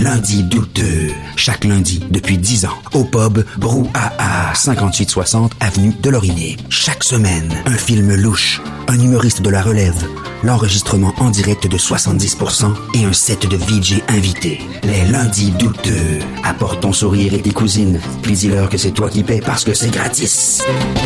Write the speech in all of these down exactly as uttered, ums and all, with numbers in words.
lundis douteux. Chaque lundi, depuis dix ans, au pub Brouhaha, cinquante-huit soixante avenue de Lorimier. Chaque semaine, un film louche, un humoriste de la relève, l'enregistrement en direct de soixante-dix pour cent et un set de V J invités. Les lundis douteux. Apporte ton sourire et tes cousines, puis dis-leur que c'est toi qui paies parce que c'est gratis.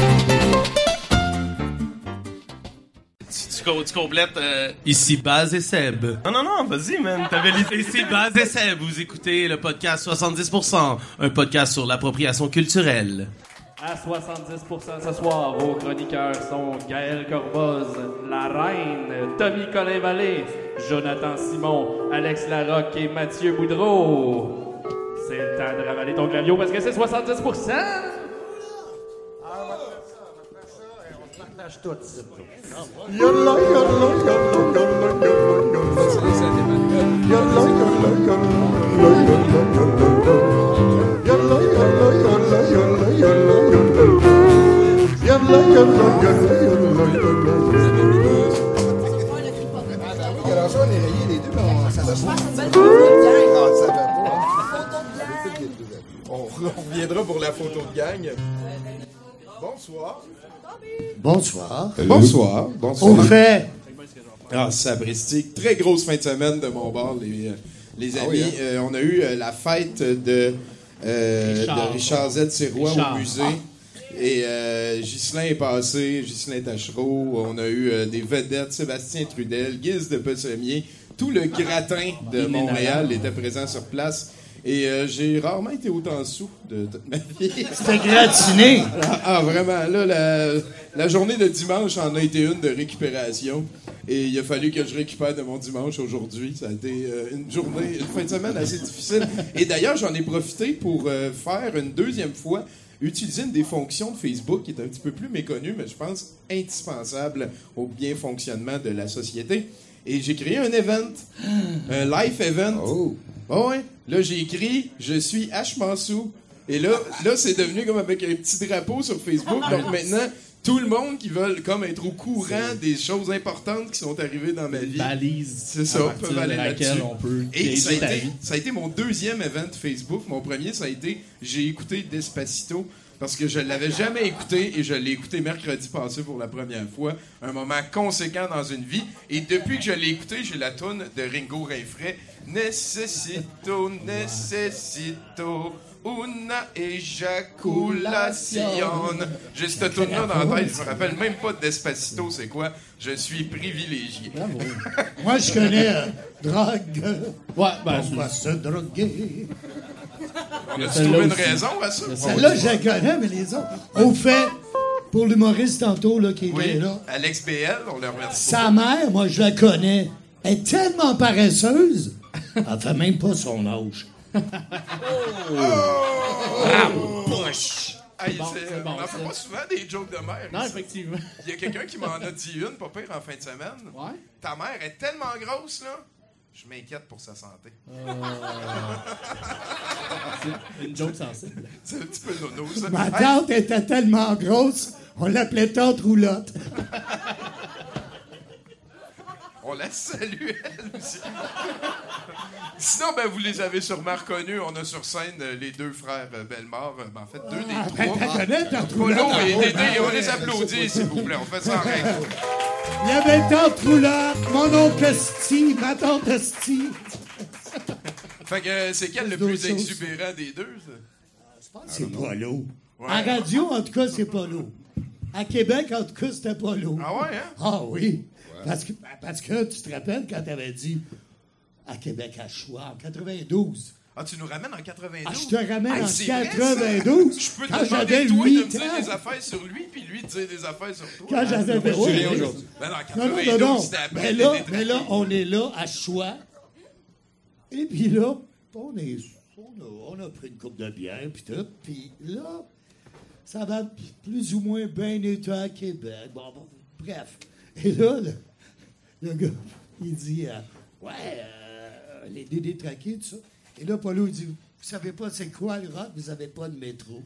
Tu, tu complètes euh, ici Baz et Seb. Non, non, non, vas-y, man. T'avais l'idée. Ici Baz et Seb. Vous écoutez le podcast soixante-dix pour cent, un podcast sur l'appropriation culturelle. À soixante-dix pour cent ce soir, vos chroniqueurs sont Gaël Corboz, La Reine, Tommy Colin-Vallée, Jonathan Simon, Alex Larocque et Mathieu Boudreau. C'est le temps de ravaler ton clavio parce que c'est soixante-dix pour cent. Ah, on va faire ça, on va faire ça et on se partage tout. Alors ça, on est rayés les deux, mais on s'en a pas. Ah, ça va pas. On, on reviendra pour la photo de gang. Bonsoir. Bonsoir. Bonsoir. Bonsoir. Au fait. Ah, sapristi. Très grosse fin de semaine de mon bord, les, les amis. Ah oui, hein? euh, on a eu euh, la fête de, euh, Richard. de Richard Z. Sirois Richard. au musée. Et euh, Ghislain est passé, Ghislain Tachereau. On a eu euh, des vedettes, Sébastien Trudel, Guise de Pessemier. Tout le gratin de Montréal était présent sur place. Et euh, j'ai rarement été autant sous de toute ma vie. C'était gratiné. Ah, ah, vraiment, là, la, la journée de dimanche en a été une de récupération. Et il a fallu que je récupère de mon dimanche aujourd'hui. Ça a été euh, une journée, une fin de semaine assez difficile. Et d'ailleurs, j'en ai profité pour euh, faire une deuxième fois, utiliser une des fonctions de Facebook qui est un petit peu plus méconnue, mais je pense indispensable au bien fonctionnement de la société. Et j'ai créé un event, un live event. Oh. Oh ouais. Là, j'ai écrit « Je suis H. Mansou ». Et là, là, c'est devenu comme avec un petit drapeau sur Facebook. Donc maintenant, tout le monde qui veut comme être au courant des choses importantes qui sont arrivées dans ma vie. Balise. C'est ça, à on partir peut aller de laquelle là-dessus. on peut Et ça a, créer ta été, vie. ça a été mon deuxième event Facebook. Mon premier, ça a été « J'ai écouté Despacito ». Parce que je ne l'avais jamais écouté et je l'ai écouté mercredi passé pour la première fois. Un moment conséquent dans une vie. Et depuis que je l'ai écouté, j'ai la toune de Ringo Rinfret. Necesito, necesito una ejaculación. J'ai cette toune-là dans la tête. Je me rappelle même pas de Despacito, c'est quoi. Je suis privilégié. Bravo. Moi, je connais euh, drogue. Ouais, ben, On va se droguer. On a-tu celle-là trouvé une aussi. raison à ça? Celle-là, je la connais, mais les autres. Au fait, pour l'humoriste tantôt là, qui était Oui, là, Alex B L, on le remercie. sa mère, moi, je la connais, elle est tellement paresseuse, elle fait même pas son âge. Push! Hey, bon, c'est- c'est bon, on n'en fait ça. pas souvent des jokes de mère. non, ici. effectivement. Il y a quelqu'un qui m'en a dit une, pas pire, en fin de semaine. Ouais. Ta mère est tellement grosse, là, je m'inquiète pour sa santé. Une joke sensible. C'est un petit peu nono, ça. Ma Hey, tante était tellement grosse, on l'appelait tante roulotte. on la salue, elle aussi. Sinon, ben, vous les avez sûrement reconnus. On a sur scène euh, les deux frères euh, Bellemare. euh, ben, en fait, deux des Ah, trois. ben, t'as connais, tante Polo roulotte? et Dédé, on les applaudit, s'il vous plaît. On fait ça en règle. Il y avait tante roulotte, mon oncle Sti, ma tante Sti. Fait que euh, c'est quel le D'autres plus choses. exubérant des deux, ça? C'est pas l'eau. Ouais. En radio, en tout cas, c'est pas l'eau. À Québec, en tout cas, c'était pas l'eau. Ah ouais, hein? Ah oui. Parce, que, parce que tu te rappelles quand tu avais dit à Québec à Choix en quatre-vingt-douze. Ah, tu nous ramènes en quatre-vingt-douze? Ah, je te ramène Hey, en c'est vrai, ça? quatre-vingt-douze. Je peux te quand demander, j'avais toi, de me huit dire ans. des affaires sur lui, puis lui de dire des affaires sur toi. Quand j'avais Ben oui, non, oui. aujourd'hui. Ben non, en Non, non, quatre-vingt-douze, non, non. c'était après Mais les là, détraqués. mais là, on est là à Choix. Et puis là, on, est, on, a, on a pris une coupe de bière, puis tout. Puis là, ça va plus ou moins bien été à Québec. Bon, bon, bref. Et là, le, le gars, il dit euh, ouais, euh, les les détraqués, tout ça. Et là, Paulo, il dit vous savez pas c'est quoi le rock, vous avez pas de métro.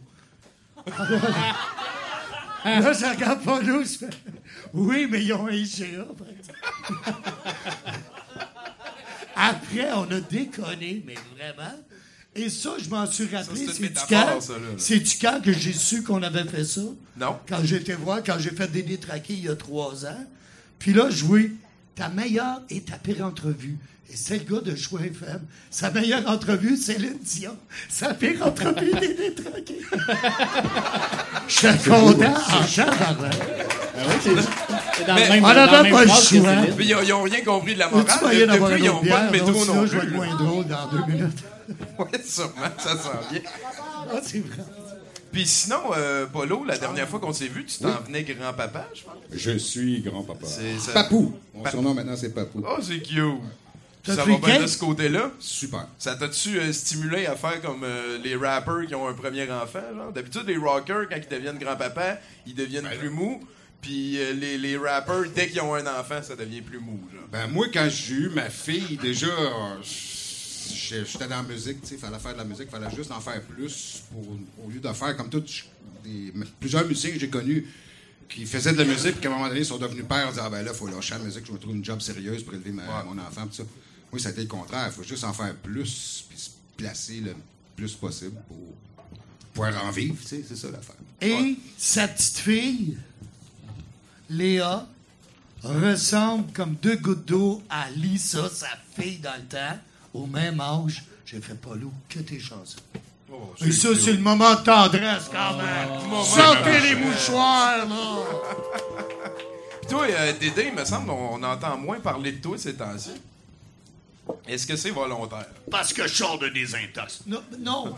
Là, je regarde Paulo, je fais oui, mais ils ont un I G A, par exemple. après, on a déconné, mais vraiment. Et ça, je m'en suis rappelé. Ça, c'est une C'est du métaphore, quand? ça, là, là. C'est du quand que j'ai su qu'on avait fait ça? Non. Quand j'étais voir, quand j'ai fait des détraqués il y a trois ans. Puis là, je jouais ta meilleure et ta pire entrevue. Et c'est le gars de Choix F M. Sa meilleure entrevue, c'est Céline Dion. Sa pire entrevue, des détraqués. Je suis content en tabarnak. Ah oui, c'est, c'est dans Mais le même, on dans la avait même pas le phrase que choix. Céline. Mais ils n'ont rien compris de la Tu morale. moyen d'avoir Depuis, une ils autre n'ont pas bière, de métro non, non sinon, je vais plus. être moins drôle dans deux minutes. Oui, sûrement, ça sent bien. Ah, c'est vrai. Puis sinon, euh, Polo, la dernière fois qu'on s'est vu, tu t'en venais grand-papa, je pense. Je suis grand-papa. C'est ça. Papou. Mon Pa- surnom maintenant, c'est Papou. Oh, c'est cute. T'as Ça pris va bien quel? de ce côté-là. Super. Ça t'a-tu euh, stimulé à faire comme euh, les rappers qui ont un premier enfant, genre? D'habitude, les rockers, quand ils deviennent grand-papa, ils deviennent plus mous. Puis euh, les, les rappers, dès qu'ils ont un enfant, ça devient plus mou, genre. Ben, moi, quand j'ai eu ma fille, déjà, euh, j'ai- j'étais dans la musique, tu sais, fallait faire de la musique, fallait juste en faire plus pour, au lieu de faire comme tout, des, plusieurs musiciens que j'ai connus qui faisaient de la musique, puis qu'à un moment donné, ils sont devenus pères, ils disaient, ah ben là, il faut lâcher la musique, je vais trouver une job sérieuse pour élever ma- Ouais. mon enfant, pis ça. Moi, ça a été le contraire, il faut juste en faire plus, puis se placer le plus possible pour pouvoir en vivre, tu sais, c'est ça l'affaire. Et sa petite fille, Léa, ressemble comme deux gouttes d'eau à Lisa, sa fille dans le temps, au même âge. J'ai fait pas loup, que t'es chanceux. Oh, Et ça, c'est le moment de tendresse, quand même. Sortez les mouchoirs, là. Puis toi, euh, Dédé, il me semble, on, on entend moins parler de toi ces temps-ci. Est-ce que c'est volontaire? Parce que je sors de désintox. Non, non,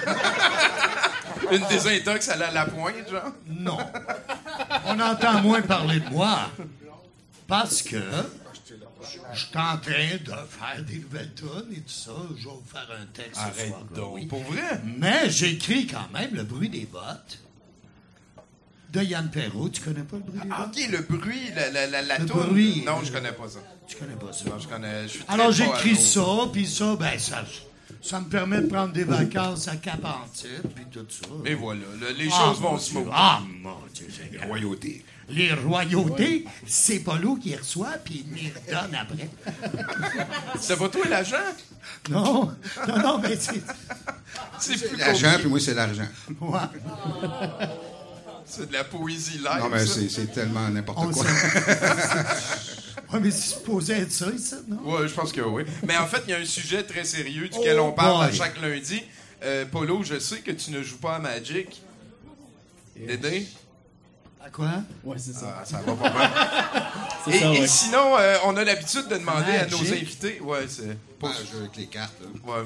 Une désintox à la, la pointe, genre? non. On entend moins parler de moi. Parce que je suis en train de faire des nouvelles tunes et tout ça. Je vais vous faire un texte ce Arrête soir. là, donc. oui. Pour vrai? Mais j'écris quand même Le bruit des bottes de Yann Perrault. Tu connais pas Le bruit des Ah, bottes? ok, le bruit, la, la, la, la Le toune. bruit. Non, je connais pas ça. Tu connais pas ça? Non, je connais. Je suis très Alors pas j'écris à jour. ça, puis ça, ben ça, ça me permet de prendre des vacances à Cap-Antibes, puis tout ça. Et voilà, le- les Ah, choses mon vont Dieu. se mover. Ah, mon Dieu, Seigneur. Royauté. Les royautés, c'est pas l'eau qui reçoit, puis il me les redonne après. C'est pas toi l'agent? Non, non, non, mais c'est... C'est plus L'argent, compliqué. puis moi, c'est l'argent. Ouais, C'est de la poésie live. Non, mais ça. c'est c'est tellement n'importe on quoi. ouais, mais c'est supposé être ça, ça, non? Ouais, je pense que oui. Mais en fait, il y a un sujet très sérieux duquel Oh on parle à boy. chaque lundi. Euh, Polo, je sais que tu ne joues pas à Magic. Dédé? À quoi? Ouais, c'est ça. Ah, ça va pas mal. C'est Et, ça, et ouais. sinon, euh, on a l'habitude de demander à nos Magic? invités. Ouais, c'est. Pas un jeu avec les cartes, là. Ouais.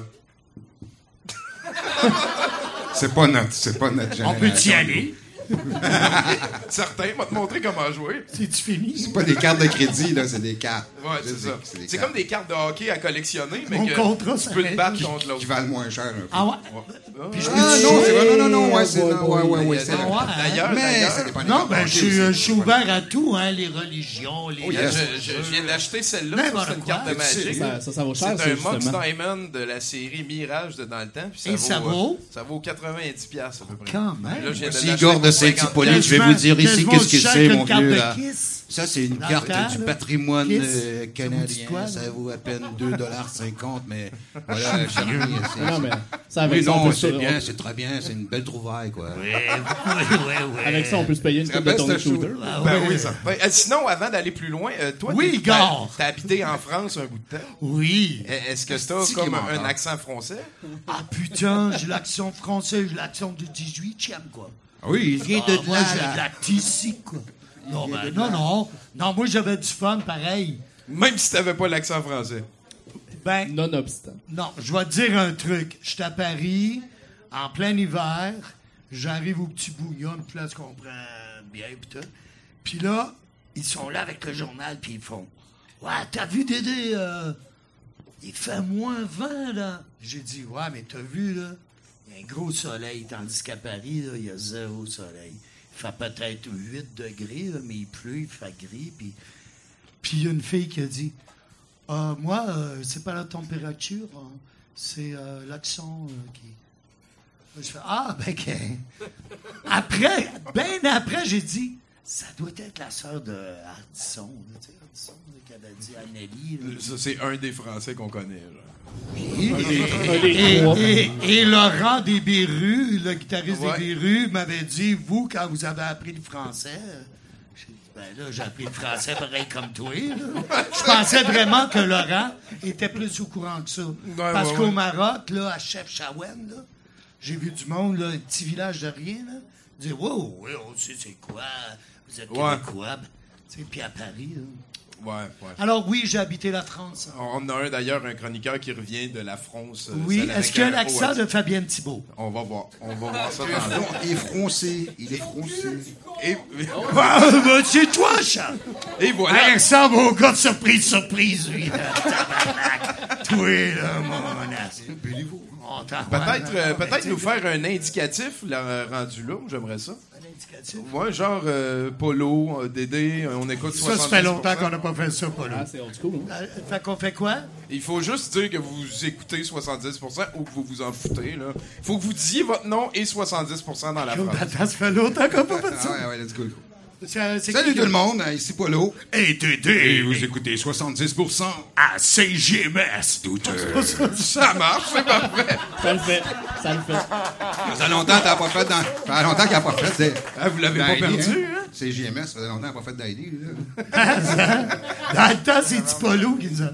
C'est pas notre, c'est pas notre On génération. peut y aller? Certains vont te montrer comment jouer. C'est-tu fini? C'est pas des cartes de crédit, là, c'est des cartes. Ouais, c'est Juste ça. des- des C'est cartes comme des cartes de hockey à collectionner, mais Mon que contrat, tu ça peux te fait- battre contre Qui l'autre. valent moins cher un peu. Ah ouais? Ouais. Puis je Ah peux-tu non, c'est jouer? vrai, non, non, non, ouais, c'est boy, non, boy. ouais, ouais, ouais, D'ailleurs, c'est vrai. Ah ouais, D'ailleurs, Mais d'ailleurs, ça dépend des Non, cartes ben, de je suis, hockey euh, aussi. je suis ouvert à tout, hein, les religions, les... Oh, yes. je, je- je viens d'acheter celle-là. ça, N'importe C'est une quoi. carte de Magic. Ça, ça, ça vaut cher, C'est ça, un Mox justement. Diamond de la série Mirage de dans le temps. Puis ça Et vaut, ça vaut? euh, ça vaut quatre-vingt-dix piastres à peu près. Quand même. Puis là, je viens de Si l'acheter Igor de pour cinquante Saint-Hippolyte, je vais Quasiment- vous dire ici quasiment qu'est-ce que aussi cher c'est, qu'une mon carte vieux. de là. Kiss. Ça, c'est une Dans carte le temps, du là. patrimoine Kiss. euh, Ça vous dit canadien. quoi, Ça là? vaut à peine deux dollars cinquante, mais voilà, chérie, c'est- Non, mais ça, avec Oui, ça, on non, peut c'est se- bien, c'est très bien, c'est une belle trouvaille, quoi. Oui, oui, oui, oui. Avec ça, on peut se payer une Tu coupe de rappelles tournée ce show? shooter. Ah, Ben ouais. oui, ça. Ben, euh, sinon, avant d'aller plus loin, euh, toi, Oui, t'es- Igor. t'as t'as habité en France un bout de temps. Oui. Eh, Est-ce que t'as C'est-tu comme qui un m'entend? accent français? Ah putain, j'ai l'accent français, j'ai l'accent du dix-huitième, quoi. Oui, il vient Ah, de moi, là. j'ai de la ici, quoi. Non, ben, non, non. Non, moi, j'avais du fun, pareil. Même si t'avais pas l'accent français. Ben, Nonobstant. non, je vais te dire un truc. Je suis à Paris, en plein hiver. J'arrive au petit Bougnon, une place qu'on prend bien, pis tout. Puis là, ils sont là avec le journal, puis ils font « Ouais, t'as vu, Dédé, euh, il fait moins vingt, là. » J'ai dit « Ouais, mais t'as vu, là, il y a un gros soleil, tandis qu'à Paris, là, il y a zéro soleil. Il fait peut-être huit degrés, là, mais il pleut, il fait gris, puis... Puis il y a une fille qui a dit euh, moi, euh, c'est pas la température, hein, c'est euh, l'accent euh, qui. Je fais ah, ben, que- après, ben après, j'ai dit Ça doit être la sœur de Hardisson, là, tu sais, Hardisson, là, qui avait dit à Nelly. Là. Ça, c'est un des Français qu'on connaît. Là. Oui. Et, et, et, et Laurent Desbérus, le guitariste Ouais. des Desbérus, m'avait dit, vous, quand vous avez appris le français... J'ai dit, ben là, j'ai appris le français pareil comme toi. Là. Je pensais vraiment que Laurent était plus au courant que ça. Ouais, Parce ouais, qu'au ouais. Maroc, là, à Chefchaouen, là, j'ai vu du monde, là, un petit village de rien, là, dire, wow, oui, on sait c'est quoi, vous êtes Ouais. québécois. Ben, tu sais, puis à Paris, là. Ouais, ouais. Alors oui, j'ai habité la France. On a un d'ailleurs, un chroniqueur qui revient de la France. euh, Oui, ça l'avait est-ce qu'il y a un l'accent haut de Fabienne Thibault? On va voir. On va voir ça Il est dans fron- il est froncé. Il est froncé. Et, Ah, ben, c'est toi, Charles! et voilà. Hey, ressemble au gars de surprise, surprise, lui. Tabarnak. Toi, là, mon as. On t'en- Peut-être euh, Ben, peut-être tu- nous faire un indicatif là, rendu là, j'aimerais ça. Un indicatif. Ouais, genre euh, Polo, euh, Dédé, euh, on écoute Ça, soixante-dix ça fait longtemps qu'on n'a pas fait ça, Paul. Ah, c'est old school. Hein? Euh, Fait qu'on fait quoi? Il faut juste dire que vous écoutez soixante-dix pour cent ou que vous vous en foutez. Là. Il faut que vous disiez votre nom et soixante-dix pour cent dans la phrase. Attends, ça fait longtemps qu'on n'a pas fait Ah ça. ouais, ouais, let's go. C'est- c'est Salut qui tout le qui- monde, ici Polo. Hey, Dédé! Et vous écoutez soixante-dix pour cent À C G M S! douteux. Ça marche, c'est parfait. Ça le fait. Ça le fait. Ça faisait longtemps que t'as pas fait dans... Ça fait longtemps qu'il a pas fait de... Ah, vous l'avez pas d'I D, perdu, hein? C'est J M S, ça faisait longtemps qu'il n'a pas fait d'I D, là. Dans le temps, c'est du Polo qui nous a...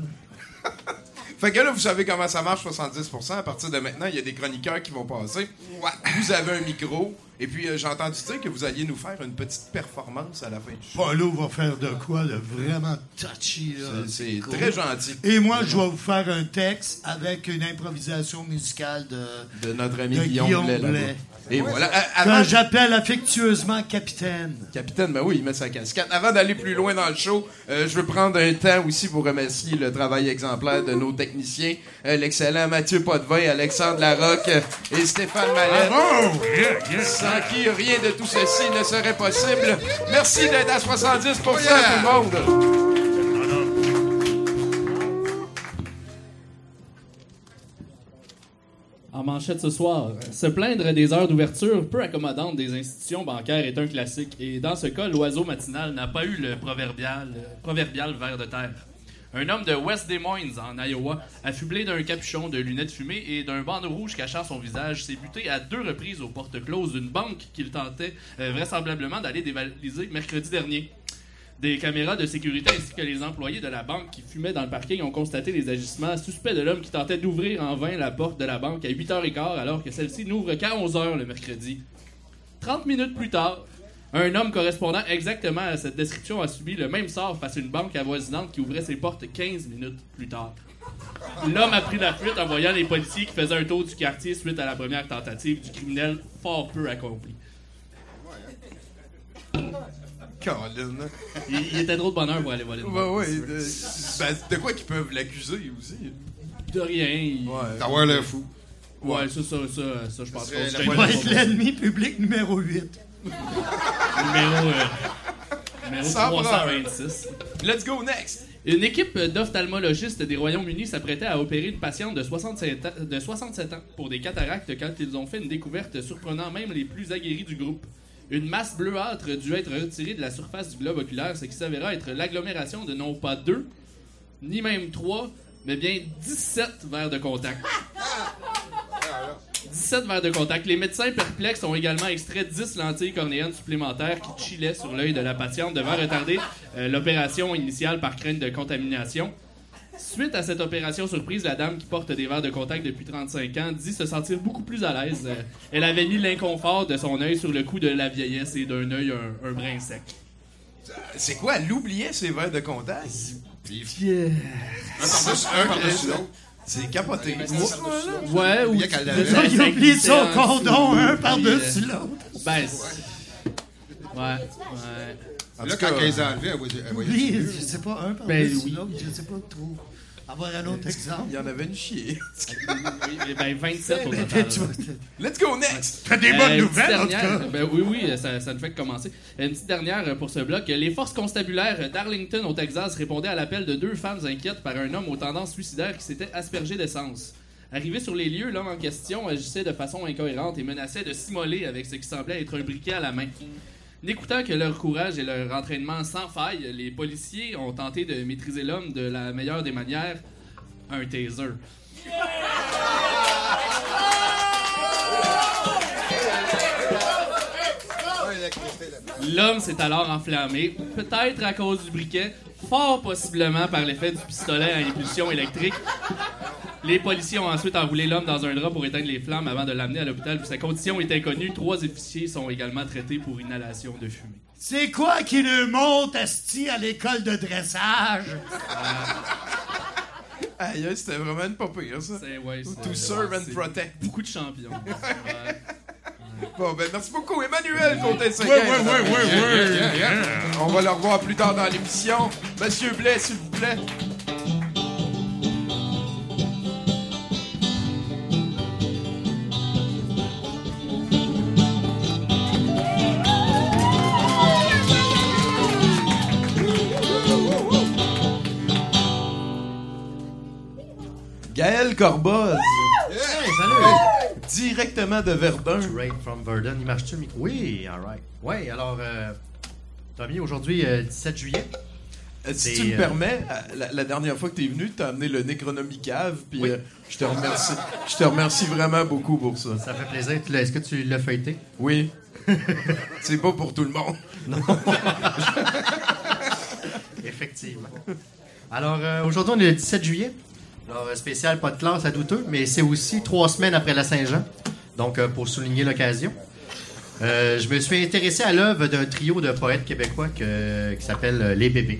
Fait que là, vous savez comment ça marche, soixante-dix pour cent. À partir de maintenant, il y a des chroniqueurs qui vont passer. Vous avez un micro. Et puis, euh, j'ai entendu dire que vous alliez nous faire une petite performance à la fin du show. Polo va faire de quoi de vraiment touchy, là. C'est c'est cool. très gentil Et moi, je vais vous faire un texte avec une improvisation musicale de... de notre ami de Guillaume, Guillaume Blais. là-bas. Blais. Et voilà. Euh, Que avant- j'appelle affectueusement Capitaine. Capitaine, ben oui, il met sa casquette. Avant d'aller plus loin dans le show, euh, je veux prendre un temps aussi pour remercier le travail exemplaire de nos techniciens, euh, l'excellent Mathieu Potvin, Alexandre Larocque euh, et Stéphane Mallette. Sans qui rien de tout ceci ne serait possible. Merci d'être à soixante-dix pour cent, tout le monde. En manchette ce soir, se plaindre des heures d'ouverture peu accommodantes des institutions bancaires est un classique. Et dans ce cas, l'oiseau matinal n'a pas eu le proverbial, le proverbial ver de terre. Un homme de West Des Moines, en Iowa, affublé d'un capuchon, de lunettes fumées et d'un bandeau rouge cachant son visage, s'est buté à deux reprises aux portes closes d'une banque qu'il tentait euh, vraisemblablement d'aller dévaliser mercredi dernier. Des caméras de sécurité ainsi que les employés de la banque qui fumaient dans le parking ont constaté les agissements suspects de l'homme qui tentait d'ouvrir en vain la porte de la banque à huit heures quinze alors que celle-ci n'ouvre qu'à onze heures le mercredi. trente minutes plus tard, un homme correspondant exactement à cette description a subi le même sort face à une banque avoisinante qui ouvrait ses portes quinze minutes plus tard. L'homme a pris la fuite en voyant les policiers qui faisaient un tour du quartier suite à la première tentative du criminel fort peu accompli. Colin. Il, il était trop de bonheur pour aller voler une Ouais, banque. ouais. De, ben, de quoi qu'ils peuvent l'accuser aussi? De rien. il- Ouais. D'avoir l'air fou. Ouais, ça, ça, ça, ça, je pense serait qu'on la serait Il bonne va pas être l'ennemi public numéro huit. numéro, euh, numéro Sans trois cent vingt-six. Let's go next! Une équipe d'ophtalmologistes des Royaumes-Unis s'apprêtait à opérer une patiente de soixante-sept ans, de soixante-sept ans pour des cataractes quand ils ont fait une découverte surprenant même les plus aguerris du groupe. Une masse bleuâtre dut être retirée de la surface du globe oculaire, ce qui s'avéra être l'agglomération de non pas deux, ni même trois, mais bien dix-sept verres de contact. dix-sept verres de contact. Les médecins perplexes ont également extrait dix lentilles cornéennes supplémentaires qui chillaient sur l'œil de la patiente, devant retarder euh, l'opération initiale par crainte de contamination. Suite à cette opération surprise, la dame qui porte des verres de contact depuis trente-cinq ans dit se sentir beaucoup plus à l'aise. Euh, elle avait mis l'inconfort de son œil sur le coup de la vieillesse et d'un œil un, un brin sec. C'est quoi? Elle oubliait ses verres de contact? Un par-dessus un par-dessus l'autre. C'est capoté. Ouais, ou... Il y a qu'elle l'avait. Ça, Il a oublié son en condom dessous, un puis, par-dessus euh, l'autre. Ben, c'est- ouais, ouais. En Là, tout cas, quand elle les a enlevés, elle voyait... elle voyait- Oublié, je sais pas, un par-dessus Ben oui. l'autre, je sais pas trop. Avoir un autre exemple. il y en avait une chier. Oui, ben vingt-sept au Ben, total. tu vois, Let's go next! T'as des Euh, bonnes une nouvelles, petite en tout dernière- cas. Ben oui, oui, ça, ça ne fait que commencer. Une petite dernière pour ce bloc. Les forces constabulaires d'Arlington, au Texas, répondaient à l'appel de deux femmes inquiètes par un homme aux tendances suicidaires qui s'était aspergé d'essence. Arrivé sur les lieux, l'homme en question agissait de façon incohérente et menaçait de s'immoler avec ce qui semblait être un briquet à la main. N'écoutant que leur courage et leur entraînement sans faille, les policiers ont tenté de maîtriser l'homme de la meilleure des manières, un taser. L'homme s'est alors enflammé, peut-être à cause du briquet, fort possiblement par l'effet du pistolet à impulsion électrique. Les policiers ont ensuite enroulé l'homme dans un drap pour éteindre les flammes avant de l'amener à l'hôpital où sa condition est inconnue. Trois officiers sont également traités pour inhalation de fumée. C'est quoi qui nous monte, asti, à l'école de dressage? Aïe, c'était vraiment une pas pire, ça. C'est, ouais, c'est, To serve ouais, and c'est protect. Beaucoup de champions. Ouais. Bon, ben merci beaucoup, Emmanuel Côté-Seguin. Ouais, ouais, ouais, ouais, ouais. Yeah, yeah. On va le revoir plus tard dans l'émission. Monsieur Blais, s'il vous plaît. Gaël Corboz. Hey, salut! Directement de Verdun. Straight from Verdun. Il marche-tu le micro? Oui, alright. Oui, alors, euh, Tommy, aujourd'hui, euh, dix-sept juillet. Euh, si C'est, tu me euh, permets, euh, la, la dernière fois que tu es venu, tu as amené le Necronomicave, puis Oui. euh, je te remercie. Je te remercie vraiment beaucoup pour ça. Ça fait plaisir. Tu l'as- Est-ce que tu l'as feuilleté? Oui. C'est pas pour tout le monde. Effectivement. Alors, euh, aujourd'hui, on est le dix-sept juillet. Alors, euh, spécial, pas de classe à douteux, mais c'est aussi trois semaines après la Saint-Jean. Donc, euh, pour souligner l'occasion. Euh, je me suis intéressé à l'œuvre d'un trio de poètes québécois que- qui s'appelle euh, Les Bébés.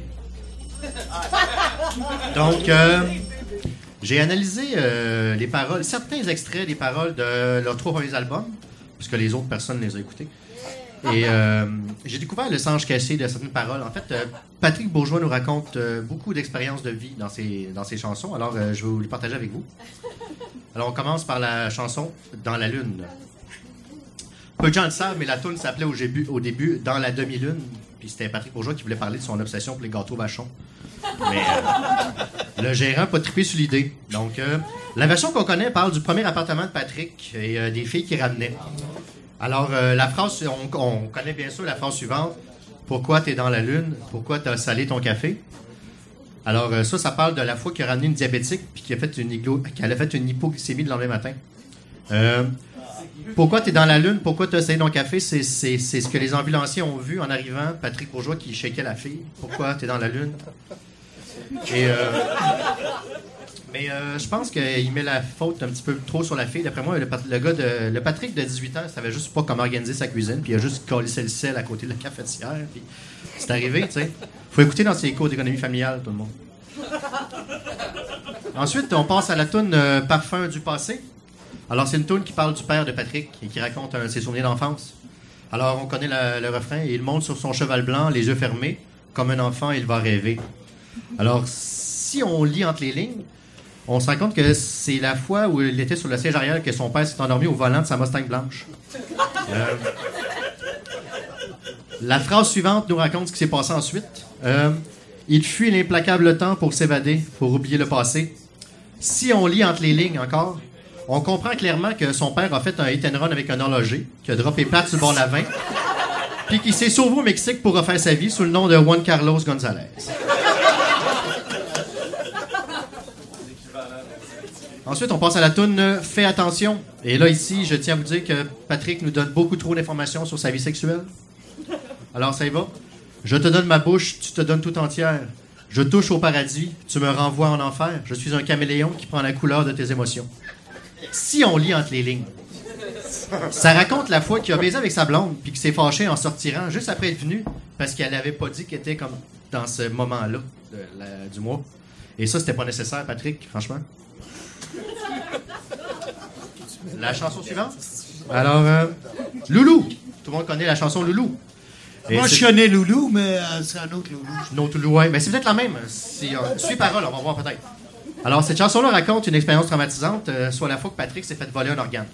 Donc, euh, j'ai analysé euh, les paroles, certains extraits des paroles de leurs trois premiers albums, puisque les autres personnes les ont écoutés. Et euh, j'ai découvert le sens caché de certaines paroles. En fait, euh, Patrick Bourgeois nous raconte euh, beaucoup d'expériences de vie dans ses, dans ses chansons. Alors, euh, je vais vous les partager avec vous. Alors, on commence par la chanson « Dans la lune ». Peu de gens le savent, mais la tune s'appelait au début, au début « Dans la demi-lune ». Puis c'était Patrick Bourgeois qui voulait parler de son obsession pour les gâteaux vachons. Mais euh, le gérant n'a pas trippé sur l'idée. Donc, euh, la version qu'on connaît parle du premier appartement de Patrick et euh, des filles qu'il ramenait. Alors, euh, la phrase, on, on connaît bien sûr la phrase suivante. « Pourquoi t'es dans la lune? Pourquoi t'as salé ton café? » Alors, euh, ça, ça parle de la fois qu'il a ramené une diabétique puis qu'elle a fait une, iglo- qu'elle a fait une hypoglycémie le lendemain matin. Euh, pourquoi t'es dans la lune? Pourquoi t'as salé ton café? C'est, c'est, c'est ce que les ambulanciers ont vu en arrivant. Patrick Bourgeois qui shakeait la fille. Pourquoi t'es dans la lune? Et... Euh, Mais euh, je pense qu'il met la faute un petit peu trop sur la fille. D'après moi, le, pat- le gars de le Patrick de dix-huit ans savait juste pas comment organiser sa cuisine, puis il a juste collé le sel à côté de la cafetière. Puis c'est arrivé, tu sais. Faut écouter dans ses cours d'économie familiale, tout le monde. Ensuite, on passe à la toune euh, Parfum du passé. Alors, c'est une toune qui parle du père de Patrick et qui raconte un, ses souvenirs d'enfance. Alors, on connaît la- le refrain. Il monte sur son cheval blanc, les yeux fermés. Comme un enfant, il va rêver. Alors, si on lit entre les lignes, on se rend compte que c'est la fois où il était sur le siège arrière que son père s'est endormi au volant de sa Mustang blanche. Euh, la phrase suivante nous raconte ce qui s'est passé ensuite. Euh, il fuit l'implacable temps pour s'évader, pour oublier le passé. Si on lit entre les lignes encore, on comprend clairement que son père a fait un hit and run avec un horloger, qui a droppé plate sur le bord de la vingt, puis qu'il s'est sauvé au Mexique pour refaire sa vie sous le nom de Juan Carlos González. Ensuite, on passe à la toune euh, Fais attention. Et là, ici, je tiens à vous dire que Patrick nous donne beaucoup trop d'informations sur sa vie sexuelle. Alors, ça y va. Je te donne ma bouche, tu te donnes tout entière. Je touche au paradis, tu me renvoies en enfer. Je suis un caméléon qui prend la couleur de tes émotions. Si on lit entre les lignes, ça raconte la fois qu'il a baisé avec sa blonde puis qu'il s'est fâché en sortirant juste après être venu parce qu'elle avait pas dit qu'elle était comme dans ce moment-là de la- du mois. Et ça, c'était pas nécessaire, Patrick, franchement. La chanson suivante. Alors, euh, Loulou. Tout le monde connaît la chanson Loulou. Et Moi, c'est- je connais Loulou, mais euh, c'est un autre Loulou. Non, Loulou, ouais. Mais c'est peut-être la même. Si, euh, suis parole, on va voir peut-être. Alors, cette chanson-là raconte une expérience traumatisante, euh, soit la fois que Patrick s'est fait voler un organe.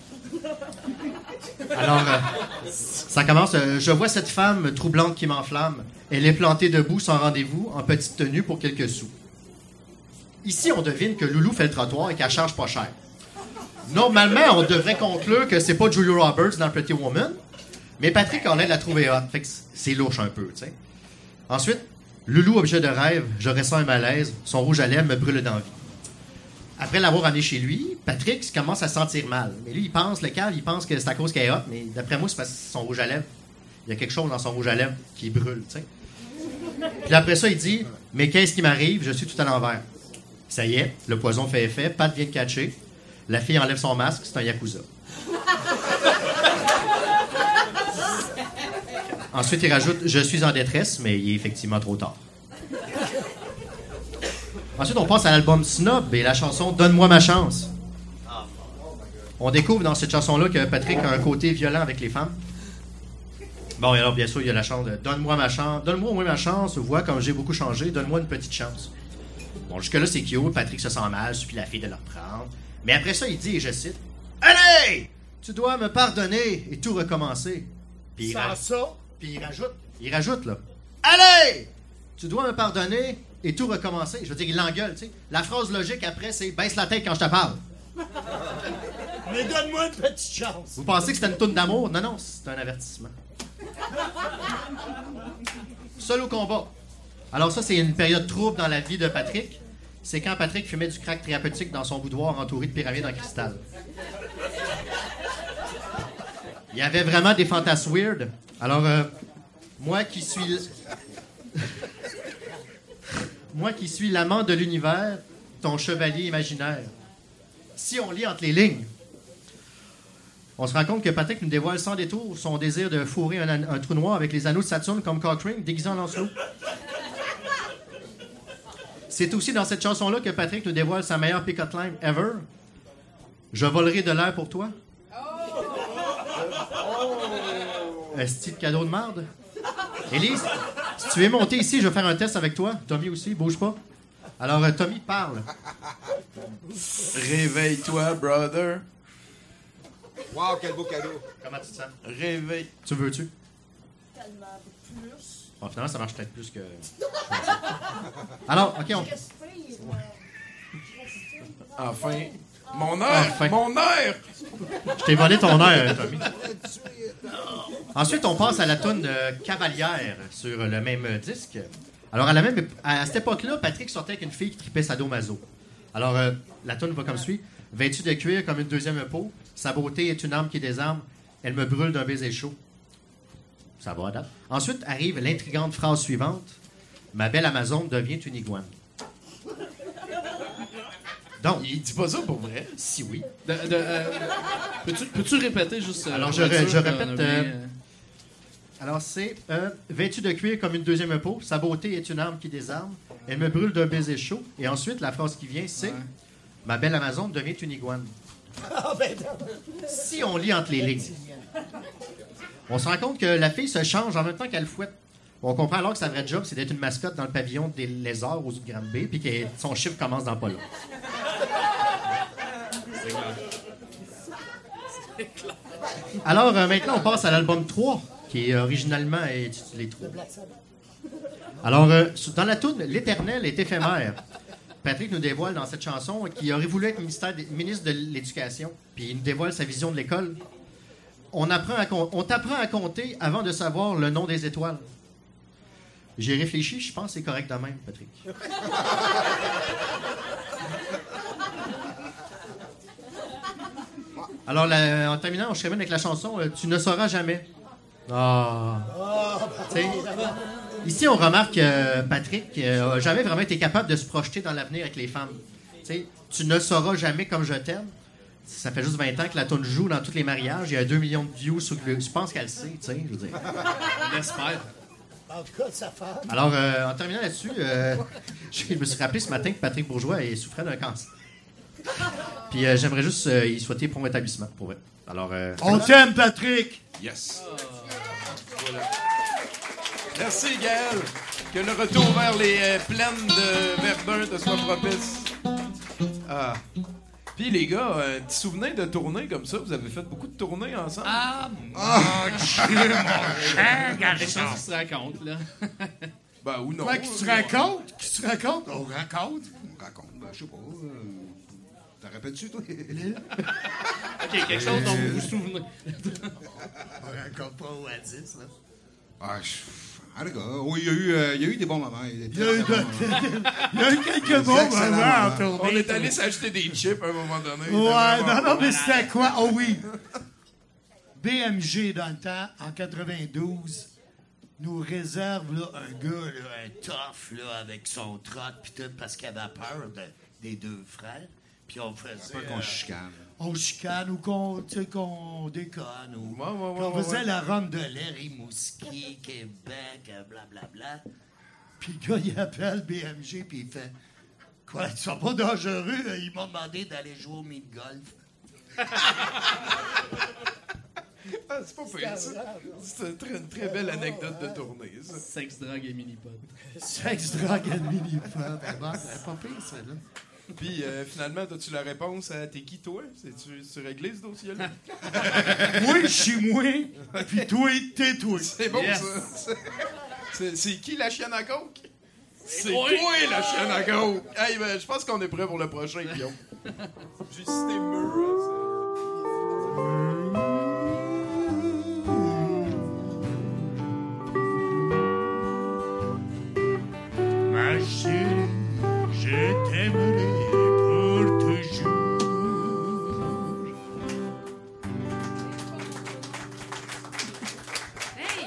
Alors, euh, ça commence. euh, je vois cette femme troublante qui m'enflamme. Elle est plantée debout sans rendez-vous, en petite tenue pour quelques sous. Ici, on devine que Loulou fait le trottoir et qu'elle charge pas cher. Normalement, on devrait conclure que c'est pas Julia Roberts dans Pretty Woman, Mais Patrick a l'air de la trouver hot. Fait que c'est louche un peu, tu sais. Ensuite, Loulou, objet de rêve, je ressens un malaise. Son rouge à lèvres me brûle d'envie. Après l'avoir amené chez lui, Patrick commence à se sentir mal. Mais lui, il pense, le cave, il pense que c'est à cause qu'elle est hot, mais d'après moi, c'est parce que son rouge à lèvres. Il y a quelque chose dans son rouge à lèvres qui brûle, tu sais. Puis après ça, il dit « Mais qu'est-ce qui m'arrive? Je suis tout à l'envers. » Ça y est, le poison fait effet, Pat vient de catcher. La fille enlève son masque, c'est un yakuza. Ensuite, il rajoute « Je suis en détresse, mais il est effectivement trop tard. » Ensuite, on passe à l'album Snob et la chanson « Donne-moi ma chance ». On découvre dans cette chanson-là que Patrick a un côté violent avec les femmes. Bon, et alors, bien sûr, il y a la chance de « Donne-moi ma chance, donne-moi au moins ma chance, vois comme j'ai beaucoup changé, donne-moi une petite chance. » Bon, jusque-là, c'est cute, Patrick se sent mal, suffit la fille de le reprendre. Mais après ça, il dit, et je cite, « Allez! Tu dois me pardonner et tout recommencer. » Puis il, ra- ça? Puis il rajoute, il rajoute, là, « Allez! Tu dois me pardonner et tout recommencer. » Je veux dire, il l'engueule, tu sais. La phrase logique après, c'est « Baisse la tête quand je te parle. » Mais donne-moi une petite chance. Vous pensez que c'était une toune d'amour? Non, non, c'est un avertissement. Seul au combat. Alors ça, c'est une période trouble dans la vie de Patrick. C'est quand Patrick fumait du crack thérapeutique dans son boudoir entouré de pyramides en cristal. Il y avait vraiment des fantasmes weird. Alors, euh, moi qui suis... moi qui suis l'amant de l'univers, ton chevalier imaginaire. Si on lit entre les lignes, on se rend compte que Patrick nous dévoile sans détour son désir de fourrer un, an- un trou noir avec les anneaux de Saturne comme Cochrane, déguisé en Lancelot. C'est aussi dans cette chanson-là que Patrick nous dévoile sa meilleure pick-up line ever. Je volerai de l'air pour toi. Est-ce que cadeau de merde? Élise, si tu veux monter ici, je vais faire un test avec toi. Tommy aussi, bouge pas. Alors, euh, Tommy, parle. Réveille-toi, brother. Wow, quel beau cadeau. Comment tu te sens? Réveille. Tu veux-tu? Tellement plus. Bon, finalement, ça marche peut-être plus que... Alors, OK, on... Enfin. Mon air! Enfin. Mon air! Je t'ai volé ton air, Tommy. Ensuite, on passe à la toune de Cavalière sur le même disque. Alors, à, la même, à cette époque-là, Patrick sortait avec une fille qui tripait sadomaso. Alors, euh, la toune va comme suit. Vêtue de cuir comme une deuxième peau, sa beauté est une arme qui désarme, elle me brûle d'un baiser chaud. Ça va, date. Ensuite arrive l'intrigante phrase suivante. Ma belle Amazone devient une iguane. Donc, Il dit pas ça pour vrai. si oui. De- de, euh, peux-tu, peux-tu répéter juste... euh, Alors, pour je être ré- sûr je qu'on a répète, bien, euh, euh, Alors, c'est euh, vêtue de cuir comme une deuxième peau, sa beauté est une arme qui désarme, elle me brûle d'un baiser chaud. Et ensuite, la phrase qui vient, c'est Ouais. Ma belle Amazone devient une iguane. Ah, ben, Si on lit entre les lignes, on se rend compte que la fille se change en même temps qu'elle fouette. On comprend alors que sa vraie job, c'est d'être une mascotte dans le pavillon des lézards aux de Granby, puis que son chiffre commence dans pas long. Alors, euh, maintenant, on passe à l'album trois, qui est originalement intitulé trois. Alors, euh, dans la toune, l'éternel est éphémère. Patrick nous dévoile dans cette chanson qu'il aurait voulu être ministère des- ministre de l'Éducation, puis il nous dévoile sa vision de l'école. On, apprend à com- on t'apprend à compter avant de savoir le nom des étoiles. J'ai réfléchi, je pense que c'est correct de même, Patrick. Alors, la- en terminant, on se termine avec la chanson euh, Tu ne sauras jamais. Ah. Tu sais, ici, on remarque que Patrick n'a jamais vraiment été capable de se projeter dans l'avenir avec les femmes. Tu sais, tu ne sauras jamais comme je t'aime. Ça fait juste vingt ans que la toune joue dans tous les mariages. Il y a deux millions de views sur le. Je pense qu'elle sait, tu sais, je veux dire. J'espère. en tout cas, de sa femme. Alors, euh, en terminant là-dessus, euh, je me suis rappelé ce matin que Patrick Bourgeois il souffrait d'un cancer. Puis euh, j'aimerais juste euh, y souhaiter prompt rétablissement, pour vrai. Alors, euh, On t'aime, Patrick! Yes. Voilà. Merci, Gaël. Que le retour vers les euh, plaines de Verdun te soit propice. Ah. Puis, les gars, un petit souvenir de tournée comme ça. Vous avez fait beaucoup de tournées ensemble. Ah, Regarde des choses qui se racontent, là. Ben, ou non. Quoi, qui tu racontes? Qui tu racontes? On raconte. On raconte, ben, je sais pas. euh, T'en rappelles-tu, toi? OK, quelque chose dont vous vous souvenez. On raconte pas au à dix, là. Ah, je... Ah, les gars, oui, il y, a eu, euh, il y a eu des bons moments. Il y a eu, il y a eu, de... il y a eu quelques bons moments en tournée. On est allé s'acheter des chips à un moment donné. Ouais, non, non, mais c'était quoi? Oh oui! B M G, dans le temps, en quatre-vingt-douze, nous réserve là, un gars, là, un tough, là, avec son troc, pis tout, parce qu'il avait peur de, des deux frères. Puis on faisait... Pas qu'on chicane. On chicane ou qu'on, tu sais, qu'on déconne. Ou, ouais, ouais, puis on ouais, faisait ouais. la ronde de l'air, Rimouski, Québec, blablabla. Puis le gars, il appelle B M G, puis il fait... Quoi, tu sois pas dangereux? Ils m'ont demandé d'aller jouer au mini-golf. Ah, c'est pas pire, ça. C'est une très, une très belle anecdote de tournée, ça. Sexe, drogue et mini-pod. Sexe, drogue et mini-pod. Bon, c'est pas pire, ça, là. Puis, euh, finalement, as-tu la réponse à t'es qui, toi? C'est-tu, c'est réglé, ce dossier-là? Moi, je suis moi, puis toi, t'es toi. C'est bon, Yes. ça. C'est, c'est qui, la chienne à coke? C'est toi. toi, la chienne à coke! Hey, ben, je pense qu'on est prêt pour le prochain, Guillaume. J'ai cité mur, hein, Ma chérie, je t'aimerai pour toujours. Hey!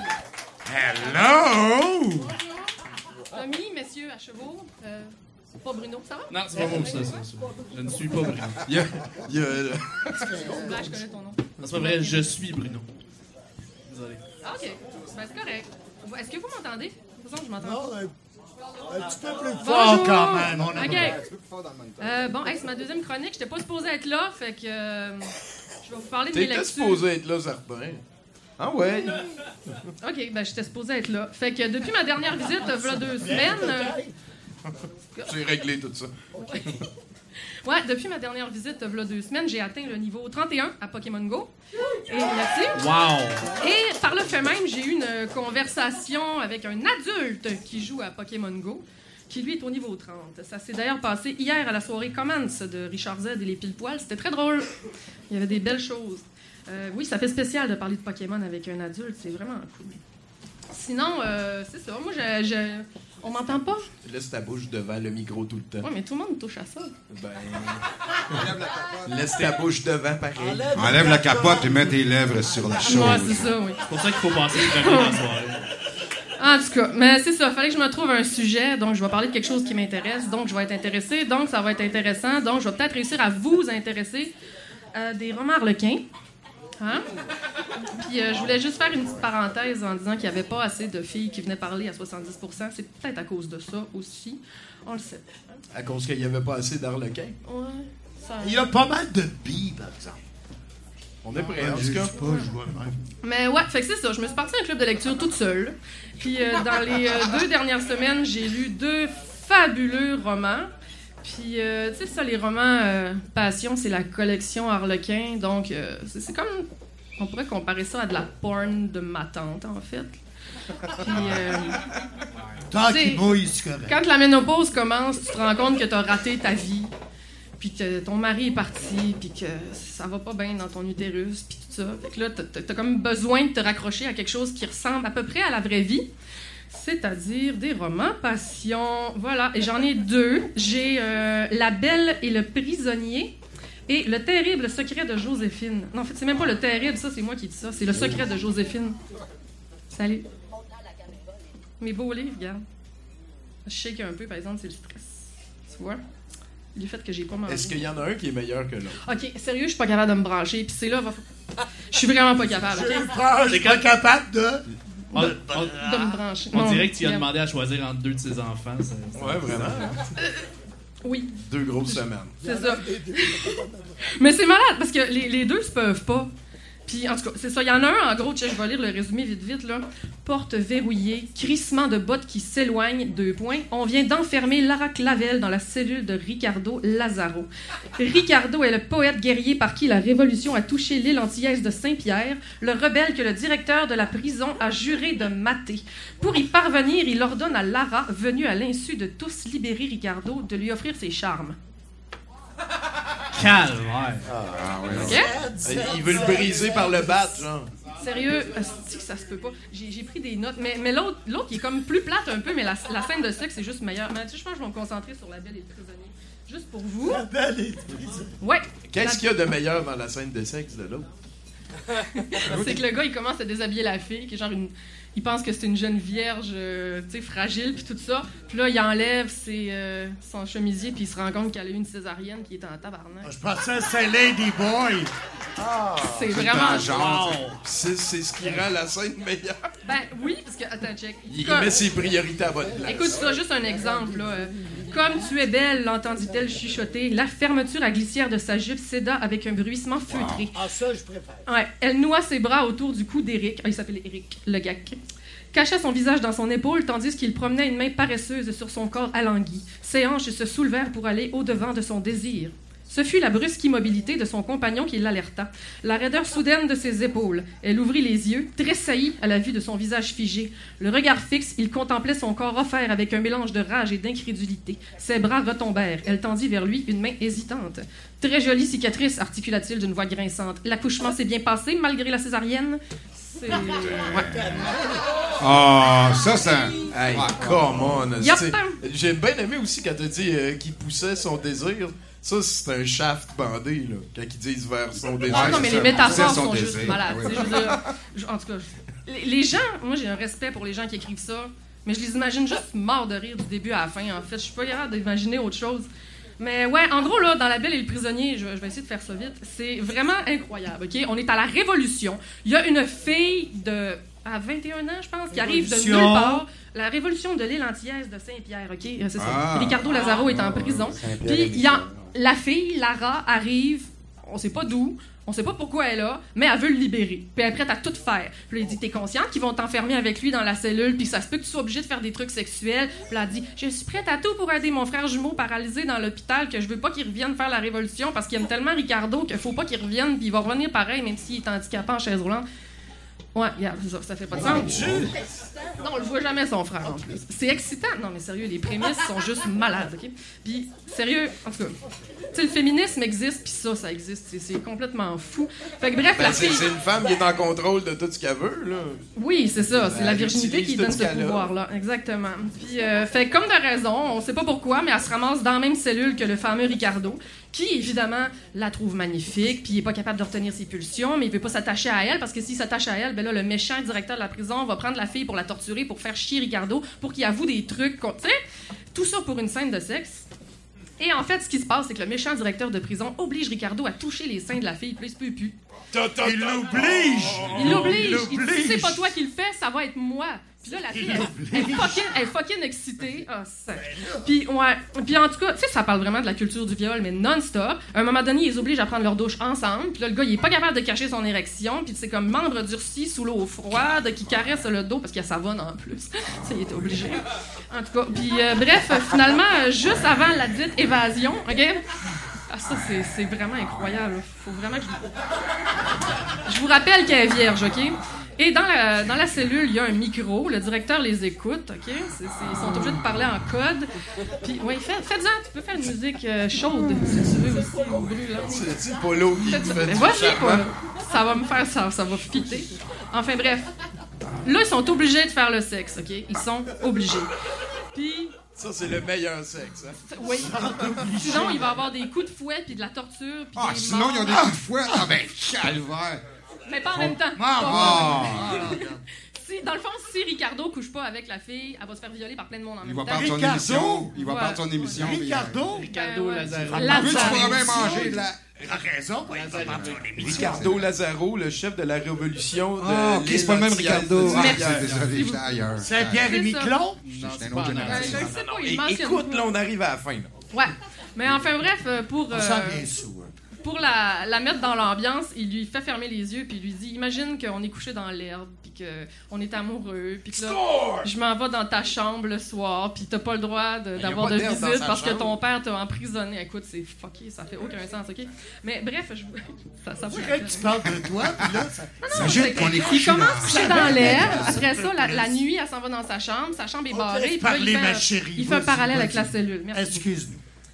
Hello! Tommy, messieurs à chevaux. Euh, pas Bruno, ça va? Non, c'est pas bon, ça, ça, ça. Je ne suis pas Bruno. Il y a... Il y a Là, je connais ton nom. Non, c'est pas vrai, je suis Bruno. Désolé. Ah, OK. Ben, c'est correct. Est-ce que vous m'entendez? De toute façon, je m'entends. Non, un, un petit peu plus Bonjour. fort quand même. On a OK. Euh, bon, hey, c'est ma deuxième chronique. J'étais pas supposée être là, fait que euh, je vais vous parler de mes T'étais lectures. supposé être là, certain. Ah ouais? OK, ben j'étais supposée être là. Fait que depuis ma dernière visite, il y a deux semaines... euh, J'ai réglé tout ça. Ouais, depuis ma dernière visite, il y a deux semaines, j'ai atteint le niveau trente et un à Pokémon Go. Et merci. Wow! Et par le fait même, j'ai eu une conversation avec un adulte qui joue à Pokémon Go, qui lui est au niveau trente. Ça s'est d'ailleurs passé hier à la soirée Commence de Richard Z et les pile-poils. C'était très drôle. Il y avait des belles choses. Euh, oui, ça fait spécial de parler de Pokémon avec un adulte. C'est vraiment cool. Sinon, euh, c'est ça. Moi, je, je... on m'entend pas? Laisse ta bouche devant le micro tout le temps. Oui, mais tout le monde touche à ça. Ben... Laisse ta bouche devant, pareil. Enlève la capote et mets tes lèvres sur la chose. Ouais, c'est ça, oui. C'est pour ça qu'il faut passer le premier dans la soirée. En tout cas, mais c'est ça. Fallait que je me trouve un sujet, donc je vais parler de quelque chose qui m'intéresse, donc je vais être intéressée, donc ça va être intéressant, donc je vais peut-être réussir à vous intéresser à des romans harlequins. Hein? Puis euh, je voulais juste faire une petite parenthèse en disant qu'il n'y avait pas assez de filles qui venaient parler à soixante-dix pour cent. C'est peut-être à cause de ça aussi. On le sait. À cause qu'il n'y avait pas assez d'harlequins. Ouais. Ça... Il y a pas mal de billes, par exemple. On est prêts, en Je tout cas. sais pas, je vois même. Mais ouais, fait que c'est ça. Je me suis partie d'un club de lecture toute seule. Puis euh, dans les euh, deux dernières semaines, j'ai lu deux fabuleux romans. Puis, euh, tu sais, ça, les romans euh, Passion, c'est la collection Harlequin. Donc, euh, c'est, c'est comme... On pourrait comparer ça à de la porn de ma tante, en fait. Puis, euh, Tant t'sais, qu'il mouille, c'est correct. quand la ménopause commence, tu te rends compte que t'as raté ta vie. Puis que ton mari est parti, puis que ça va pas bien dans ton utérus, puis tout ça. Fait que là, t'as, t'as, t'as comme besoin de te raccrocher à quelque chose qui ressemble à peu près à la vraie vie. C'est-à-dire des romans passion. Voilà, et j'en ai deux. J'ai euh, La Belle et le Prisonnier et Le Terrible Secret de Joséphine. Non, en fait, c'est même pas Le Terrible, ça, c'est moi qui dis ça. C'est Le Secret de Joséphine. Salut. Mes beaux livres, regarde. Je shake un peu, par exemple, c'est le stress. Tu vois? Le fait que j'ai pas mangé. Est-ce qu'il y en a un qui est meilleur que l'autre? OK, sérieux, je suis pas capable de me brancher. Puis c'est là, va... je suis vraiment pas capable. OK? Je suis pas capable de... On, on- De me brancher. on Non, dirait que tu as regarde. demandé à choisir entre deux de ses enfants. ça- ça- Ouais, vraiment. Oui, Deux grosses semaines. c'est ça. Mais c'est malade parce que les, les deux se peuvent pas. Puis, en tout cas, c'est ça. Il y en a un, en gros, tu sais, je vais lire le résumé vite, vite, là. Porte verrouillée, crissement de bottes qui s'éloignent, deux points. On vient d'enfermer Lara Clavel dans la cellule de Ricardo Lazaro. Ricardo est le poète guerrier par qui la Révolution a touché l'île antillaise de Saint-Pierre, le rebelle que le directeur de la prison a juré de mater. Pour y parvenir, il ordonne à Lara, venue à l'insu de tous libérer Ricardo, de lui offrir ses charmes. Calvaire. Ah, ouais. OK? Il veut le briser par le bat, genre. Sérieux, asti que ça se peut pas. J'ai, j'ai pris des notes, mais, mais l'autre, l'autre, il est comme plus plate un peu, mais la, la scène de sexe, c'est juste meilleur. Mais tu sais, je pense que je vais me concentrer sur La Belle et le Prisonnier. Juste pour vous. La Belle et le Prisonnier. Ouais. Qu'est-ce la... qu'il y a de meilleur dans la scène de sexe de l'autre? C'est que le gars, il commence à déshabiller la fille, qui est genre une... Il pense que c'est une jeune vierge, euh, tu sais, fragile, puis tout ça. Puis là, il enlève ses, euh, son chemisier, puis il se rend compte qu'elle a eu une césarienne qui est en tabarnak. Je pensais que c'était Lady Boy. Ah, c'est vraiment genre. C'est, c'est ce qui rend la scène meilleure. Ben oui, parce que... Attends, check. Il Comme... met ses priorités à bonne place. Écoute, ça, juste un exemple, là. Euh, Comme tu es belle, l'entendit-elle chuchoter. La fermeture à glissière de sa jupe céda avec un bruissement feutré. Ah, ça, je préfère. Ouais, elle noua ses bras autour du cou d'Éric. Ah, il s'appelle Éric, le gars. Cacha son visage dans son épaule, tandis qu'il promenait une main paresseuse sur son corps alangui. Ses hanches se soulevèrent pour aller au-devant de son désir. Ce fut la brusque immobilité de son compagnon qui l'alerta, la raideur soudaine de ses épaules. Elle ouvrit les yeux, tressaillie à la vue de son visage figé. Le regard fixe, il contemplait son corps offert avec un mélange de rage et d'incrédulité. Ses bras retombèrent. Elle tendit vers lui une main hésitante. « Très jolie cicatrice », articula-t-il d'une voix grinçante. « L'accouchement s'est bien passé, malgré la césarienne ?» C'est... Ouais. Ah, ça, ça... Hey, come on. Yep. J'ai bien aimé aussi quand t'as dit euh, qu'il poussait son désir. Ça, c'est un shaft bandé, là, quand ils disent vers son désir. Ah non, mais les métaphores sont désir. juste malades. Oui. Je veux dire, je- en tout cas, je- les, les gens, moi j'ai un respect pour les gens qui écrivent ça, mais je les imagine juste morts de rire du début à la fin. En fait, je suis pas capable d'imaginer autre chose. Mais ouais, en gros, là, dans La Belle et le Prisonnier, je, je vais essayer de faire ça vite, c'est vraiment incroyable, OK? On est à la Révolution. Il y a une fille de... à vingt et un ans, je pense, qui arrive de nulle Révolution. part. La révolution de l'île antillaise de Saint-Pierre, OK? Euh, C'est ça. Ah. Ricardo Lazaro est en prison. Puis il y a... la fille, Lara, arrive, on sait pas d'où, on sait pas pourquoi elle est là, mais elle veut le libérer. Puis elle est prête à tout faire. Puis là, il dit, t'es consciente qu'ils vont t'enfermer avec lui dans la cellule, puis ça se peut que tu sois obligé de faire des trucs sexuels. Puis là, elle dit, je suis prête à tout pour aider mon frère jumeau paralysé dans l'hôpital, que je veux pas qu'il revienne faire la révolution, parce qu'il aime tellement Ricardo qu'il faut pas qu'il revienne, puis il va revenir pareil, même s'il est handicapé en chaise roulante. Ouais, regarde, ça, ça fait pas de sens. Non, on le voit jamais, son frère, en plus. C'est excitant. Non, mais sérieux, les prémices sont juste malades, OK? Puis, sérieux, en tout cas, tu sais, le féminisme existe, puis ça, ça existe. C'est, c'est complètement fou. Fait que bref, Ben, la c'est, fille... c'est une femme qui est en contrôle de tout ce qu'elle veut, là. Oui, c'est ça. C'est Ben, la elle virginité utilise qui tout donne ce ce qu'elle a. pouvoir-là. Exactement. Puis, euh, fait comme de raison, on sait pas pourquoi, mais elle se ramasse dans la même cellule que le fameux Ricardo, qui, évidemment, la trouve magnifique, puis il est pas capable de retenir ses pulsions, mais il veut pas s'attacher à elle, parce que s'il s'attache à elle, ben là, le méchant directeur de la prison va prendre la fille pour la torturer, pour faire chier Ricardo, pour qu'il avoue des trucs, qu'on- tu sais, tout ça pour une scène de sexe. Et en fait, ce qui se passe, c'est que le méchant directeur de prison oblige Ricardo à toucher les seins de la fille, puis là, il se peut plus. Il l'oblige! Il l'oblige. Il Il dit, l'oblige. si c'est pas toi qui le fais, ça va être moi. Puis là, la fille, elle, elle est fucking, elle est fucking excitée. Ah, ça. Puis, ouais. Puis en tout cas, tu sais, ça parle vraiment de la culture du viol, mais non-stop. À un moment donné, ils les obligent à prendre leur douche ensemble. Puis là, le gars, il est pas capable de cacher son érection. Puis c'est comme membre durci sous l'eau froide qui caresse le dos parce qu'il y a savonne en plus. Ça, il était obligé. En tout cas, puis euh, bref, finalement, euh, juste avant la dite évasion, OK? Ah, ça, c'est, c'est vraiment incroyable. Faut vraiment que je... Je vous rappelle qu'elle est vierge, OK? Et dans la, dans la cellule, il y a un micro. Le directeur les écoute, OK? C'est, c'est, ils sont obligés de parler en code. Puis, oui, faites, faites-en. Tu peux faire une musique euh, chaude, si tu veux, aussi, ou brûlante. C'est, c'est Polo qui Faites- fait Mais du vas-y, charmant. Paul. Ça va me faire ça, ça va fitter. Enfin, bref. Là, ils sont obligés de faire le sexe, OK? Ils sont obligés. Puis... Ça, c'est le meilleur sexe, hein? Oui. Sinon, il va y avoir des coups de fouet, puis de la torture, puis Ah, des sinon, morts. ils ont des coups de fouet. Ah, ben, calvaire. Mais pas en même temps. Ah, Si, dans le fond, si Ricardo couche pas avec la fille, elle va se faire violer par plein de monde en il même va temps. perdre son Ricardo? émission. Il va Ouais. perdre son émission. puis, euh, Ricardo? Ricardo ouais. Lazaro. Lazaro. En plus, tu pourras bien manger de la... T'as raison, ouais, il va prendre son émission. Ricardo Lazaro, le chef de la révolution de Ah, ok, c'est pas le même l'île Ricardo. antillaise de Ah, Merci. Saint-Pierre. désolé, j'étais ailleurs. Saint-Pierre et C'est ça. Miquelon? Non, c'est une autre Euh, je génération. sais pas, il É- mentionne Écoute, pas. là, on arrive à la fin, là. Ouais. Mais enfin, bref, euh, pour, On euh, sent bien sous. hein. pour la, la mettre dans l'ambiance, il lui fait fermer les yeux, puis il lui dit, imagine qu'on est couché dans l'herbe, puis qu'on est amoureux, puis que là, je m'en vais dans ta chambre le soir, puis t'as pas le droit de- y a d'avoir pas de d'herbe dans visite sa parce que chambre. ton père t'a emprisonné. Écoute, c'est fucké, ça fait aucun sens, OK? Mais bref, je... ça, ça Je va. dirais que tu parles de toi, puis là, ça... Imagine qu'on est Il couché commence dans... à coucher dans l'herbe. Après ça, la, la nuit, elle s'en va dans sa chambre. Sa chambre est On barrée. te laisse Puis là, il parler, fait, ma un- chérie. il fait un Vas-y, parallèle avec vas-y. la cellule. Merci. Excuse-nous.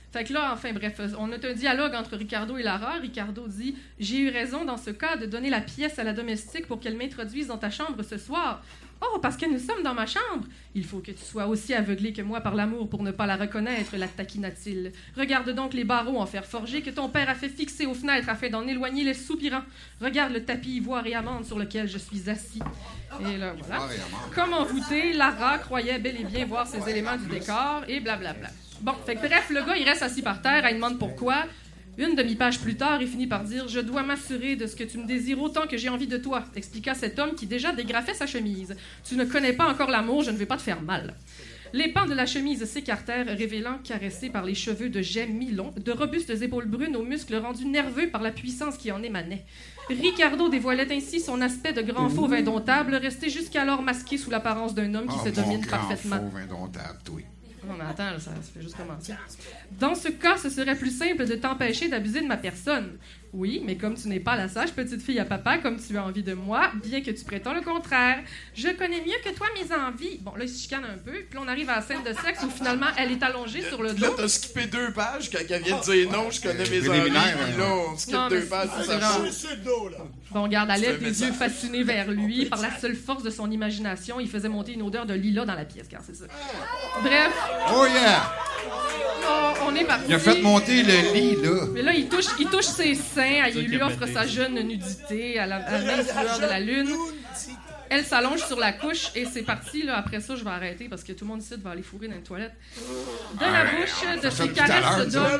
Fait que là, enfin bref, on a un dialogue entre Ricardo et Lara. Ricardo dit « J'ai eu raison dans ce cas de donner la pièce à la domestique pour qu'elle m'introduise dans ta chambre ce soir. » « Oh, parce que nous sommes dans ma chambre. Il faut que tu sois aussi aveuglé que moi par l'amour pour ne pas la reconnaître, la taquina-t-il. Regarde donc les barreaux en fer forgé que ton père a fait fixer aux fenêtres afin d'en éloigner les soupirants. Regarde le tapis ivoire et amande sur lequel je suis assis. » Et là, voilà. Comme envoûté, Lara croyait bel et bien voir ces éléments du décor et blablabla. Bon, fait que bref, le gars, il reste assis par terre, elle demande pourquoi. Une demi-page plus tard, il finit par dire « Je dois m'assurer de ce que tu me désires autant que j'ai envie de toi », expliqua cet homme qui déjà dégrafait sa chemise. « Tu ne connais pas encore l'amour, je ne vais pas te faire mal. » Les pans de la chemise s'écartèrent, révélant, caressés par les cheveux de jais mi-longs, de robustes épaules brunes aux muscles rendus nerveux par la puissance qui en émanait. Ricardo dévoilait ainsi son aspect de grand fauve indomptable, resté jusqu'alors masqué sous l'apparence d'un homme qui oh, se domine grand parfaitement. Fauve indomptable, toi. Non, mais attends, là, ça, ça fait juste commencer. Dans ce cas, ce serait plus simple de t'empêcher d'abuser de ma personne. Oui, mais comme tu n'es pas la sage petite fille à papa, comme tu as envie de moi, bien que tu prétends le contraire. Je connais mieux que toi mes envies. Bon, là, il se chicane un peu, puis là, on arrive à la scène de sexe où finalement, elle est allongée sur le dos. Là, t'as skippé deux pages quand elle vient de dire non, je connais mes envies. Puis là, on skip non, deux pages, c'est ça vraiment... sur le dos, là. Bon, garde, elle lève les yeux fascinés vers lui. Par la seule force de son imagination, il faisait monter une odeur de lilas dans la pièce, car c'est ça. Bref. Oh yeah! On, on est parti. Il a fait monter le lit, là. Mais là, il touche, il touche ses seins, il lui offre sa jeune nudité à la, à la même lueur de la lune. Elle s'allonge sur la couche et c'est parti. Là. Après ça, je vais arrêter parce que tout le monde ici va aller fourrer dans les toilettes. De la bouche, de ses caresses d'homme...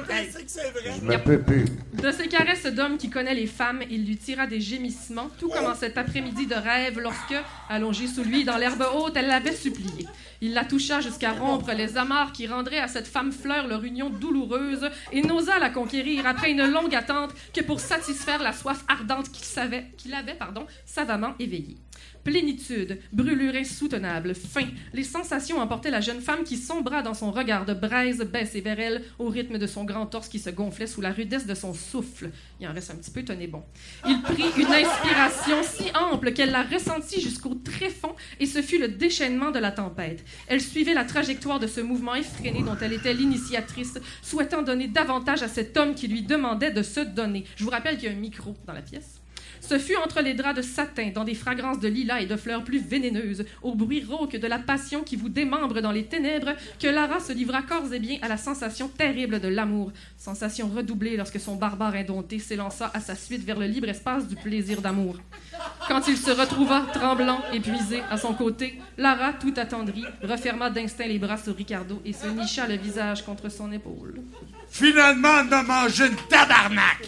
Je me peux plus. De ses caresses d'homme qui connaît les femmes, il lui tira des gémissements, tout comme en cet après-midi de rêve lorsque, allongée sous lui dans l'herbe haute, elle l'avait supplié. Il la toucha jusqu'à rompre les amarres qui rendraient à cette femme fleur leur union douloureuse et n'osa la conquérir après une longue attente que pour satisfaire la soif ardente qu'il savait, qu'il avait pardon, savamment éveillée. Plénitude, brûlure insoutenable, faim, les sensations emportaient la jeune femme qui sombra dans son regard de braise baissé vers elle au rythme de son grand torse qui se gonflait sous la rudesse de son souffle. Il en reste un petit peu, tenez bon. Il prit une inspiration si ample qu'elle la ressentit jusqu'au tréfonds et ce fut le déchaînement de la tempête. Elle suivait la trajectoire de ce mouvement effréné dont elle était l'initiatrice, souhaitant donner davantage à cet homme qui lui demandait de se donner. Je vous rappelle qu'il y a un micro dans la pièce. Ce fut entre les draps de satin, dans des fragrances de lilas et de fleurs plus vénéneuses, au bruit rauque de la passion qui vous démembre dans les ténèbres, que Lara se livra corps et bien à la sensation terrible de l'amour. Sensation redoublée lorsque son barbare indompté s'élança à sa suite vers le libre espace du plaisir d'amour. Quand il se retrouva, tremblant, épuisé, à son côté, Lara, tout attendrie, referma d'instinct les bras sur Ricardo et se nicha le visage contre son épaule. Finalement, on a mangé une tabarnak!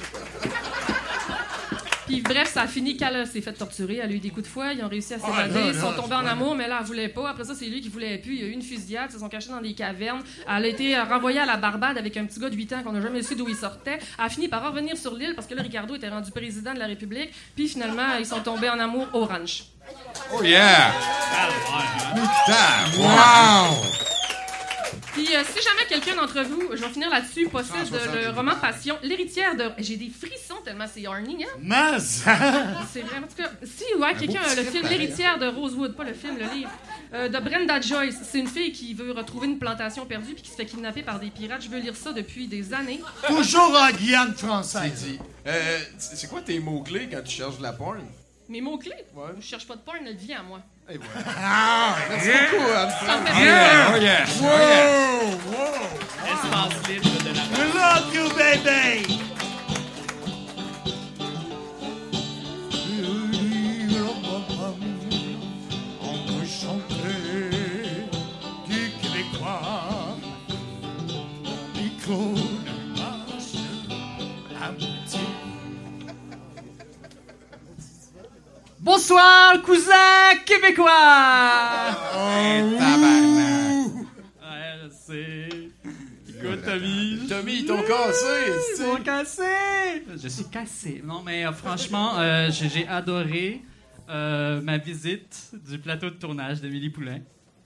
Puis bref, ça a fini qu'elle s'est fait torturer, elle a eu des coups de fouet, ils ont réussi à s'évader, oh, ils sont tombés en amour, mais là, elle voulait pas. Après ça, c'est lui qui voulait plus. Il y a eu une fusillade, ils se sont cachés dans des cavernes. Elle a été renvoyée à la Barbade avec un petit gars de huit ans qu'on n'a jamais su d'où il sortait. Elle a fini par revenir sur l'île parce que là, Ricardo était rendu président de la République. Puis finalement, ils sont tombés en amour au ranch. Oh yeah! Putain! Wow! Puis, euh, si jamais quelqu'un d'entre vous, je vais finir là-dessus, possède le roman Passion, l'héritière de... J'ai des frissons tellement c'est horny, hein? Mais... C'est vrai, en tout cas. Si, ouais, quelqu'un a le film L'héritière de Rosewood, pas le film, le livre, euh, de Brenda Joyce. C'est une fille qui veut retrouver une plantation perdue puis qui se fait kidnapper par des pirates. Je veux lire ça depuis des années. Toujours en Guyane française. C'est dit. Euh, c'est quoi tes mots-clés quand tu cherches de la porn? Mes mots-clés? Ouais. Je cherche pas de porn, elle vient à moi. Et voilà. Ah, merci beaucoup, Anne-Franck. Ça me fait yeah. Oh yeah! Wow! Wow! Espace libre de la... We love you, baby! On peut chanter du québécois. Micro de marche à moitié. Bonsoir, cousins québécois! Oh, tabarnak! Ouais, je sais. Écoute, Tommy. Tommy, ils t'ont cassé! Ils m'ont cassé! Je suis cassé. Non, mais euh, franchement, euh, j'ai, j'ai adoré euh, ma visite du plateau de tournage d'Émilie Poulain.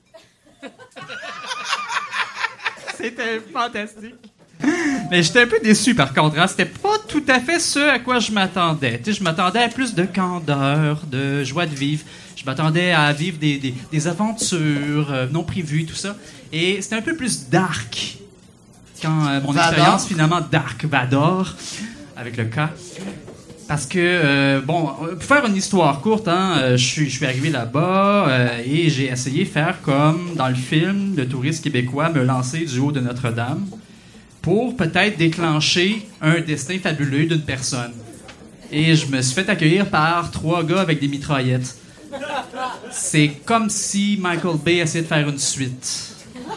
C'était fantastique. Mais j'étais un peu déçu, par contre. Hein. C'était pas tout à fait ce à quoi je m'attendais. Tu sais, je m'attendais à plus de candeur, de joie de vivre. Je m'attendais à vivre des, des, des aventures euh, non prévues, tout ça. Et c'était un peu plus dark quand euh, mon Vador. expérience finalement Dark Vador, avec le K. Parce que, euh, bon, pour faire une histoire courte, hein, euh, je suis je suis arrivé là-bas euh, et j'ai essayé de faire comme dans le film Le touriste québécois, me lancer du haut de Notre-Dame pour peut-être déclencher un destin fabuleux d'une personne. Et je me suis fait accueillir par trois gars avec des mitraillettes. C'est comme si Michael Bay essayait de faire une suite.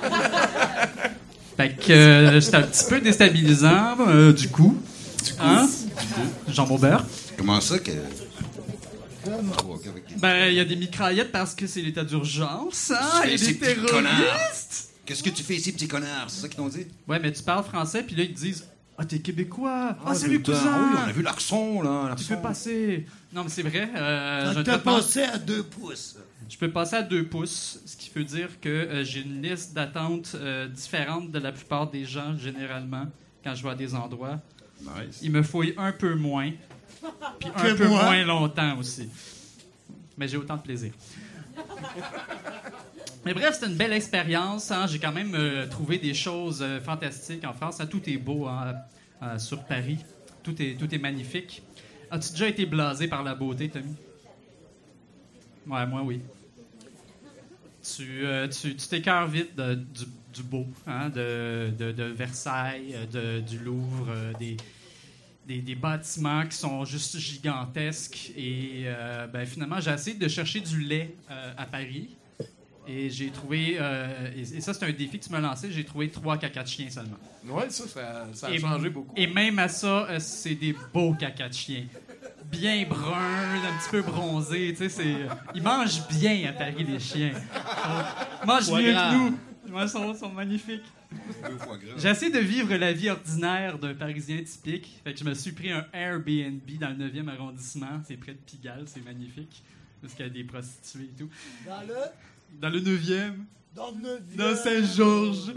Fait que euh, c'était un petit peu déstabilisant, euh, du coup. Du coup, Hein? du coup. Jean Maubert. Comment ça que... Ben, il y a des mitraillettes parce que c'est l'état d'urgence, hein? Il y a des terroristes! Qu'est-ce que tu fais ici, petit connard? C'est ça qu'ils t'ont dit? Ouais, mais tu parles français, puis là, ils te disent « Ah, t'es québécois! Ah, salut, putain, cousin! oui, on a vu l'accent, là. Tu peux passer... » Non, mais c'est vrai. Euh, j'ai un T'as traitement- passé à deux pouces. Je peux passer à deux pouces, ce qui veut dire que euh, j'ai une liste d'attente euh, différente de la plupart des gens, généralement, quand je vais à des endroits. Nice. Il me fouille un peu moins, puis un Que peu moi. moins longtemps aussi. Mais j'ai autant de plaisir. Mais bref, c'était une belle expérience. Hein. J'ai quand même euh, trouvé des choses euh, fantastiques en France. Hein. Tout est beau hein, euh, sur Paris. Tout est, tout est magnifique. As-tu déjà été blasé par la beauté, Tommy? Ouais, moi, oui. Tu euh, tu, tu t'écœures vite de- du, du beau, hein, de, de, de Versailles, de, du Louvre, euh, des, des, des bâtiments qui sont juste gigantesques. Et euh, ben, finalement, j'ai essayé de chercher du lait euh, à Paris. Et j'ai trouvé, euh, et, et ça c'est un défi que tu m'as lancé, j'ai trouvé trois cacas de chiens seulement. Ouais, ça, ça, ça a Et- changé beaucoup. Et même à ça, euh, c'est des beaux cacas de chiens. Bien bruns, un petit peu bronzés, tu sais, c'est... Ils mangent bien à Paris, les chiens. Ils mangent Foie mieux gras. que nous. Ils sont, sont magnifiques. Deux fois gras. J'ai essayé de vivre la vie ordinaire d'un Parisien typique. Fait que je me suis pris un Airbnb dans le neuvième arrondissement. C'est près de Pigalle, c'est magnifique. Parce qu'il y a des prostituées et tout. Dans le... Dans le neuvième. Dans le neuvième. Dans Saint-Georges.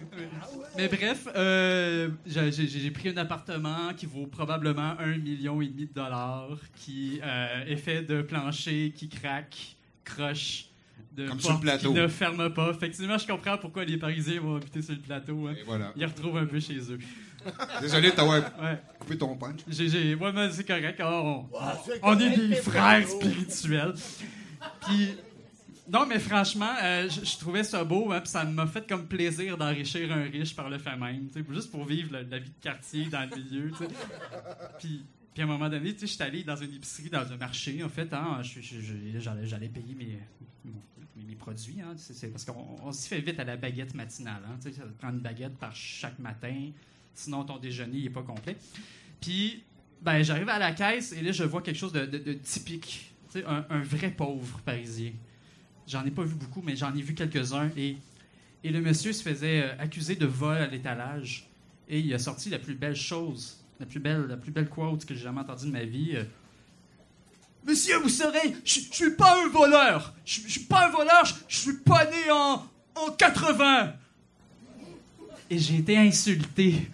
Mais bref, euh, j'ai, j'ai- j'ai pris un appartement qui vaut probablement un million et demi de dollars, qui euh, est fait de planchers qui craquent, croches, de Comme sur le portes plateau. qui ne ferment pas. Effectivement, je comprends pourquoi les Parisiens vont habiter sur le plateau. Hein. Et voilà. Ils retrouvent un peu chez eux. Désolé de t'avoir Ouais. coupé ton punch. J'ai, j'ai, ouais, mais c'est correct. Oh, on, Ah, c'est on est correct, des les frères frères. spirituels. Puis, non, mais franchement, euh, je je trouvais ça beau, hein, puis ça m'a fait comme plaisir d'enrichir un riche par le fait même, tu sais, juste pour vivre la, la vie de quartier dans le milieu, tu sais. Puis, puis à un moment donné, tu sais, je suis allé dans une épicerie, dans un marché, en fait, hein, je- je- je- j'allais, j'allais payer mes, mes, mes produits, hein, c'est, c'est parce qu'on on s'y fait vite à la baguette matinale, hein, tu sais, ça te prend une baguette par chaque matin, sinon ton déjeuner n'est pas complet. Puis, ben, j'arrive à la caisse et là, je vois quelque chose de, de- de typique, tu sais, un, un vrai pauvre parisien. J'en ai pas vu beaucoup, mais j'en ai vu quelques-uns. Et, et le monsieur se faisait euh, accuser de vol à l'étalage. Et il a sorti la plus belle chose, la plus belle, la plus belle quote que j'ai jamais entendue de ma vie. euh, Monsieur, vous saurez, je je suis pas un voleur. Je je suis pas un voleur. Je je suis pas né en, en quatre-vingts. Et j'ai été insulté.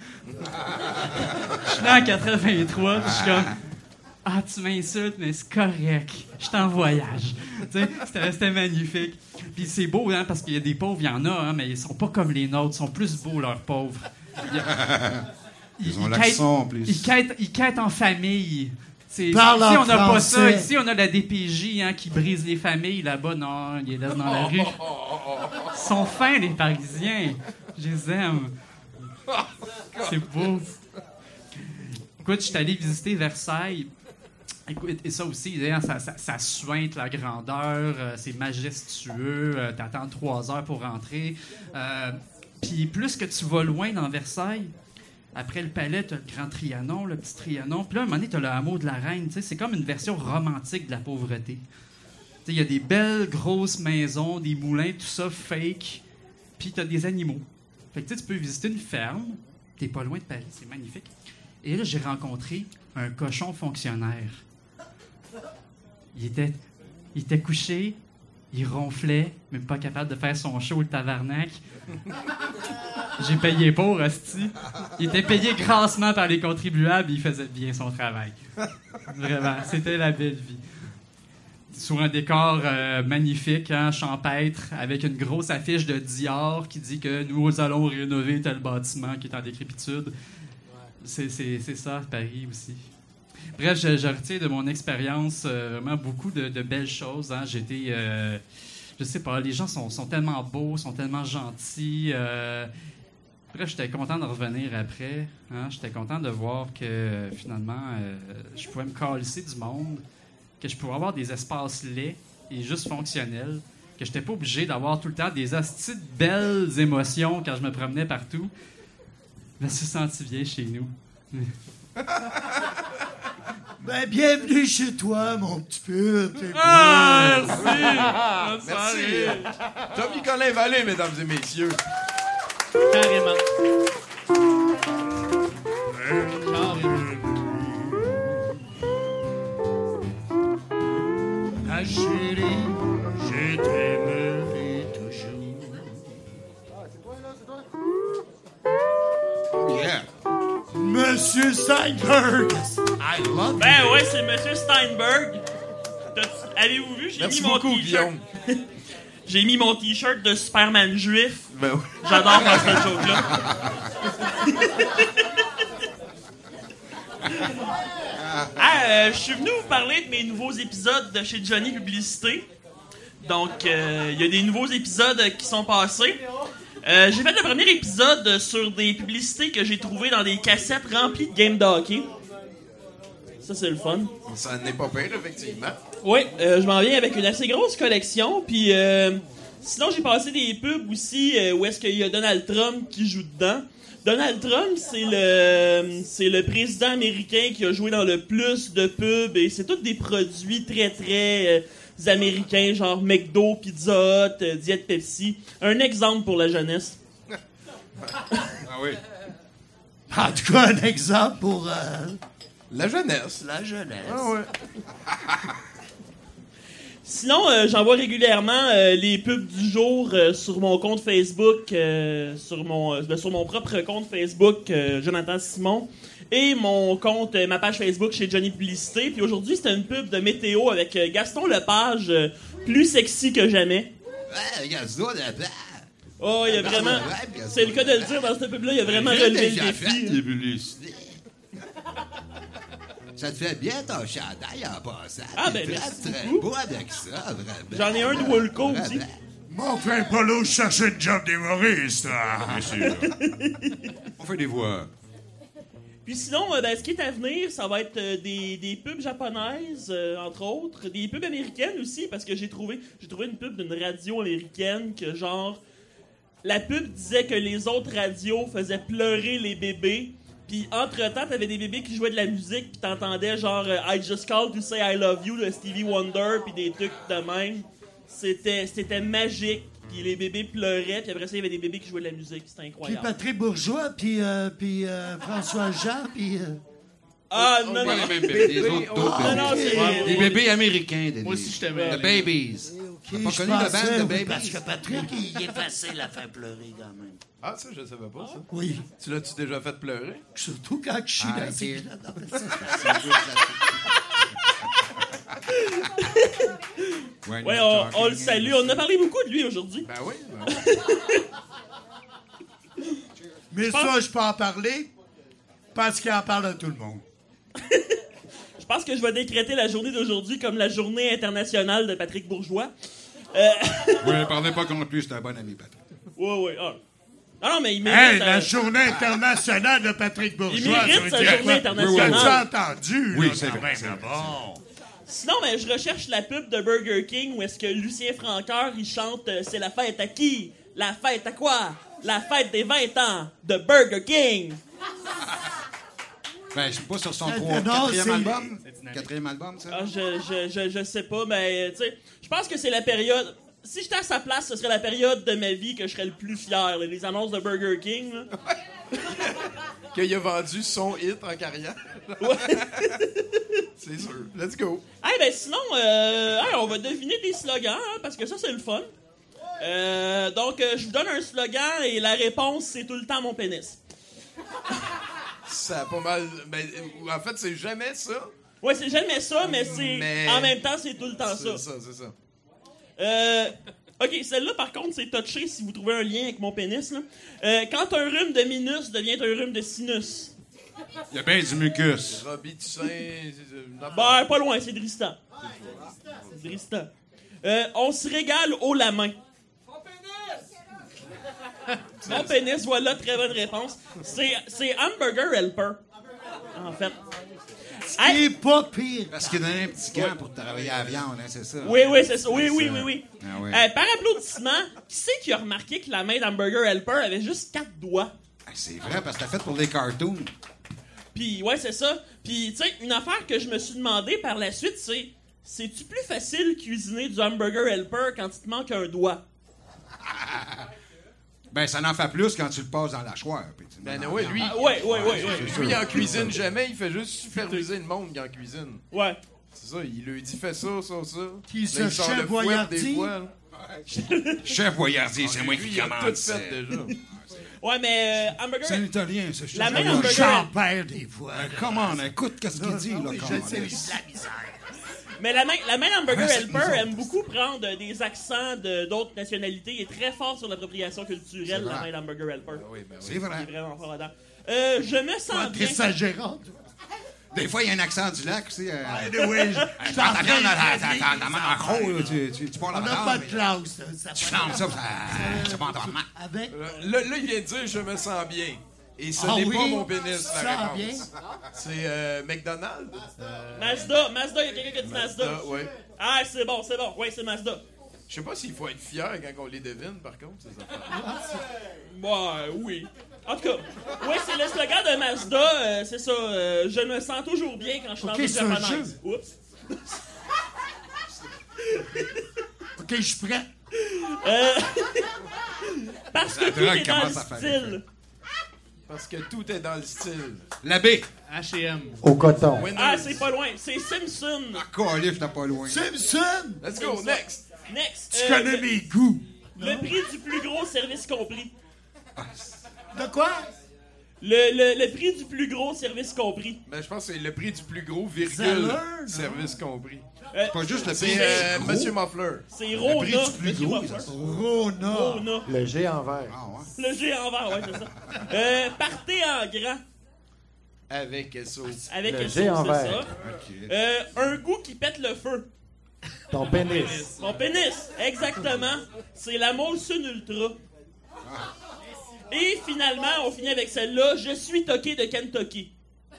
Je suis né en quatre-vingt-trois. puis Je suis comme... Ah, tu m'insultes, mais c'est correct. Je suis en voyage. Tu sais, c'était, c'était magnifique. Puis c'est beau, hein, parce qu'il y a des pauvres, il y en a, hein, mais ils sont pas comme les nôtres. Ils sont plus beaux, leurs pauvres. Il y a- Ils ont quêtent- l'accent, en plus. Ils quêtent, ils quêtent en famille. C'est, Parle ici, en on n'a pas ça. français. Ici, on a la D P J hein, qui brise les familles. Là-bas, non, ils les laissent dans la rue. Ils sont fins, les Parisiens. Je les aime. C'est beau. Écoute, je suis allé visiter Versailles. Écoute, et ça aussi, hein, ça, ça, ça suinte la grandeur, euh, c'est majestueux, euh, t'attends trois heures pour rentrer. Euh, Puis plus que tu vas loin dans Versailles, après le palais, t'as le grand Trianon, le petit Trianon. Puis là, à un moment donné, t'as le hameau de la Reine. Tu sais, c'est comme une version romantique de la pauvreté. Il y a des belles grosses maisons, des moulins, tout ça fake. Puis t'as des animaux. Fait que tu sais, tu peux visiter une ferme. T'es pas loin de Paris, c'est magnifique. Et là, j'ai rencontré un cochon fonctionnaire. Il était, il était couché, il ronflait, même pas capable de faire son show, le tabarnak. J'ai payé pour, hostie. Il était payé grassement par les contribuables et il faisait bien son travail. Vraiment, c'était la belle vie. sur un décor euh, magnifique, hein, champêtre, avec une grosse affiche de Dior qui dit que nous allons rénover tel bâtiment qui est en décrépitude. C'est, c'est, c'est ça, Paris aussi. Bref, je, je retiens de mon expérience euh, vraiment beaucoup de, de belles choses. Hein. J'ai été, euh, je sais pas, les gens sont, sont tellement beaux, sont tellement gentils. Euh, bref, j'étais content de revenir après. Hein. J'étais content de voir que euh, finalement, euh, je pouvais me calisser du monde, que je pouvais avoir des espaces laids et juste fonctionnels, que je n'étais pas obligé d'avoir tout le temps des hosties de belles émotions quand je me promenais partout. Je me suis senti bien chez nous. Ben, bienvenue chez toi, mon petit pute. Ah, merci! Merci! Tommy Colin Vallée, mesdames et messieurs. Carrément. Ma chérie, je t'aimerai toujours. Ah, c'est toi, là, c'est toi? Oh, yeah! Monsieur Steinberg! I love you. Ben ouais, c'est Monsieur Steinberg. Avez-vous vu? J'ai Merci mis mon beaucoup, t-shirt. J'ai mis mon t-shirt de Superman juif. Ben oui. J'adore faire cette joke-là. Ah, euh, je suis venu vous parler de mes nouveaux épisodes de chez Johnny Publicité. Donc, il euh, y a des nouveaux épisodes qui sont passés. Euh, j'ai fait le premier épisode sur des publicités que j'ai trouvées dans des cassettes remplies de games de hockey. Ça, c'est le fun. Ça n'est pas pire, effectivement. Oui, euh, je m'en viens avec une assez grosse collection. Puis, euh, sinon, j'ai passé des pubs aussi euh, où est-ce qu'il y a Donald Trump qui joue dedans. Donald Trump, c'est le c'est le président américain qui a joué dans le plus de pubs. Et c'est tous des produits très, très... Euh, américains, genre McDo, Pizza Hut, euh, Diet Pepsi. Un exemple pour la jeunesse. Ah oui. En tout cas, un exemple pour... Euh, la jeunesse. La jeunesse. Ah ouais. Sinon, euh, j'envoie régulièrement euh, les pubs du jour euh, sur mon compte Facebook, euh, sur, mon, euh, sur mon propre compte Facebook, euh, Jonathan Simon, et mon compte, euh, ma page Facebook chez Johnny Publicité. Puis aujourd'hui, c'était une pub de météo avec euh, Gaston Lepage, euh, plus sexy que jamais. Ouais, Gaston Lepage. Oh, il y a vraiment... C'est le cas de le dire dans cette pub-là, il y a vraiment relevé le défi. Ça te fait bien ton chandail en passant. Ah, ben, T'es merci très beaucoup. beau avec ça, vraiment. J'en ai un de Woolco aussi. Mon frère Polo cherche un job d'humoriste. Bien sûr. On fait des voix. Puis sinon, euh, ben, ce qui est à venir, ça va être euh, des, des pubs japonaises, euh, entre autres. Des pubs américaines aussi, parce que j'ai trouvé j'ai trouvé une pub d'une radio américaine que, genre, la pub disait que les autres radios faisaient pleurer les bébés. Puis entre-temps, t'avais des bébés qui jouaient de la musique, puis t'entendais genre euh, I Just Called to Say I Love You de Stevie Wonder, puis des trucs de même. C'était, c'était magique. Puis les bébés pleuraient, puis après ça, il y avait des bébés qui jouaient de la musique. C'était Puis incroyable. Patrick Bourgeois, puis, euh, puis euh, François Jean, puis... Euh... Ah, non, non. Pas les mêmes bébés, des autres, d'autres Ah, non, bébés. c'est... Des bébés américains. Des, Moi aussi, je t'aimais. The Babies. Okay, T'as pas je connu la pensais, bande de oui, Babies? parce que Patrick, il est facile à faire pleurer quand même. Ah, ça, je savais pas, ça. Oui. Tu l'as-tu déjà fait pleurer? Surtout quand je suis Ah, dans c'est- ces... When Ouais, you're on, talking on le salue. On a parlé beaucoup de lui aujourd'hui. Ben oui. Mais Je ça, pense- je peux en parler parce qu'il en parle à tout le monde. Je pense que je vais décréter la journée d'aujourd'hui comme la journée internationale de Patrick Bourgeois. Euh... Oui, parlez pas contre lui, c'est un bon ami, Patrick. ouais, ouais. Ah. Non, non, mais il Hey, mérite... la euh, journée internationale de Patrick Bourgeois. Il mérite ça veut sa dire journée quoi? internationale. As-tu entendu? Oui, là, c'est quand vrai, même, c'est là, vrai, bon. Sinon, ben, je recherche la pub de Burger King où est-ce que Lucien Francoeur, il chante euh, C'est la fête à qui? La fête à quoi? La fête des vingt ans de Burger King! Ben, c'est pas sur son Euh, trois- non, quatrième c'est- album? Quatrième album, ça? Ah, je, je, je, je sais pas, mais tu sais, je pense que c'est la période... Si j'étais à sa place, ce serait la période de ma vie que je serais le plus fier. là. Les annonces de Burger King, là. Qu'il a vendu son hit en carrière. Ouais. C'est sûr. Let's go. Hey, ben sinon, euh, hey, on va deviner des slogans, hein, parce que ça, c'est le fun. Euh, donc, euh, je vous donne un slogan et la réponse, c'est tout le temps mon pénis. Ça a pas mal... Ben, en fait, c'est jamais ça. Ouais, c'est jamais ça, mais c'est Mais- en même temps, c'est tout le temps C'est ça. ça, c'est ça. Euh, ok, celle-là, par contre, c'est touché si vous trouvez un lien avec mon pénis. Là. Euh, quand un rhume de minus devient un rhume de sinus. Il y a bien du mucus. Robitussin, c'est... Ben, pas loin, c'est Dristan. C'est Dristan. Euh, on se régale haut la main. Mon pénis, voilà, très bonne réponse. C'est, c'est Hamburger Helper, en fait. Ce qui est pas pire. Parce qu'il donnait un petit gant pour travailler à la viande, hein, c'est ça? Oui, oui, c'est ça. Oui, oui, oui, oui. Ah ouais. Euh, par applaudissement, qui c'est qui a remarqué que la main d'Hamburger Helper avait juste quatre doigts? Ah, c'est vrai, parce que t'as fait pour des cartoons. Puis, ouais, c'est ça. Puis, tu sais, une affaire que je me suis demandé par la suite, c'est... C'est-tu plus facile cuisiner du Hamburger Helper quand il te manque un doigt? Ben, ça n'en fait plus quand tu le passes dans la choire. Ben oui, lui, Ah, ouais, ouais, ouais, ouais. lui, il en cuisine jamais, il fait juste superviser le monde qui en cuisine. Ouais. C'est ça, il lui dit fais ça, ça, ça. Qui Là, se il sort le chef fouet Boyardi? des fois, là. Chef Boyardi, c'est moi Lui, qui il a commande. tout ça. fait déjà. Ouais, mais euh, Hamburger... C'est un italien, ça. je te La dis. main Ah, d'Hamburger... Jean-Père, des fois. Ben, comment, écoute, qu'est-ce qu'il dit, là, Oui, comment, je sais, là. c'est la misère. Mais la main, la main d'Hamburger Ah, c'est Helper nous aime beaucoup prendre euh, des accents de, d'autres nationalités. Il est très fort sur l'appropriation culturelle, C'est la vrai. main d'Hamburger Helper. Oui, ben oui. C'est Il vrai. est vraiment fort là-dedans. Euh, je me sens Toi, bien... t'exagérant. Des fois, il y a un accent du lac, tu sais. euh, Oui, je Quand suis en ta viande, train ta- de ta- ta- ta main en croc, là, tu- tu tu pars On la n'a barre, pas de mais classe. ça tu fait- flammes ça, ça- c'est bon, t'as vraiment. Avec? Là, là, il vient de dire je me sens bien. Et ce Ah n'est oui? pas mon pénis, Tu la sens réponse. bien? C'est euh, McDonald's? Mazda, Mazda, il y a quelqu'un qui a dit Mazda. Mazda, ouais. Ah, c'est bon, c'est bon. Ouais, c'est Mazda. Je sais pas s'il faut être fier quand on les devine, par contre, ces affaires. Ouais, oui. En tout cas, oui, c'est le slogan de Mazda. euh, c'est ça. euh, je me sens toujours bien quand je suis Ok, dans une c'est un japonaise. Oups. OK, je suis prêt. Euh, Parce que La tout drogue est dans commence le à faire style. Parce que tout est dans le style. La baie. H et M. Au coton. Winners. Ah, c'est pas loin. C'est Simpson. Ah, calif, j'étais pas loin. Simpson! Let's go, next! Next. Tu euh, connais le, mes goûts. le prix du plus gros service compris. De quoi? Le, le, le prix du plus gros service compris. Ben, je pense que c'est le prix du plus gros, virgule, Zeller, non? service compris. Euh, Pas juste le prix. C'est euh, gros. Monsieur Muffler. c'est Rona. prix du plus Monsieur gros, Muffler. Rona. Rona. Le G en vert. Ah, ouais. Le G en vert, ouais, c'est ça. Euh, partez en grand. Avec sauce. Avec Le le G en c'est vert. ça. OK. Euh, un goût qui pète le feu. Ton pénis. Mon pénis, exactement. C'est la Molson Ultra. Et finalement, on finit avec celle-là. Je suis toqué de Kentucky.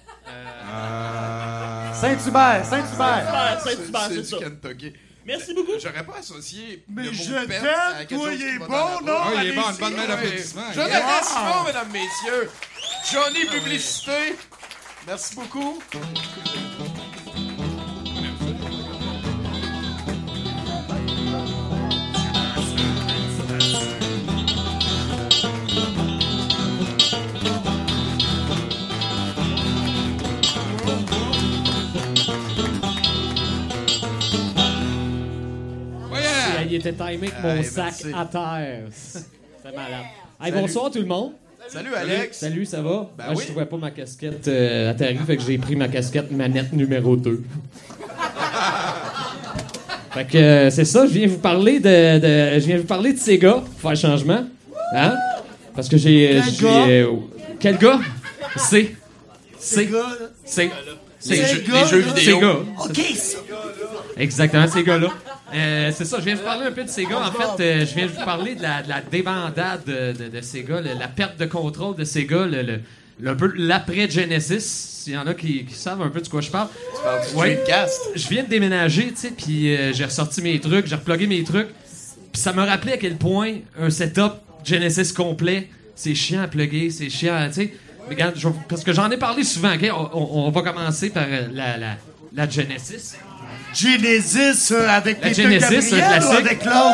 Saint-Hubert, Saint-Hubert. Super, Saint-Hubert, C'est c'est du ça. Kentucky. Merci beaucoup. J'aurais pas associé Mais le mot je pète t'aime, à quelque toi, chose il qui est va bon, dans la non? bouche. Ah, il est bon, allez-y. une bonne main d'applaudissement. Jonathan Wow. Simon, mesdames, messieurs. Johnny Publicité. Merci beaucoup. Yeah. Il était timé avec mon Hey, sac merci. à terre. C'est malade. Hey, Salut. bonsoir tout le monde. Salut, Alex. Salut, ça va? Ben Moi, oui. je trouvais pas ma casquette euh, atterrie, fait que j'ai pris ma casquette manette numéro deux. Fait que euh, c'est ça, je viens vous parler de, de- je viens vous parler de Sega pour faire changement. Hein? Parce que j'ai Quel j'ai, gars? euh, quel gars? C'est C'est c'est gars, c'est Les c'est jeux, gars, les jeux là. vidéo. Sega. OK, ça. Exactement, ces gars-là. Euh, c'est ça, je viens vous parler un peu de Sega. En fait, euh, je viens vous parler de la, de la débandade de, de, de Sega, le- la perte de contrôle de Sega, le, le, le- un peu l'après-Genesis, s'il y en a qui, qui savent un peu de quoi je parle. Tu parles du Ouais. Dreamcast. Je viens de déménager, tu sais, puis euh, j'ai ressorti mes trucs, j'ai replugué mes trucs, puis ça me rappelait à quel point un setup Genesis complet, c'est chiant à plugger, c'est chiant, tu sais. Mais regarde, je vais- parce que j'en ai parlé souvent, OK? On, on- on va commencer par euh, la, la, la Genesis. Genesis euh, avec La Peter Genesis, Gabriel un ou classique. avec l'autre?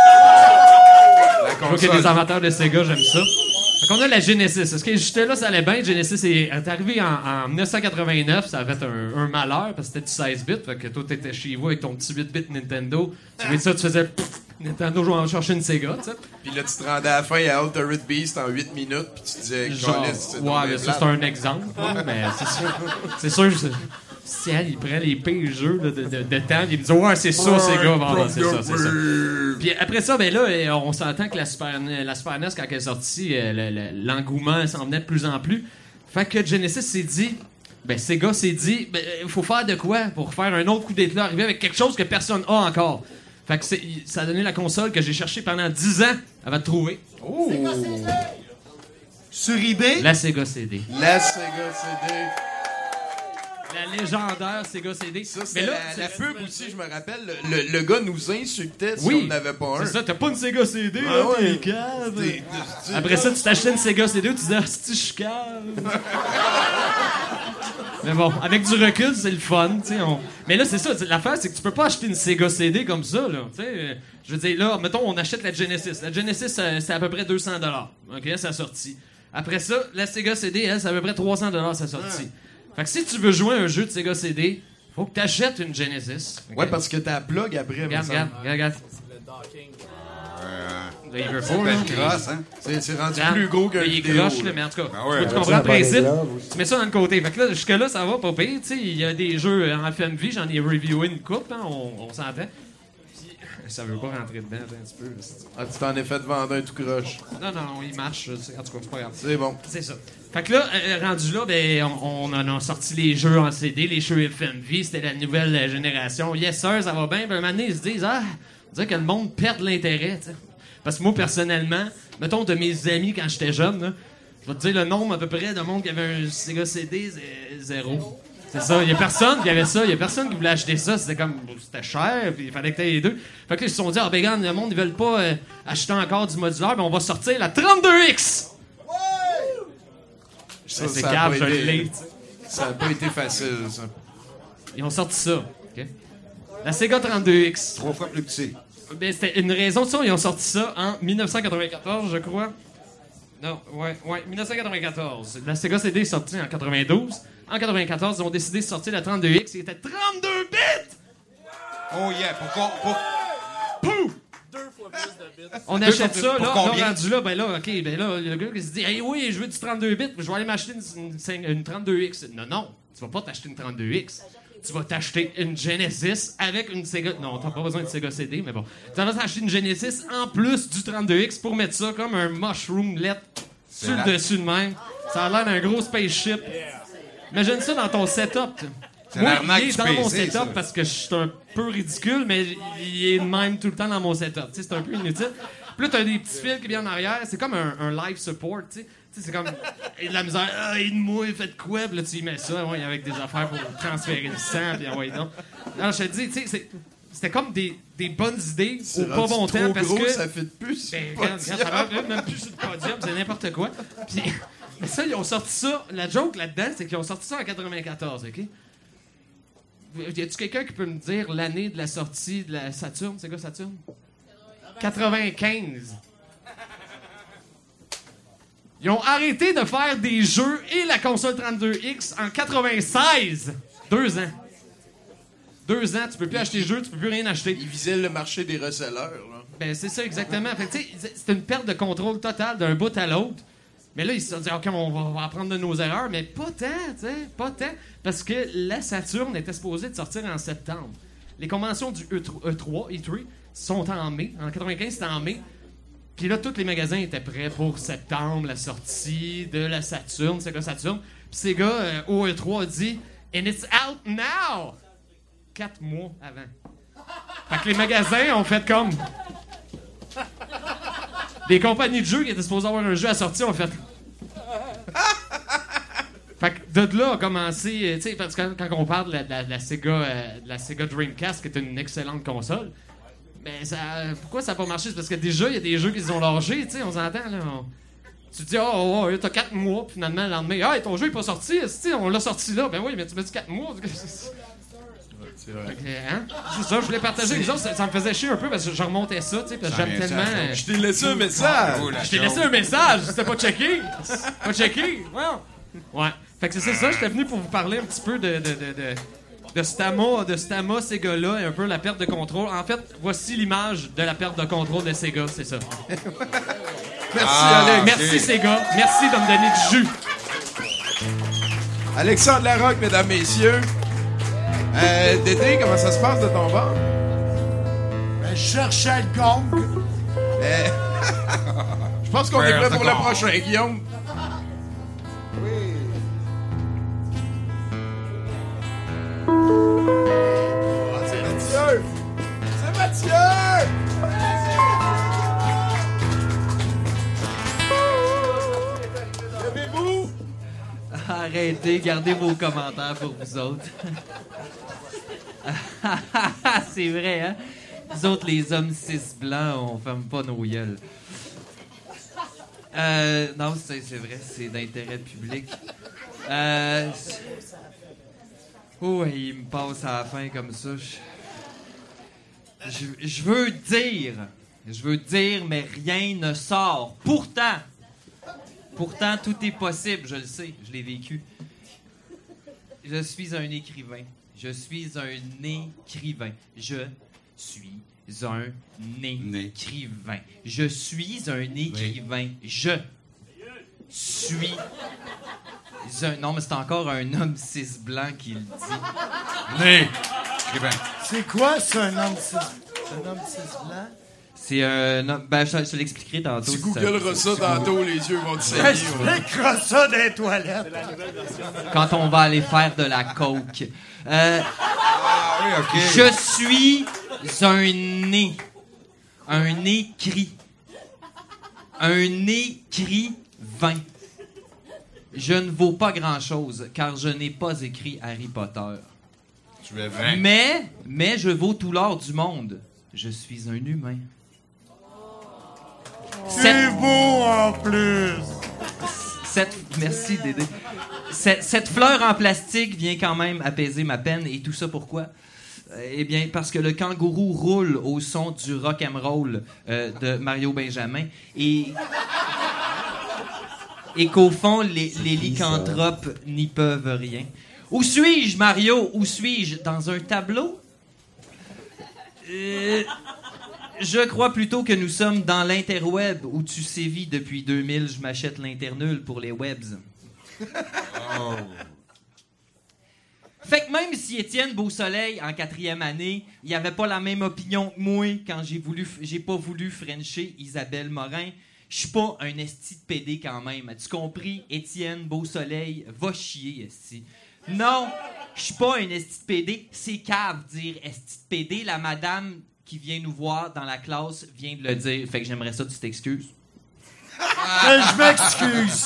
La Je vois qu'il y a console. des amateurs de Sega, j'aime ça. Fait qu'on a la Genesis. Est-ce que j'étais là, ça allait bien? Genesis est, est arrivé en, en dix-neuf cent quatre-vingt-neuf. Ça avait un, un malheur parce que c'était du seize bits. Fait que toi, t'étais chez vous avec ton petit huit bits Nintendo. Tu voyais ça, tu faisais pff, Nintendo, je vais en chercher une Sega, tu sais. Puis là, tu te rendais à la fin à Altered Beast en huit minutes, puis tu disais, Genre, Caliste, c'est ouais, donc mais bien ça, plate. c'est un exemple. là, mais c'est sûr, c'est sûr, c'est- officiel, il prend les pires jeux là, de, de, de temps, il me dit ouais, c'est ça, c'est gars, bon, c'est ça, c'est ça. Puis après ça, ben là, on s'entend que la Super, la Super N E S, quand elle est sortie, le, le, l'engouement s'en venait de plus en plus. Fait que Genesis s'est dit, ben Sega s'est dit, ben il faut faire de quoi pour faire un autre coup d'éclat, arriver avec quelque chose que personne a encore. Fait que c'est, ça a donné la console que j'ai cherchée pendant dix ans avant de trouver. Oh! Sur eBay? La Sega C D. La Sega C D. La légendaire Sega C D. Ça, c'est mais là, la, c'est la pub aussi, je me rappelle. Le, le, le gars nous insultait si oui, on n'avait pas un. C'est ça, t'as pas une Sega C D, ah, là, ouais. t'es cave. Après ça, tu t'achetais une Sega C D, tu disais, ah, c'est-tu, je suis cave. Mais bon, avec du recul, c'est le fun, tu sais. On... Mais là, c'est ça, l'affaire, c'est que tu peux pas acheter une Sega C D comme ça, là, tu sais. Je veux dire, là, mettons, on achète la Genesis. La Genesis, c'est à peu près deux cents dollars, OK, sa sortie. Après ça, la Sega C D, elle, c'est à peu près trois cents dollars sa sortie. Ah. Fait que si tu veux jouer à un jeu de Sega C D, faut que t'achètes une Genesis. Okay? Ouais, parce que t'as plug après, regarde, regarde, regarde, regarde. Le docking. Là, il veut pas, là. Crosse, hein? C'est, c'est rendu Regarde, plus gros qu'un il vidéo. Il croche, là, mais en tout cas, ben ouais, tu comprends le principe. Tu mets ça dans le côté. Fait que là, jusque-là, ça va pas pire. Tu sais, il y a des jeux en F M V, j'en ai reviewé une coupe, hein, on, on s'entend. Puis, ça veut pas rentrer dedans, un petit peu. Ah, tu t'en es fait vendre un tout croche. Non, non, il marche. En tout cas, c'est pas grave. C'est bon. C'est ça. Fait que là, euh, rendu là, ben, on, on en a sorti les jeux en C D, les jeux F M V, c'était la nouvelle euh, génération. Yes, sir, ça va bien. Ben, un moment donné, ils se disent, ah, on dirait que le monde perd l'intérêt, tu sais. Parce que moi, personnellement, mettons, de mes amis quand j'étais jeune, là, je vais te dire le nombre à peu près de monde qui avait un Sega C D, c'est zéro. C'est ça. Il y a personne qui avait ça. Il y a personne qui voulait acheter ça. C'était comme, c'était cher, puis il fallait que t'aies les deux. Fait que là, ils se sont dit, ah, ben, regarde, le monde, ils veulent pas euh, acheter encore du modulaire, mais on va sortir la trente-deux X! Ça, c'est ça grave, a je été, l'ai. Ça a pas été facile, ça. Ils ont sorti ça. Okay? La Sega trente-deux X. Trois fois plus petit. Ben, c'était une raison de ça. Ils ont sorti ça en dix-neuf cent quatre-vingt-quatorze, je crois. Non, ouais, ouais, dix-neuf cent quatre-vingt-quatorze. La Sega C D est sortie en quatre-vingt-douze. En quatre-vingt-quatorze, ils ont décidé de sortir la trente-deux X. Il était trente-deux bits! Oh yeah, pourquoi? Pour... Pouf! Deux fois plus de bits. On achète ça, là, là, rendu là, ben là, OK, ben là, le gars qui se dit, hey, oui, je veux du trente-deux bits, je vais aller m'acheter une, une, une trente-deux X. Non, non, tu vas pas t'acheter une trente-deux X. Tu vas t'acheter une Genesis avec une Sega... Non, t'as pas besoin de Sega C D, mais bon. Tu vas t'acheter une Genesis en plus du trente-deux X pour mettre ça comme un mushroomlet sur le dessus de même. Ça a l'air d'un gros spaceship. Imagine ça dans ton setup. C'est Moi, l'arnaque il est du dans P C, mon setup ça. parce que je suis un peu ridicule, mais il est de même tout le temps dans mon setup. T'sais, c'est un peu inutile. Puis là, t'as des petits fils qui viennent en arrière. C'est comme un, un live support, tu sais. C'est comme, il y a de la misère, ah, aide-moi, faites quoi? Puis là, tu y mets ça, ouais, avec des affaires pour transférer le sang, puis envoyer donc. Alors, je te dis, tu sais, c'était comme des, des bonnes idées au pas bon temps, parce gros, que... ça fait de plus. Ben, regarde, regarde, ça va même plus sur le podium, c'est n'importe quoi. Puis, mais ça, ils ont sorti ça, la joke là-dedans, c'est qu'ils ont sorti ça en quatre-vingt-quatorze, OK? Y a-tu quelqu'un qui peut me dire l'année de la sortie de la Saturn? C'est quoi Saturn? quatre-vingt-quinze. Ils ont arrêté de faire des jeux et la console trente-deux X en quatre-vingt-seize. Deux ans. Deux ans, tu peux plus acheter de jeux, tu peux plus rien acheter. Ils visaient le marché des resellers, là. Ben, c'est ça, exactement. Fait que, tu sais, c'est une perte de contrôle totale d'un bout à l'autre. Mais là, ils se sont dit, OK, on va, on va apprendre de nos erreurs, mais pas tant, tu sais, pas tant. Parce que la Saturn était supposée de sortir en septembre. Les conventions du E trois, E trois, sont en mai. En quatre-vingt-quinze, c'était en mai. Puis là, tous les magasins étaient prêts pour septembre, la sortie de la Saturn, Sega Saturn. Puis ces gars, euh, au E trois, a dit « And it's out now! » Quatre mois avant. Fait que les magasins ont fait comme... Des compagnies de jeux qui étaient supposées avoir un jeu à sortir ont fait... Fait que de là a commencé... Tu sais, parce que quand, quand on parle de la, de la, de la Sega, euh, de la Sega Dreamcast, qui est une excellente console... Mais ça, pourquoi ça n'a pas marché? C'est parce que déjà, il y a des jeux qui ont lâché, tu sais, on s'entend, là. On... Tu te dis, oh, oh, oh t'as quatre mois, puis finalement, le lendemain, ah, ton jeu n'est pas sorti, t'sais, on l'a sorti là. Ben oui, mais tu m'as dit quatre mois. C'est vrai. Hein? C'est ça, je voulais partager avec les autres, ça, ça me faisait chier un peu parce que je remontais ça, tu sais, parce que j'aime tellement. Euh... Je t'ai laissé un message! Je t'ai laissé un message, c'était pas checké! Pas checké! Ouais. Ouais. Fait que c'est ça, j'étais venu pour vous parler un petit peu de. de, de, de... de Stama, de Stama, Sega-là, et un peu la perte de contrôle. En fait, voici l'image de la perte de contrôle de Sega, c'est ça. Merci, ah, Alex. Merci, okay. Sega. Merci de me donner du jus. Alexandre Larocque, mesdames, messieurs. Euh, Dédé, comment ça se passe de ton bord? Ben, je cherchais le gong. Euh, je pense qu'on est prêt pour le prochain, Guillaume. Oui. Oh, c'est Mathieu! C'est Mathieu! Levez-vous! Arrêtez, gardez vos commentaires pour vous autres. C'est vrai, hein? Nous autres, les hommes cis blancs, on ferme pas nos gueules. Euh, non, c'est, c'est vrai, c'est d'intérêt public. Euh, oh, il me passe à la fin comme ça. Je, je, je veux dire, je veux dire, mais rien ne sort. Pourtant, pourtant, tout est possible, je le sais, je l'ai vécu. Je suis un écrivain. Je suis un écrivain. Je suis un écrivain. Je suis un écrivain. Je suis un... Non, mais c'est encore un homme cis blanc qui le dit. Né. Écrivain. C'est quoi, ça, un homme cis, un homme cis blanc? C'est un homme... Ben, je, je te l'expliquerai tantôt. Tu si googleras ça tantôt, les yeux vont te saigner. Expliquera ça dans les toilettes. Quand on va aller faire de la coke. Euh, ah oui, OK. Je suis un né. Un écrit. Un écrivain. Je ne vaux pas grand-chose, car je n'ai pas écrit Harry Potter. Tu es vrai. Mais, mais je vaux tout l'or du monde. Je suis un humain. C'est Cette... beau en plus. Cette... Merci, Dédé. Cette, cette fleur en plastique vient quand même apaiser ma peine. Et tout ça pourquoi? Eh bien, parce que le kangourou roule au son du rock'n'roll euh, de Mario Benjamin. Et... Et qu'au fond, les, les lycanthropes n'y peuvent rien. Où suis-je, Mario? Où suis-je? Dans un tableau? Euh, je crois plutôt que nous sommes dans l'interweb où tu sévis depuis deux mille. Je m'achète l'internul pour les webs. Oh. Fait que même si Étienne Beausoleil, en quatrième année, il avait pas la même opinion que moi quand j'ai voulu, j'ai pas voulu frencher Isabelle Morin, je suis pas un esti de pédé quand même. As-tu compris? Étienne Beausoleil, va chier, esti. Non, je suis pas un esti de pédé. C'est cave dire esti de pédé. La madame qui vient nous voir dans la classe vient de le dire. Fait que j'aimerais ça que tu t'excuses. Je m'excuse.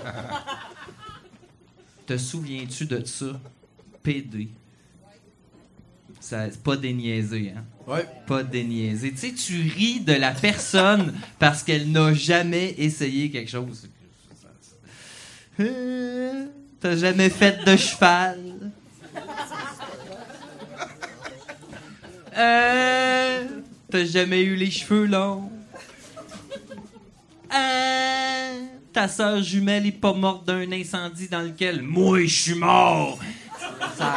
Te souviens-tu de ça? Pédé. Ça, c'est pas déniaisé, hein? Ouais. Pas déniaisé. Tu sais, tu ris de la personne parce qu'elle n'a jamais essayé quelque chose. Euh, T'as jamais fait de cheval? Euh, T'as jamais eu les cheveux longs? Euh, ta sœur jumelle est pas morte d'un incendie dans lequel moi je suis mort. Ça...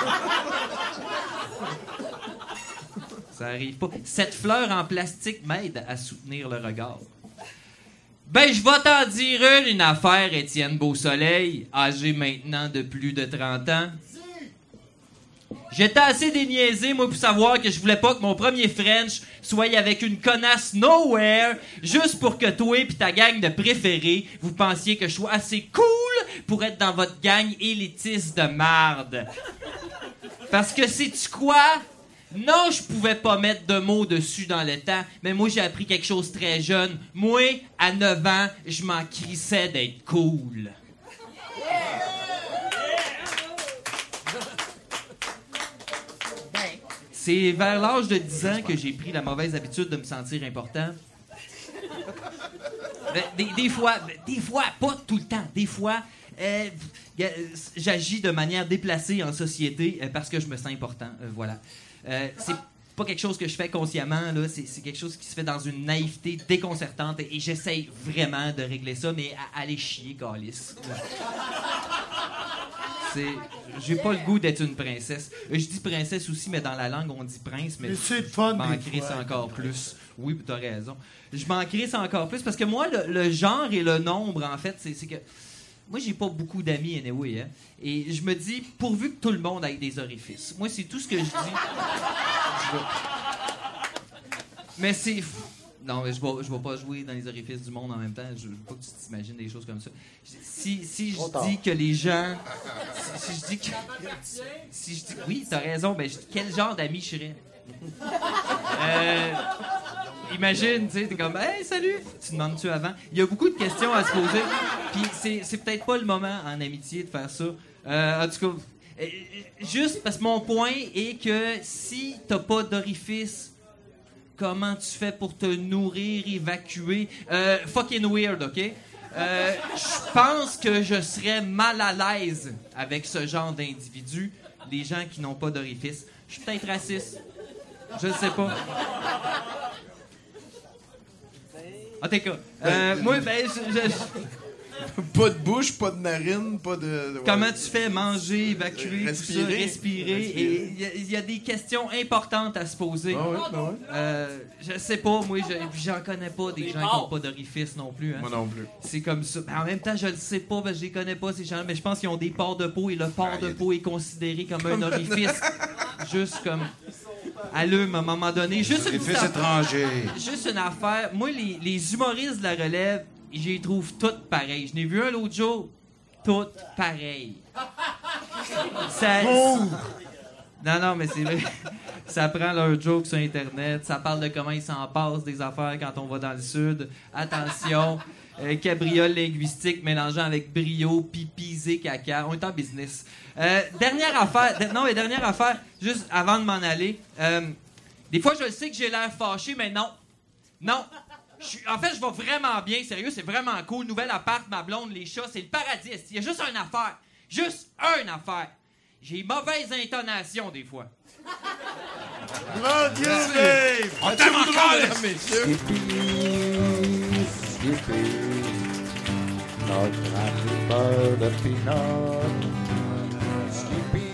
Ça arrive pas. Cette fleur en plastique m'aide à soutenir le regard. Ben, je vais t'en dire une, une affaire, Étienne Beausoleil, âgé maintenant de plus de trente ans. J'étais assez déniaisé, moi, pour savoir que je voulais pas que mon premier French soit avec une connasse nowhere, juste pour que toi et ta gang de préférés, vous pensiez que je sois assez cool pour être dans votre gang élitiste de marde. Parce que sais-tu quoi? Non, je pouvais pas mettre de mots dessus dans le temps, mais moi, j'ai appris quelque chose très jeune. Moi, à neuf ans, je m'en crissais d'être cool. C'est vers l'âge de dix ans que j'ai pris la mauvaise habitude de me sentir important. Des, des fois, des fois, pas tout le temps, des fois, euh, j'agis de manière déplacée en société euh, parce que je me sens important, euh, voilà. Euh, c'est pas quelque chose que je fais consciemment, là. C'est, c'est quelque chose qui se fait dans une naïveté déconcertante et, et j'essaye vraiment de régler ça, mais à, à aller chier, câlisse. C'est... J'ai pas le goût d'être une princesse. Je dis princesse aussi, mais dans la langue, on dit prince, mais, mais c'est fun, je m'en crisse encore plus. Oui, t'as raison. Je m'en crisse encore plus parce que moi, le, le genre et le nombre, en fait, c'est, c'est que... moi, j'ai pas beaucoup d'amis, anyway, hein. Et je me dis, pourvu que tout le monde ait des orifices. Moi, c'est tout ce que je dis. Je vais... Mais c'est... Non, mais je vais, je vais pas jouer dans les orifices du monde en même temps. Je veux pas que tu t'imagines des choses comme ça. Si, si je dis que les gens... Si, si je dis que... Si je dis... Oui, t'as raison. Ben, je... quel genre d'ami je serais? euh... Imagine, tu sais, t'es comme « Hey, salut! » Tu demandes-tu avant? Il y a beaucoup de questions à se poser. Puis c'est, c'est peut-être pas le moment en amitié de faire ça. Euh, en tout cas, euh, juste parce que mon point est que si t'as pas d'orifice, comment tu fais pour te nourrir, évacuer? Euh, fucking weird, OK? Euh, je pense que je serais mal à l'aise avec ce genre d'individus, les gens qui n'ont pas d'orifice. Je suis peut-être raciste. Je ne sais pas. En tout cas, euh, moi, ben, je, je... Pas de bouche, pas de narine, pas de... de... Comment tu fais manger, évacuer, respirer, tout ça, respirer, respirer. Et il y, y a des questions importantes à se poser. Ah oui, ah oui. Euh, je sais pas, moi, je, j'en connais pas des, des gens qui n'ont pas d'orifice non plus. Hein. Moi non plus. C'est comme ça. Ben, en même temps, je le sais pas, parce que je les connais pas, ces gens-là, mais je pense qu'ils ont des pores de peau et le pore ah, de peau des... est considéré comme un orifice. Juste comme... à l'eux, à un moment donné. Juste une Orifice étranger. Juste une affaire. Moi, les, les humoristes de la relève, je les trouve toutes pareilles. Je n'ai vu un l'autre jour, toutes pareilles. Ça... Oh! Non, non, mais c'est vrai. Ça prend leur joke sur Internet. Ça parle de comment ils s'en passent des affaires quand on va dans le Sud. Attention. Euh, cabriole linguistique mélangeant avec brio, pipi, zé, caca. On est en business. Euh, dernière affaire. De, non, mais dernière affaire, juste avant de m'en aller. Euh, des fois, je le sais que j'ai l'air fâché, mais non. Non. Je, en fait, je vais vraiment bien. Sérieux, c'est vraiment cool. Nouvel appart, ma blonde, les chats, c'est le paradis. Il y a juste une affaire. Juste une affaire. J'ai mauvaise intonation, des fois. Mon Dieu, Dave! On t'aime encore, messieurs! Notre ami beurre de pinot. Skippy.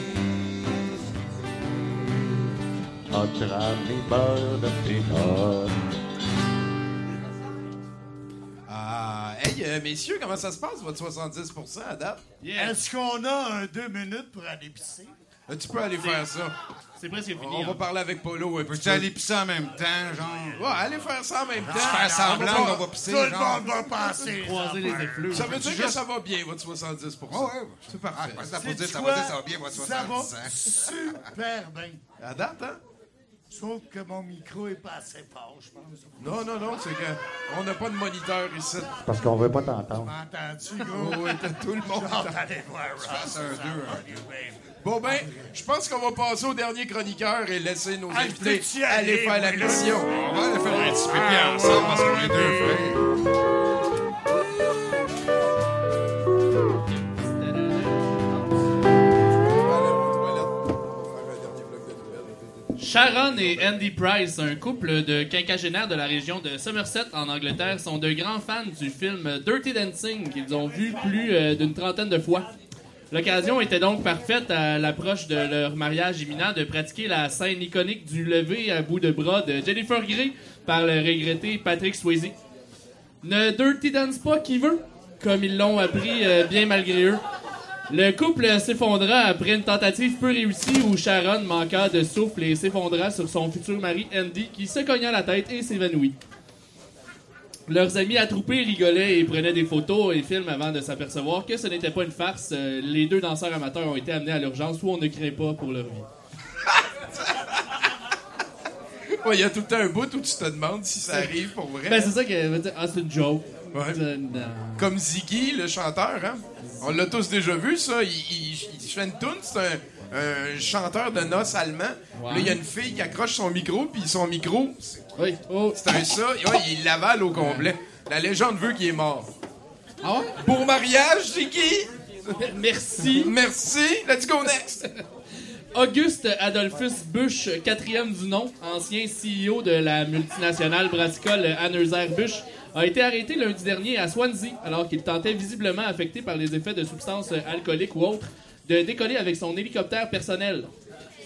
Notre ami beurre de pinot. Ah, hey, euh, messieurs, comment ça se passe, votre soixante-dix pour cent à date? Yeah. Est-ce qu'on a un deux minutes pour aller pisser? Euh, tu peux aller faire ça. C'est presque fini. On hein. va parler avec Polo. Ouais, Peux-tu aller pisser en même temps, genre? Ouais, allez faire ça en même temps. Faire semblant qu'on va pisser, Tout le genre. monde va passer. Croiser les effluves. Ça veut dire que ça va bien, votre soixante-dix pour cent? Ouais, ouais. C'est parfait. Ah, ça veut dire ça va dire ça va bien, votre Ça soixante-dix. va super bien. À date, hein? Sauf que mon micro est pas assez fort, je pense. Non, non, non, c'est qu'on n'a pas de moniteur ici. Parce qu'on veut pas t'entendre. M'entends-tu, gars? Oui, tout le monde t'entend. Allez voir, Fasse un deux. Bon, ben, je pense qu'on va passer au dernier chroniqueur et laisser nos Ah, invités peux-tu aller aller, faire la oui, là? mission. On va aller faire un petit pipi ensemble parce qu'on est deux frères. Sharon et Andy Price, un couple de quinquagénaires de la région de Somerset en Angleterre, sont de grands fans du film Dirty Dancing qu'ils ont vu plus euh, d'une trentaine de fois. L'occasion était donc parfaite à l'approche de leur mariage imminent de pratiquer la scène iconique du lever à bout de bras de Jennifer Grey par le regretté Patrick Swayze. Ne dirty dance pas qui veut, comme ils l'ont appris euh, bien malgré eux. Le couple s'effondra après une tentative peu réussie où Sharon manqua de souffle et s'effondra sur son futur mari Andy qui se cogna la tête et s'évanouit. Leurs amis attroupés rigolaient et prenaient des photos et films avant de s'apercevoir que ce n'était pas une farce. Les deux danseurs amateurs ont été amenés à l'urgence où on ne craint pas pour leur vie. Ouais, il y a tout le temps un bout où tu te demandes si ça arrive pour vrai. Ben, c'est ça qu'elle veut dire. Ah, c'est une joke. Ouais. Euh, non. Comme Ziggy, le chanteur, hein? On l'a tous déjà vu, ça. Il, il, il fait une toune, c'est un, un chanteur de noces allemand. Ouais. Là, il y a une fille qui accroche son micro, puis son micro, c'est, oui. oh. c'est un ça. Ouais, il l'avale au complet. La légende veut qu'il est mort. Ah ouais? Beau mariage, Ziggy! Merci. Merci. Let's go next. Auguste Adolphus Busch, quatrième du nom, ancien C E O de la multinationale brassicole Anheuser-Busch, a été arrêté lundi dernier à Swansea alors qu'il tentait visiblement, affecté par les effets de substances alcooliques ou autres, de décoller avec son hélicoptère personnel.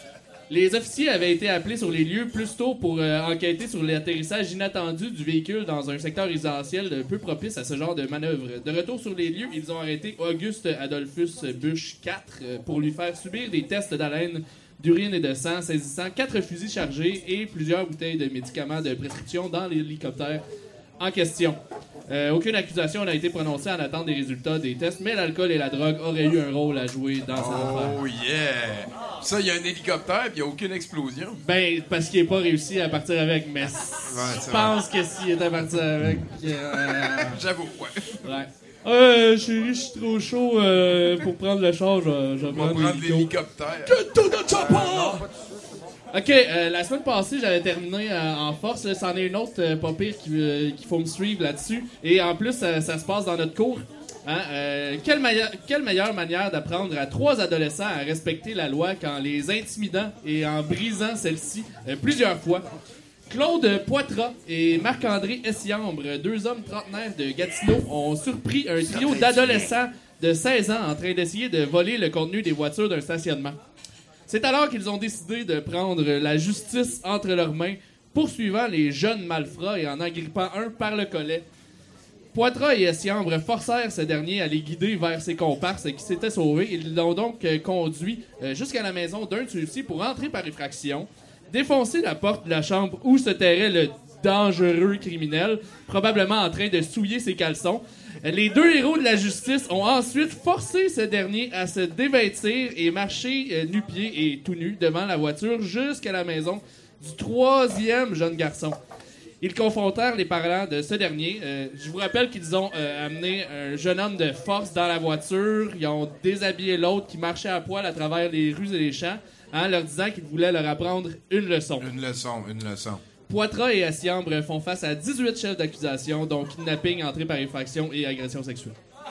Les officiers avaient été appelés sur les lieux plus tôt pour euh, enquêter sur l'atterrissage inattendu du véhicule dans un secteur résidentiel euh, peu propice à ce genre de manœuvre. De retour sur les lieux, ils ont arrêté Auguste Adolphus Bush quatre euh, pour lui faire subir des tests d'haleine, d'urine et de sang, saisissant quatre fusils chargés et plusieurs bouteilles de médicaments de prescription dans l'hélicoptère en question. Euh, aucune accusation n'a été prononcée en attente des résultats des tests, mais l'alcool et la drogue auraient eu un rôle à jouer dans cette affaire. Oh yeah! Ça, il y a un hélicoptère et il n'y a aucune explosion. Ben, parce qu'il n'est pas réussi à partir avec, mais Ouais, je pense que s'il était parti avec... Euh... J'avoue, ouais. Ouais. Euh, chérie, je suis trop chaud euh, pour prendre le char, je, je vais On va prendre prendre l'hélicoptère. Get to the chopper! Ok, euh, la semaine passée, j'avais terminé euh, en force. Là, c'en est une autre euh, pas pire qui, euh, qu'il faut me suivre là-dessus. Et en plus, ça, ça se passe dans notre cours. Hein? Euh, quelle, meilleure, quelle meilleure manière d'apprendre à trois adolescents à respecter la loi qu'en les intimidant et en brisant celle-ci euh, plusieurs fois. Claude Poitras et Marc-André Essiambre, deux hommes trentenaires de Gatineau, ont surpris un trio d'adolescents de seize ans en train d'essayer de voler le contenu des voitures d'un stationnement. C'est alors qu'ils ont décidé de prendre la justice entre leurs mains, poursuivant les jeunes malfrats et en agrippant un par le collet. Poitras et Essiambre forcèrent ce dernier à les guider vers ses comparses qui s'étaient sauvés. Ils l'ont donc euh, conduit euh, jusqu'à la maison d'un de ceux-ci pour entrer par effraction, défoncer la porte de la chambre où se terrait le dangereux criminel, probablement en train de souiller ses caleçons. Les deux héros de la justice ont ensuite forcé ce dernier à se dévêtir et marcher euh, nu-pieds et tout nu devant la voiture jusqu'à la maison du troisième jeune garçon. Ils confrontèrent les parents de ce dernier. Euh, je vous rappelle qu'ils ont euh, amené un jeune homme de force dans la voiture. Ils ont déshabillé l'autre qui marchait à poil à travers les rues et les champs, en leur disant qu'ils voulaient leur apprendre une leçon. Une leçon, une leçon. Poitras et Essiambre font face à dix-huit chefs d'accusation, dont kidnapping, entrée par effraction et agression sexuelle.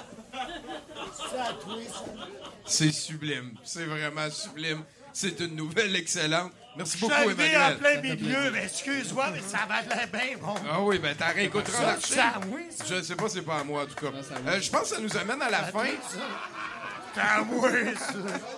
C'est sublime. C'est vraiment sublime. C'est une nouvelle excellente. Merci beaucoup, Je Emmanuel. en plein milieu, mais excuse-moi, mais ça va de l'air bien bon. Ah oui, ben t'as réécouteras Ça, l'archive. ça, oui, ça. Je sais pas, c'est pas à moi, en tout cas. Euh, je pense que ça nous amène à la fin. C'est à moi, ça.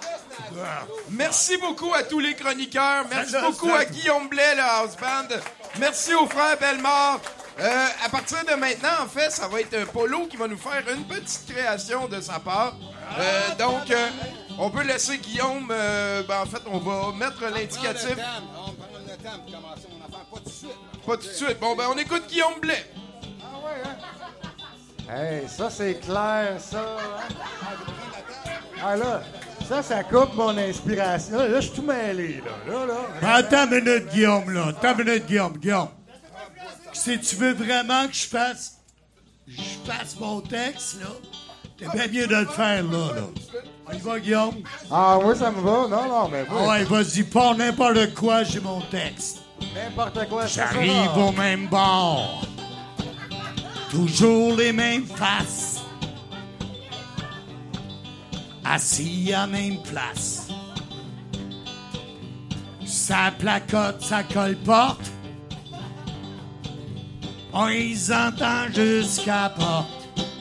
Merci beaucoup à tous les chroniqueurs. Merci Ça, beaucoup ça. à Guillaume Blais, le house band. Merci aux frères Bellemare. Euh, à partir de maintenant, en fait, ça va être Polo qui va nous faire une petite création de sa part. Euh, donc, euh, on peut laisser Guillaume... euh, ben, en fait, on va mettre l'indicatif. On prend le temps pour commencer mon affaire, pas tout de suite. Pas tout de suite. Bon, ben, on écoute Guillaume Blais. Ah ouais, hein? Hey, ça, c'est clair, ça. Ah, là, ça, ça coupe mon inspiration. Là, là je suis tout mêlé, là. Là, là. Attends une minute, Guillaume, là. Attends une minute, Guillaume. Guillaume. Si tu veux vraiment que je fasse... Je fasse mon texte, là, t'es bien mieux de le faire, là, là. On y va, Guillaume? Ah, oui, ça me va. Non, non, mais... Ah ouais, vas-y, pas n'importe quoi, j'ai mon texte. N'importe quoi, c'est ça, J'arrive là. au même bord. Toujours les mêmes faces. Assis à même place. Ça placote, ça colporte. On les entend jusqu'à la porte.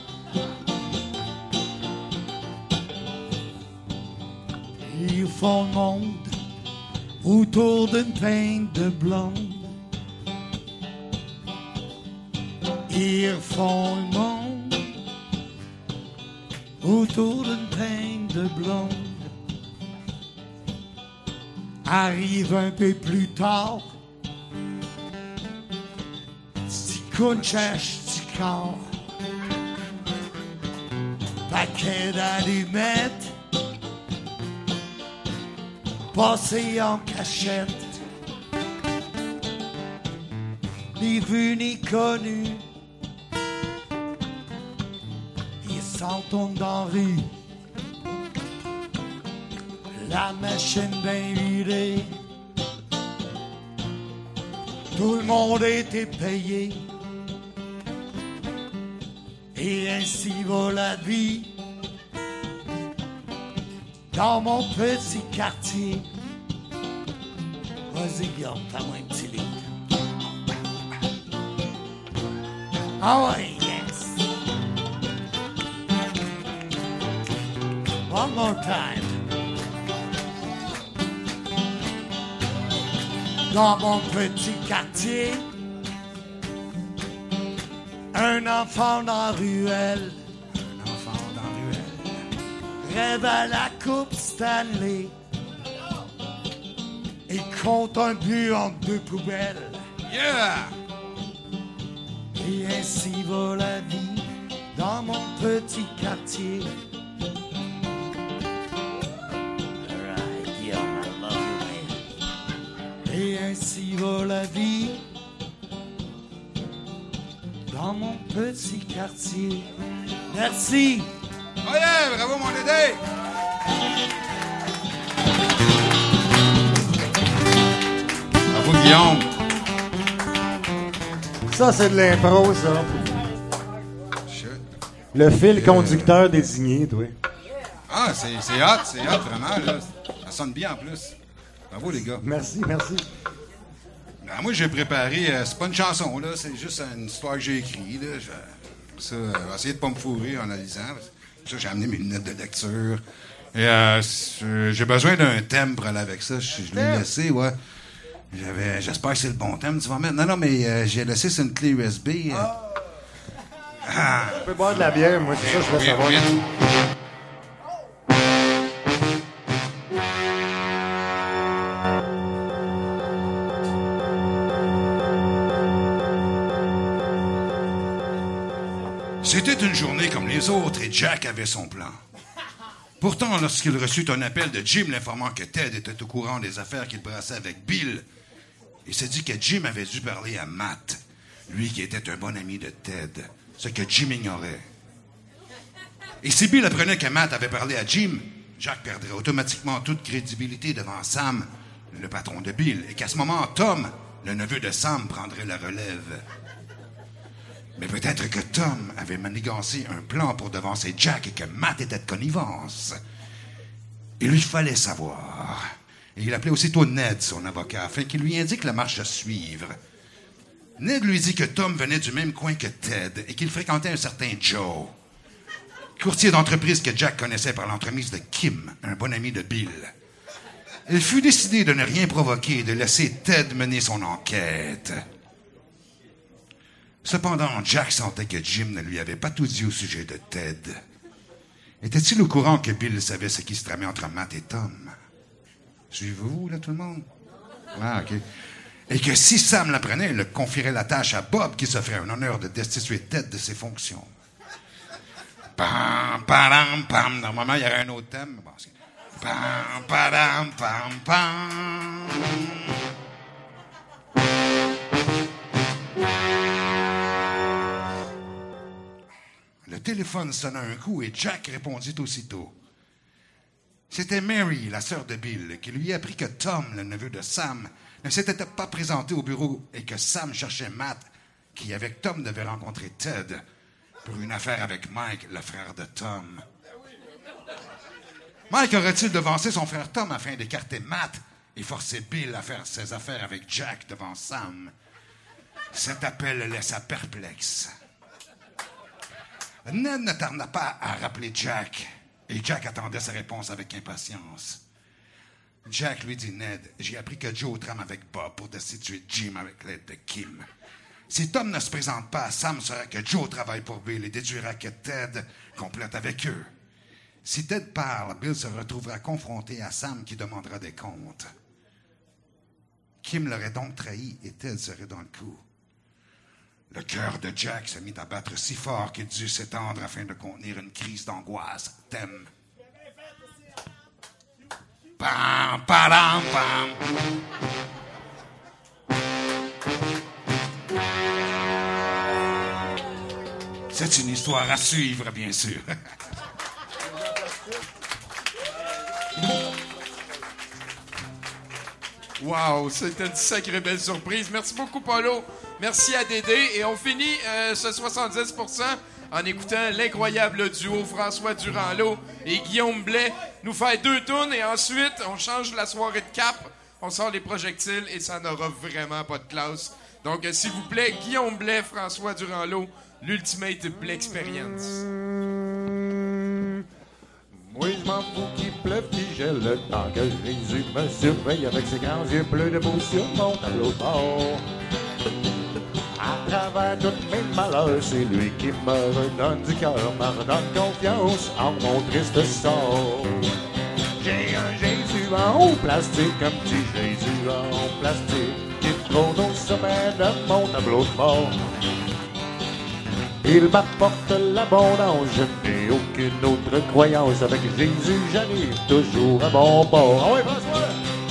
Ils font le monde autour d'une peinte de blonde. Ils font le monde autour d'une peinte de blonde. Arrive un peu plus tard, petit couchage du corps, paquet d'allumettes, passé en cachette, ni vu ni connu. Ils s'en tournent dans la rue, la machine bien vidée. Tout le monde était payé, et ainsi va la vie dans mon petit quartier. Vas-y, Guillaume, fais-moi un petit lit. Ah ouais, yes. One more time. dans mon petit quartier. Un enfant dans la ruelle. Un enfant dans la ruelle. Rêve à la Coupe Stanley. Et compte un but entre deux poubelles. Yeah! Et ainsi va la vie dans mon petit quartier. Alright, yeah, I love you, man. Et ainsi va la vie dans mon petit quartier. Merci. Oh yeah, bravo mon Dédé! Bravo Guillaume. Ça, c'est de l'impro, ça. Le fil conducteur désigné, toi. Ah, c'est, c'est hot, c'est hot, vraiment, là. Ça sonne bien, en plus. Bravo, les gars. Merci, merci. Ben, moi, j'ai préparé... Euh, c'est pas une chanson, là. C'est juste une histoire que j'ai écrite, là. Je, ça, euh, je vais essayer de pas me fourrer en la lisant. Pour ça, j'ai amené mes lunettes de lecture. Et euh, j'ai besoin d'un thème pour aller avec ça. Je, je l'ai laissé, ouais. J'avais, j'espère que c'est le bon thème. Tu vas mettre... Non, non, mais euh, j'ai laissé sur une clé U S B. Euh... Ah. Tu peux boire de la bière, moi, c'est ça, je veux savoir. C'était une journée comme les autres et Jack avait son plan. Pourtant, lorsqu'il reçut un appel de Jim l'informant que Ted était au courant des affaires qu'il brassait avec Bill, il s'est dit que Jim avait dû parler à Matt, lui qui était un bon ami de Ted, ce que Jim ignorait. Et si Bill apprenait que Matt avait parlé à Jim, Jack perdrait automatiquement toute crédibilité devant Sam, le patron de Bill, et qu'à ce moment, Tom, le neveu de Sam, prendrait la relève. Mais peut-être que Tom avait manigancé un plan pour devancer Jack et que Matt était de connivence. Il lui fallait savoir. Et il appelait aussitôt Ned, son avocat, afin qu'il lui indique la marche à suivre. Ned lui dit que Tom venait du même coin que Ted et qu'il fréquentait un certain Joe, courtier d'entreprise que Jack connaissait par l'entremise de Kim, un bon ami de Bill. Il fut décidé de ne rien provoquer et de laisser Ted mener son enquête. Cependant, Jack sentait que Jim ne lui avait pas tout dit au sujet de Ted. Était-il au courant que Bill savait ce qui se tramait entre Matt et Tom? Suivez-vous, là, tout le monde? Ah, OK. Et que si Sam l'apprenait, il confierait la tâche à Bob, qui se ferait un honneur de destituer Ted de ses fonctions. Pam, pam, pam. Normalement, il y aurait un autre thème. Bon, c'est... Pam, pam, pam, pam. Le téléphone sonna un coup et Jack répondit aussitôt. C'était Mary, la sœur de Bill, qui lui apprit que Tom, le neveu de Sam, ne s'était pas présenté au bureau et que Sam cherchait Matt, qui, avec Tom, devait rencontrer Ted pour une affaire avec Mike, le frère de Tom. Mike aurait-il devancé son frère Tom afin d'écarter Matt et forcer Bill à faire ses affaires avec Jack devant Sam? Cet appel le laissa perplexe. Ned ne tarda pas à rappeler Jack, et Jack attendait sa réponse avec impatience. Jack lui dit, Ned, j'ai appris que Joe trame avec Bob pour destituer Jim avec l'aide de Kim. Si Tom ne se présente pas, Sam saura que Joe travaille pour Bill et déduira que Ted complète avec eux. Si Ted parle, Bill se retrouvera confronté à Sam qui demandera des comptes. Kim l'aurait donc trahi et Ted serait dans le coup. Le cœur de Jack se mit à battre si fort qu'il dut s'étendre afin de contenir une crise d'angoisse. Thème. Pam, padam, pam. C'est une histoire à suivre, bien sûr. Wow, c'était une sacrée belle surprise. Merci beaucoup, Paulo. Merci à Dédé. Et on finit euh, ce soixante-dix pour cent en écoutant l'incroyable duo François Durand-Lot et Guillaume Blais nous faire deux tunes. Et ensuite, on change la soirée de cap. On sort les projectiles et ça n'aura vraiment pas de classe. Donc, euh, s'il vous plaît, Guillaume Blais, François Durand-Lot, l'Ultimate Blais Experience. Moi, je m'en fous qu'il pleuve pis j'ai le temps que Jésus me surveille avec ses grands yeux bleus debout sur mon tableau de bord. À travers tous mes malheurs, c'est lui qui me redonne du cœur, me redonne confiance en mon triste sort. J'ai un Jésus en plastique, un petit Jésus en plastique, qui trône au sommet de mon tableau de bord. Il m'apporte l'abondance, je n'ai aucune autre croyance. Avec Jésus, j'arrive toujours à bon bord. Ah oui, François!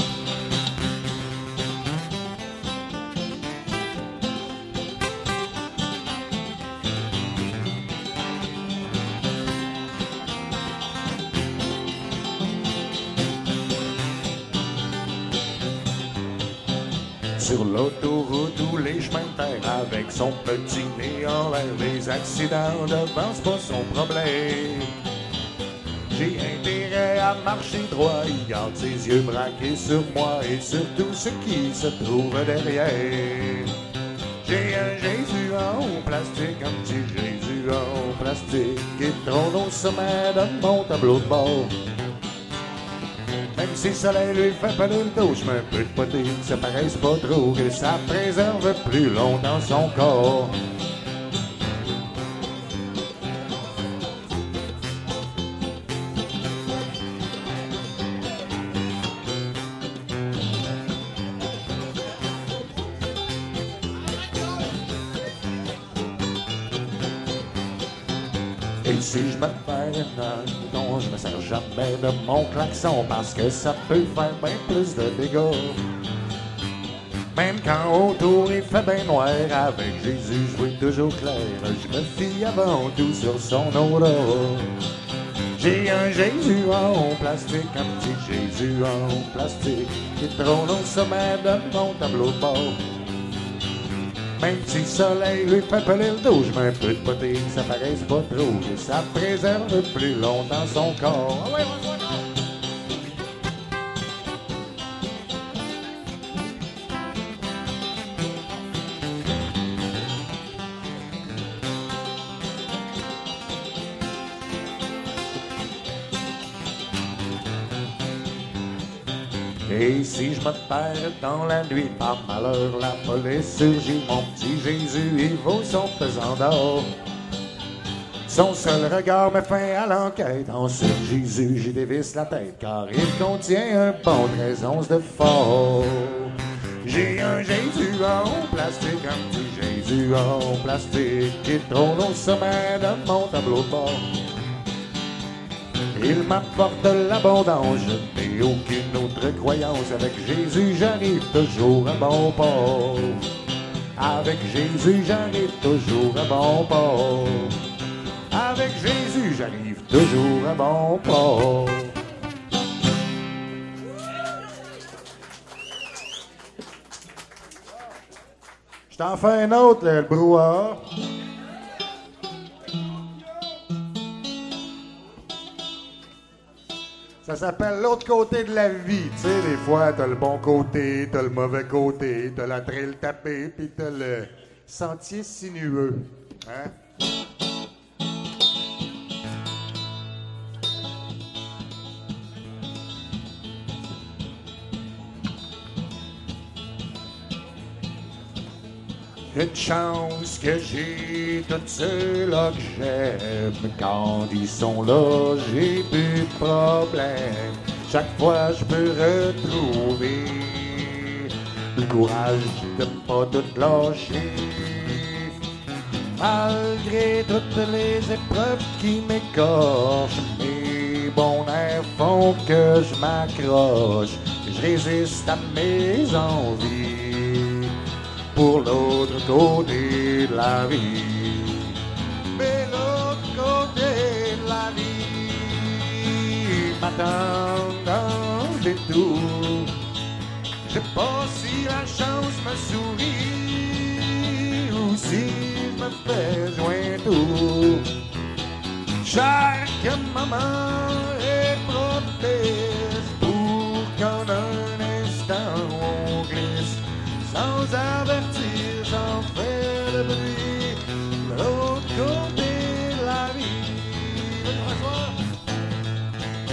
Sur l'autoroute ou les chemins de terre, avec son petit nez en l'air, les accidents devant, c'est pas son problème. J'ai intérêt à marcher droit, il garde ses yeux braqués sur moi et sur tout ce qui se trouve derrière. J'ai un Jésus en plastique, un petit Jésus en plastique, qui trône au sommet de mon tableau de bord. Même si le soleil lui fait pas le dos, je mets un peu de poté, ça paraisse pas trop, que ça préserve plus longtemps son corps. Et si je me perds une non, je me sers jamais de mon klaxon parce que ça peut faire bien plus de dégâts. Même quand autour il fait bien noir, avec Jésus je vois toujours clair. Je me fie avant tout sur son aura. J'ai un Jésus en plastique, un petit Jésus en plastique, qui trône au sommet de mon tableau de bord. Même si le soleil lui fait peler le dos, je mets un peu de poté, ça paraisse pas trop, et ça préserve plus longtemps son corps. Ah ouais, ouais, ouais, Et si je me perds dans la nuit, par malheur, la police surgit. Mon petit Jésus, il vaut son pesant d'or. Son seul regard me fait à l'enquête. En ce Jésus, j'y dévisse la tête, car il contient un bon treize onces de fort. J'ai un Jésus en plastique, un petit Jésus en plastique, qui trône au sommet de mon tableau de bord. Il m'apporte l'abondance, je n'ai aucune autre croyance. Avec Jésus, j'arrive toujours à bon port. Avec Jésus, j'arrive toujours à bon port. Avec Jésus, j'arrive toujours à bon port. Je t'en fais un autre, là, le brouhaha. Ça s'appelle l'autre côté de la vie. Tu sais, des fois, t'as le bon côté, t'as le mauvais côté, t'as la trille tapée, puis t'as le sentier sinueux. Hein? Une chance que j'ai tous ceux-là que j'aime. Quand ils sont là, j'ai plus de problème. Chaque fois, je peux retrouver le courage de pas tout lâcher. Malgré toutes les épreuves qui m'écorchent, mes bons nerfs font que je m'accroche. Je résiste à mes envies pour l'autre côté de la vie. Mais l'autre côté de la vie m'attend dans les tours. Je sais pas si la chance me sourit ou si je me fais joindre tout. Chaque moment est propice pour qu'en un instant on glisse sans avertir, sans faire de bruit, de l'autre côté de la vie.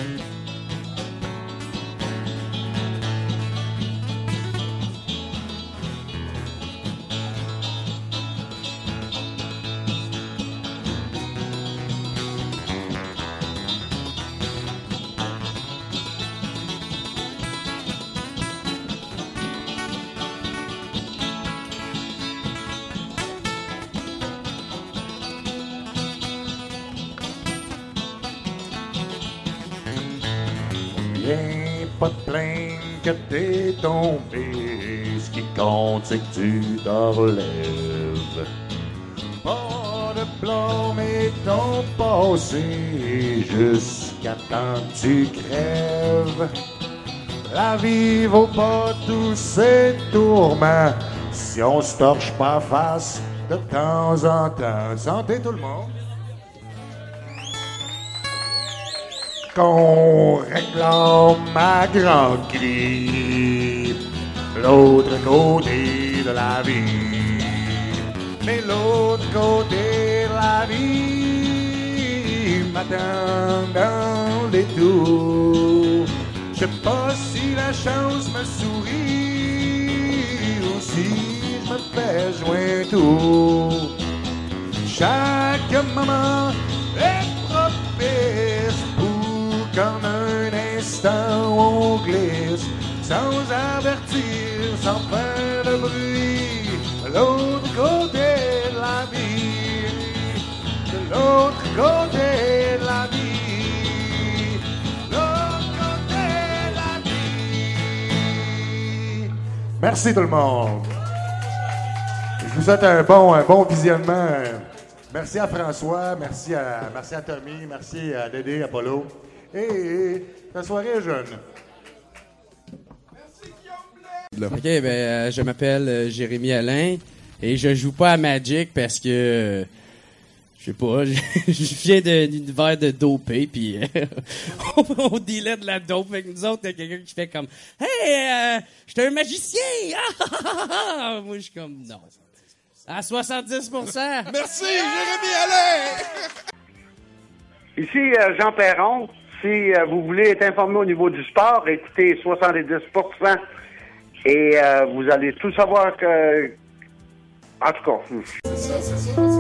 Viens pas te plaindre que t'es tombé. Ce qui compte, c'est que tu t'en relèves. Pas de blâmer ton passé jusqu'à temps que tu crèves. La vie vaut pas tous ces tourments si on se torche pas face de temps en temps. Santé tout le monde. Qu'on réclame ma grande cri, l'autre côté de la vie. Mais l'autre côté de la vie m'attend dans les tours. Je sais pas si la chance me sourit ou si je me fais jouer un tour. Chaque moment est propice pour qu'en un instant on glisse sans avertir, sans faire de bruit. De l'autre côté de la vie, de l'autre côté de la vie. Merci tout le monde. Je vous souhaite un bon, un bon visionnement. Merci à François, merci à, merci à Tommy, merci à Dédé, Apollo. Et, et ta soirée est jeune. OK, ben, euh, je m'appelle euh, Jérémy Alain et je joue pas à Magic parce que, euh, je sais pas, je, je viens d'un univers de dopé, puis euh, on, on dealait de la dope avec nous autres. Il y a quelqu'un qui fait comme « Hey, euh, je suis un magicien! » Moi, je suis comme « Non. » À soixante-dix pour cent. Merci, Jérémy Alain! Ici euh, Jean Perron. Si euh, vous voulez être informé au niveau du sport, écoutez soixante-dix pour cent et euh, vous allez tout savoir que... En tout cas... C'est ça, c'est ça, c'est ça.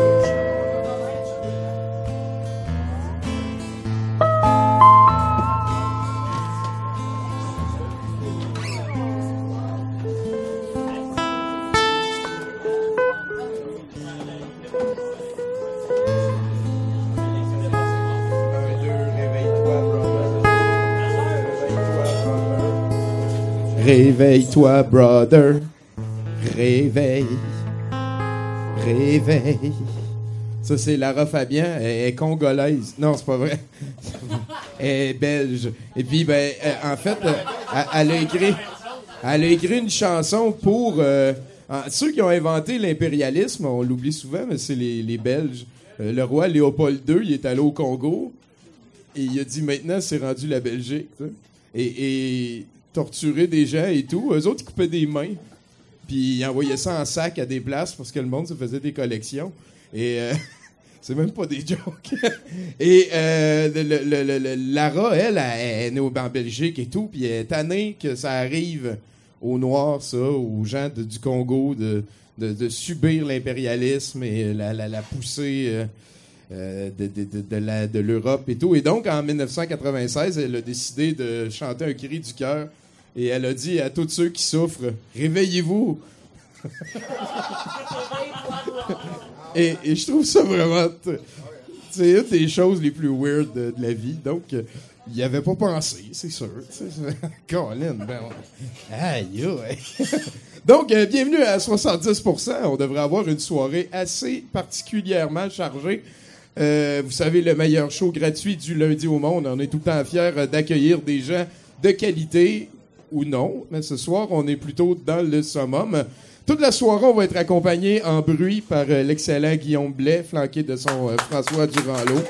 Réveille-toi, brother. Réveille. Réveille. Ça, c'est Lara Fabian. Elle est congolaise. Non, c'est pas vrai. Elle est belge. Et puis, ben, en fait, elle a écrit, elle a écrit une chanson pour euh, ceux qui ont inventé l'impérialisme. On l'oublie souvent, mais c'est les, les Belges. Euh, le roi Léopold deux, il est allé au Congo et il a dit maintenant, c'est rendu la Belgique. T'sais. Et, et torturer des gens et tout. Eux autres, ils coupaient des mains. Puis ils envoyaient ça en sac à des places parce que le monde se faisait des collections. Et euh, c'est même pas des jokes. Et euh, le, le, le, le, Lara, elle, elle est née en Belgique et tout. Puis elle est tannée que ça arrive aux Noirs, ça, aux gens de, du Congo, de, de, de subir l'impérialisme et la, la, la poussée euh, euh, de, de, de, de, la, de l'Europe et tout. Et donc, en dix-neuf cent quatre-vingt-seize, elle a décidé de chanter un cri du cœur. Et elle a dit à tous ceux qui souffrent, réveillez-vous. et, et je trouve ça vraiment... C'est une des choses les plus weird de, de la vie. Donc, il euh, n'y avait pas pensé, c'est sûr. Colin, ben... Aïe, aïe. Donc, euh, bienvenue à soixante-dix pour cent. On devrait avoir une soirée assez particulièrement chargée. Euh, vous savez, le meilleur show gratuit du lundi au monde. On est tout le temps fiers d'accueillir des gens de qualité... ou non, mais ce soir, on est plutôt dans le summum. Toute la soirée, on va être accompagné en bruit par euh, l'excellent Guillaume Blais, flanqué de son euh, François Durand-Lot.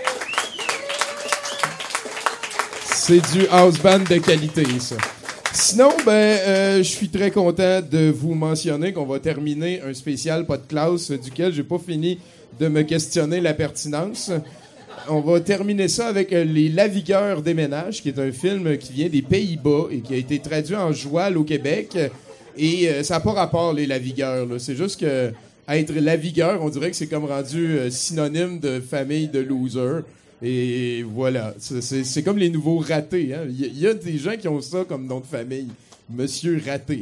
C'est du house band de qualité, ça. Sinon, ben, euh, je suis très content de vous mentionner qu'on va terminer un spécial pas de classe duquel j'ai pas fini de me questionner la pertinence. On va terminer ça avec euh, Les Lavigueurs déménagent, qui est un film qui vient des Pays-Bas et qui a été traduit en joual au Québec. Et euh, ça n'a pas rapport, les Lavigueurs. Là. C'est juste que être lavigueur, on dirait que c'est comme rendu euh, synonyme de famille de losers. Et voilà. C'est, c'est, c'est comme les nouveaux ratés. Hein? Il y, y a des gens qui ont ça comme nom de famille. Monsieur Raté.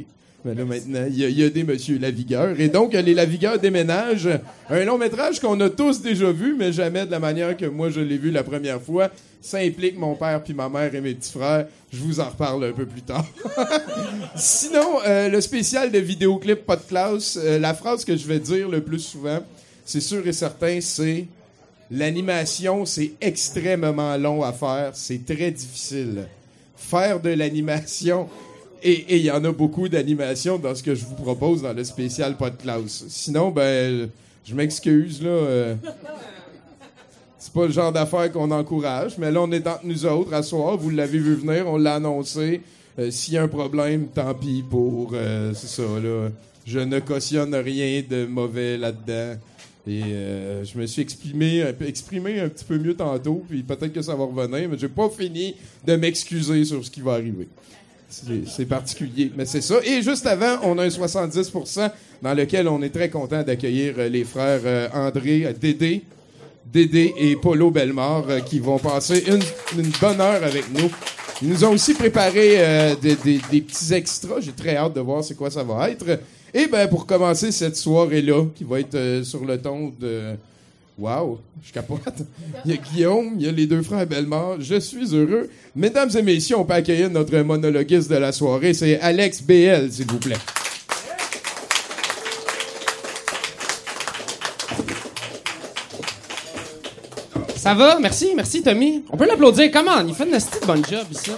Mais là, maintenant, il y, a, il y a des Monsieur Lavigueur. Et donc, les Lavigueurs déménagent. Un long métrage qu'on a tous déjà vu, mais jamais de la manière que moi, je l'ai vu la première fois. Ça implique mon père, puis ma mère et mes petits frères. Je vous en reparle un peu plus tard. Sinon, euh, le spécial de vidéoclip Pas de classe, euh, la phrase que je vais dire le plus souvent, c'est sûr et certain, c'est « L'animation, c'est extrêmement long à faire. C'est très difficile. » Faire de l'animation... Et il y en a beaucoup d'animations dans ce que je vous propose dans le spécial Pas de classe. Sinon, ben, je m'excuse, là. Euh, c'est pas le genre d'affaires qu'on encourage, mais là, on est entre nous autres à soir. Vous l'avez vu venir, on l'a annoncé. Euh, s'il y a un problème, tant pis pour... Euh, c'est ça, là. Je ne cautionne rien de mauvais là-dedans. Et euh, je me suis exprimé, exprimé un petit peu mieux tantôt, puis peut-être que ça va revenir, mais j'ai pas fini de m'excuser sur ce qui va arriver. C'est, c'est particulier, mais c'est ça. Et juste avant, on a un soixante-dix pour cent dans lequel on est très content d'accueillir euh, les frères euh, André, euh, Dédé, Dédé et Polo Bellemare euh, qui vont passer une, une bonne heure avec nous. Ils nous ont aussi préparé euh, des, des, des petits extras. J'ai très hâte de voir c'est quoi ça va être. Et ben pour commencer cette soirée-là, qui va être euh, sur le ton de... Wow, je capote. Il y a Guillaume, il y a les deux frères Bellemare. Je suis heureux. Mesdames et messieurs, on peut accueillir notre monologuiste de la soirée. C'est Alex B L, s'il vous plaît. Ça va? Merci, merci Tommy. On peut l'applaudir. Comment? Il fait une petite bonne job ici.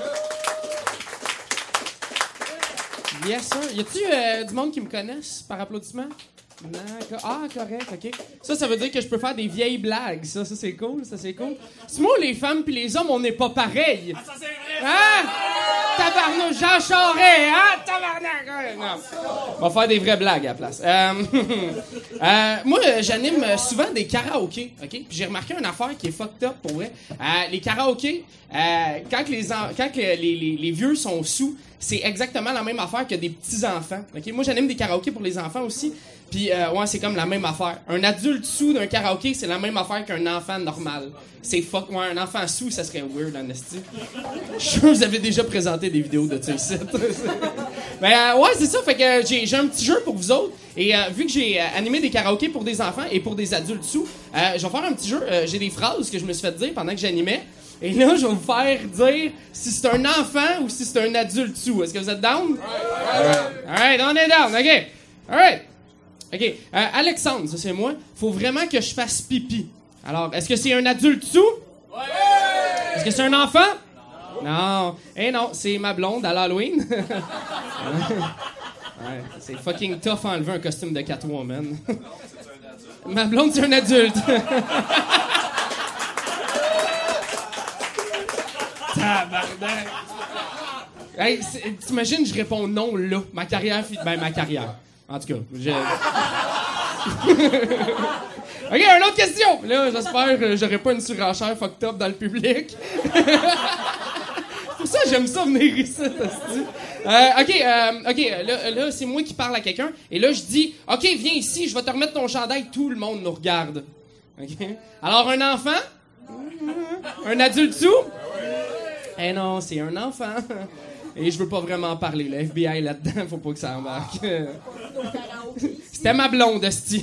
Yes, sir. Y a-tu euh, du monde qui me connaisse par applaudissement? Non, co- ah, correct, OK. Ça, ça veut dire que je peux faire des vieilles blagues. Ça, ça c'est cool, ça, c'est cool. C'est moi, les femmes puis les hommes, on n'est pas pareils. Ah, ça, c'est vrai! Hein? Tabarnouche, Jean Charest, hein? Tabarnak! Non. On va faire des vraies blagues à la place. Euh, euh, moi, j'anime souvent des karaokés, OK? Puis j'ai remarqué une affaire qui est fucked up, pour vrai. Euh, les karaokés, euh, quand, les, en- quand les, les, les vieux sont sous, c'est exactement la même affaire que des petits-enfants. Okay? Moi, j'anime des karaokés pour les enfants aussi. Puis, euh, ouais, c'est comme la même affaire. Un adulte sous d'un karaoké, c'est la même affaire qu'un enfant normal. C'est fuck. Ouais, un enfant sous, ça serait weird, en esti. Je suis sûr que vous avez déjà présenté des vidéos de ça ici. Mais, euh, ouais, c'est ça. Fait que j'ai, j'ai un petit jeu pour vous autres. Et euh, vu que j'ai euh, animé des karaokés pour des enfants et pour des adultes sous, euh, je vais faire un petit jeu. Euh, j'ai des phrases que je me suis fait dire pendant que j'animais. Et là, je vais vous faire dire si c'est un enfant ou si c'est un adulte sous. Est-ce que vous êtes down? Alright. Alright, on est down. OK. Alright. OK. Euh, Alexandre, ça c'est moi. Faut vraiment que je fasse pipi. Alors, est-ce que c'est un adulte sous? Ouais! Est-ce que c'est un enfant? Non. Non. Eh non, c'est ma blonde à l'Halloween. Ouais, c'est fucking tough à enlever un costume de Catwoman. Ma blonde, c'est un adulte. Tabarnak. Hey, c'est- t'imagines, je réponds non là. Ma carrière, fi- ben ma carrière. En tout cas, je... OK, une autre question. Là, j'espère que j'aurai pas une surenchère fucked up dans le public. Pour ça, j'aime ça venir ici, hostie. Euh, OK, euh, OK, là, là, c'est moi qui parle à quelqu'un. Et là, je dis, OK, viens ici, je vais te remettre ton chandail. Tout le monde nous regarde. OK? Alors, un enfant? Un adulte sous? Eh non, c'est un enfant. Et je veux pas vraiment parler. Le F B I là-dedans, faut pas que ça embarque. C'était ma blonde, hostie.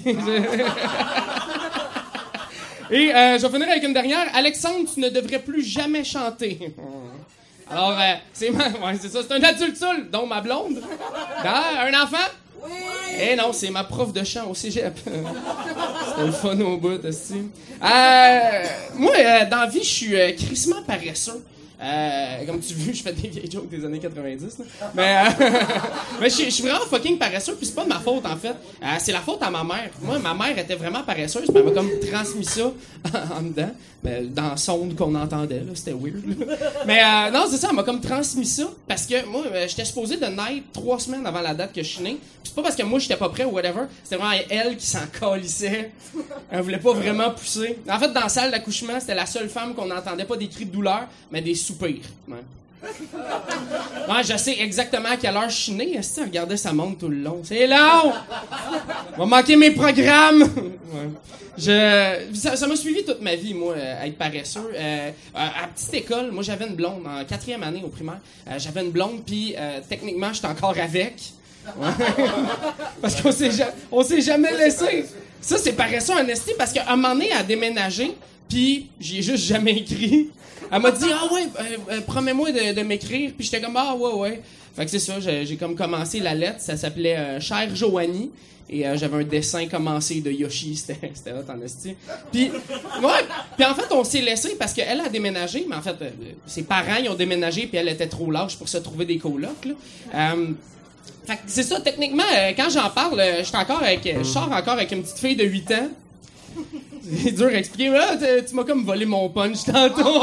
Et euh, je vais finir avec une dernière. Alexandre, tu ne devrais plus jamais chanter. Alors, euh, c'est ma... ouais, c'est ça, c'est un adulte saoul, dont ma blonde. Ah, un enfant? Oui! Eh non, c'est ma prof de chant au cégep. C'était le fun au bout, hostie. Euh, moi, euh, dans la vie, je suis euh, crissement paresseux. Euh, comme tu veux, je fais des vieilles jokes des années quatre-vingt-dix. Là. Mais, euh, mais je je suis vraiment fucking paresseux, puis c'est pas de ma faute, en fait. Euh, c'est la faute à ma mère. Moi, ma mère était vraiment paresseuse, mais elle m'a comme transmis ça en, en dedans. Mais dans la sonde qu'on entendait, là, c'était weird. Là. Mais euh, non, c'est ça, elle m'a comme transmis ça, parce que moi, euh, j'étais supposé de naître trois semaines avant la date que je suis né. Puis c'est pas parce que moi, j'étais pas prêt ou whatever, c'était vraiment elle qui s'en calissait. Elle voulait pas vraiment pousser. En fait, dans la salle d'accouchement, c'était la seule femme qu'on n'entendait pas des cris de douleur, mais des soupirs. Ouais. Ouais, je sais exactement à quelle heure je suis né. Est-ce que tu regardais sa montre tout le long? C'est long! Va manquer mes programmes! Ouais. Je, ça, ça m'a suivi toute ma vie, moi, euh, être paresseux. Euh, à la petite école, moi, j'avais une blonde. En quatrième année au primaire, euh, j'avais une blonde, puis euh, techniquement, j'étais encore avec. Ouais. Parce qu'on s'est, ja- on s'est jamais laissé. Ça, c'est paresseux en esti parce qu'à un moment donné, elle a déménagé, puis j'y ai juste jamais écrit. Elle m'a dit « Ah ouais, euh, euh, promets-moi de, de m'écrire. » Puis j'étais comme « Ah ouais, ouais. » Fait que c'est ça, j'ai, j'ai comme commencé la lettre. Ça s'appelait euh, « Chère Joanie ». Et euh, j'avais un dessin commencé de Yoshi. C'était, c'était hot en esti. Puis, ouais. Puis en fait, on s'est laissé parce qu'elle a déménagé. Mais en fait, euh, ses parents, ils ont déménagé, puis elle était trop lâche pour se trouver des colocs, là. Euh, Fait que c'est ça, techniquement, euh, quand j'en parle, euh, je suis encore avec, euh, je sors encore avec une petite fille de huit ans. C'est dur à expliquer, mais là, t- tu m'as comme volé mon punch tantôt.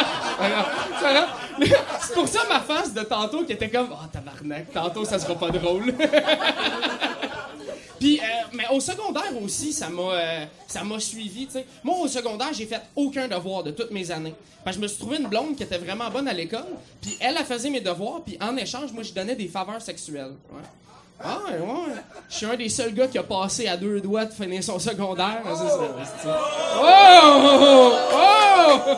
C'est pour ça ma face de tantôt qui était comme, oh tabarnak, tantôt ça sera pas drôle. Puis, euh, mais au secondaire aussi, ça m'a, euh, ça m'a suivi, tu sais. Moi, au secondaire, j'ai fait aucun devoir de toutes mes années. Parce que je me suis trouvé une blonde qui était vraiment bonne à l'école, puis elle, elle faisait mes devoirs, puis en échange, moi, je donnais des faveurs sexuelles. Ouais. Ah, ouais, ouais. Je suis un des seuls gars qui a passé à deux doigts de finir son secondaire. C'est ça, c'est ça. Oh! Oh!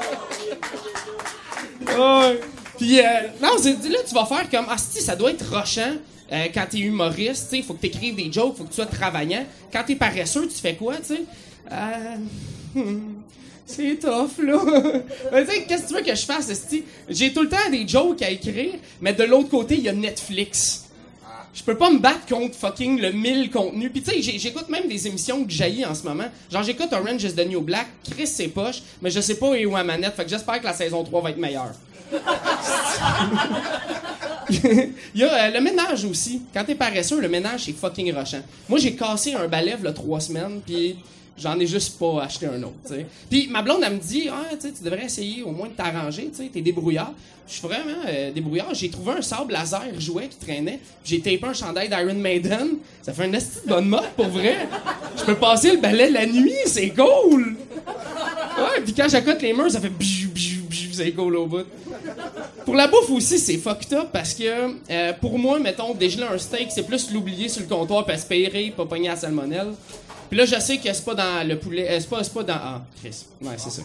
Oh! Puis, euh, non, c'est, là, tu vas faire comme, ah, si, ça doit être rochant. Euh, quand t'es humoriste, tu sais, faut que t'écrives des jokes, faut que tu sois travaillant. Quand t'es paresseux, tu fais quoi, tu sais? Euh... Hmm, c'est tough, là. Mais tu sais, qu'est-ce que tu veux que je fasse, esti? J'ai tout le temps des jokes à écrire, mais de l'autre côté, il y a Netflix. Je peux pas me battre contre fucking le mille contenus. Puis tu sais, j'ai- j'écoute même des émissions que j'haïs en ce moment. Genre, j'écoute Orange is the New Black, Chris c'est poche, mais je sais pas où est où à manette, fait que j'espère que la saison trois va être meilleure. Il y a euh, le ménage aussi. Quand t'es paresseux, le ménage, c'est fucking rochant. Moi, j'ai cassé un balai il y a trois semaines, puis j'en ai juste pas acheté un autre, tu sais. Puis ma blonde, elle me dit, ah, tu sais, tu devrais essayer au moins de t'arranger, tu sais, t'es débrouillard. Je suis vraiment euh, débrouillard. J'ai trouvé un sable laser jouet qui traînait, puis j'ai tapé un chandail d'Iron Maiden. Ça fait un esti de bonne mode, pour vrai. Je peux passer le balai la nuit, c'est cool! Ouais, puis quand j'accote les murs, ça fait bijou, bijou, bijou, c'est cool au bout. Pour la bouffe aussi, c'est fucked up parce que euh, pour moi, mettons, dégeler un steak, c'est plus l'oublier sur le comptoir puis aspirer, pas pogner à la salmonelle. Puis là, je sais que c'est pas dans le poulet, euh, c'est pas, c'est pas dans... Ah, Chris. Ouais, c'est ça.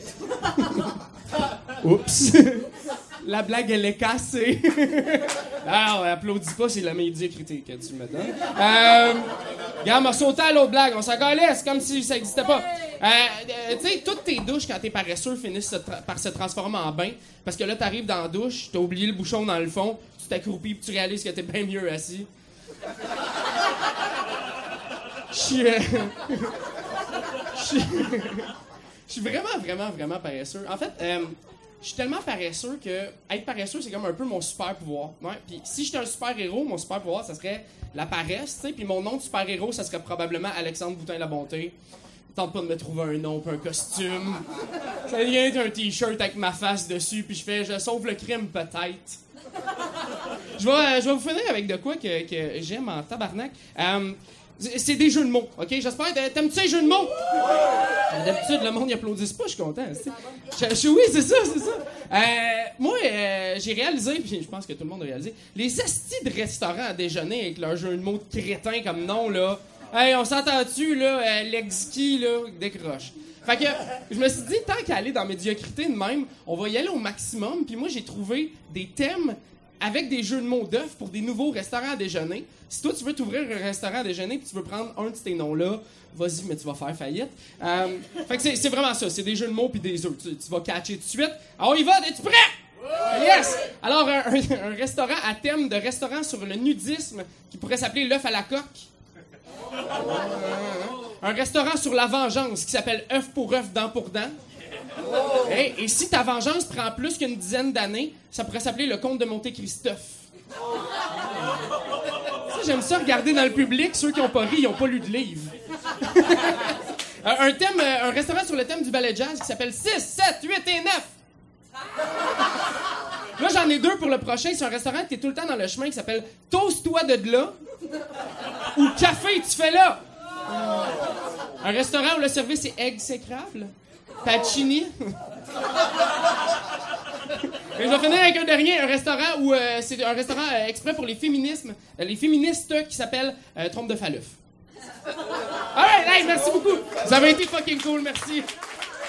Oups. La blague, elle est cassée. Alors, applaudis pas, c'est la meilleure critique que tu me donnes. Euh, regarde, on va sauter à l'autre blague. On s'en calait, c'est comme si ça existait pas. Euh, euh, tu sais, toutes tes douches, quand t'es paresseux, finissent se tra- par se transformer en bain. Parce que là, t'arrives dans la douche, t'as oublié le bouchon dans le fond, tu t'accroupis pis tu réalises que t'es bien mieux assis. Je suis... euh, Je suis... Je suis vraiment, vraiment, vraiment paresseux. En fait, euh, je suis tellement paresseux que être paresseux, c'est comme un peu mon super pouvoir. Ouais. Puis si j'étais un super héros, mon super pouvoir, ça serait la paresse, tu sais. Puis mon nom de super héros, ça serait probablement Alexandre Boutin-La-Bonté. Tente pas de me trouver un nom pis un costume. Ça vient être un t-shirt avec ma face dessus, puis je fais je sauve le crime peut-être. Je vais, euh, je vais vous finir avec de quoi que, que j'aime en tabarnak. Euh, c'est des jeux de mots, ok? J'espère. T'aimes-tu ces jeux de mots? D'habitude, le monde y applaudisse pas, je suis content. Je, je, oui, c'est ça, c'est ça. Euh, moi, euh, j'ai réalisé, puis je pense que tout le monde a réalisé, les astis de restaurants à déjeuner avec leurs jeux de mots de crétins comme nom, là. Hey, on s'entend-tu, là, euh, l'ex-ski, là, décroche. Fait que, je me suis dit, tant qu'à aller dans médiocrité de même, on va y aller au maximum, puis moi, j'ai trouvé des thèmes avec des jeux de mots d'œufs pour des nouveaux restaurants à déjeuner. Si toi, tu veux t'ouvrir un restaurant à déjeuner puis tu veux prendre un de ces noms-là, vas-y, mais tu vas faire faillite. Euh, fait que c'est, c'est vraiment ça. C'est des jeux de mots puis des œufs. Tu, tu vas catcher tout de suite. Alors, on y va. Es-tu prêt? Ouais. Yes! Alors, un, un, un restaurant à thème de restaurant sur le nudisme qui pourrait s'appeler l'œuf à la coque. Un restaurant sur la vengeance qui s'appelle œuf pour œuf, dent pour dent. Oh. Hey, et si ta vengeance prend plus qu'une dizaine d'années, ça pourrait s'appeler le comte de Monte-Christophe. Oh. Ça, j'aime ça regarder dans le public. Ceux qui n'ont pas ri, ils n'ont pas lu de livre. un, thème, un restaurant sur le thème du ballet jazz qui s'appelle six, sept, huit et neuf. Là, j'en ai deux pour le prochain. C'est un restaurant qui est tout le temps dans le chemin qui s'appelle Toast-toi de là ou Café, tu fais là. Un restaurant où le service est exécrable. Pacini. Et je vais finir avec un dernier, un restaurant où euh, c'est un restaurant euh, exprès pour les féminismes, euh, les féministes qui s'appelle euh, Trompe de Phallus. Alright, hey, merci beaucoup. Vous avez été fucking cool, merci.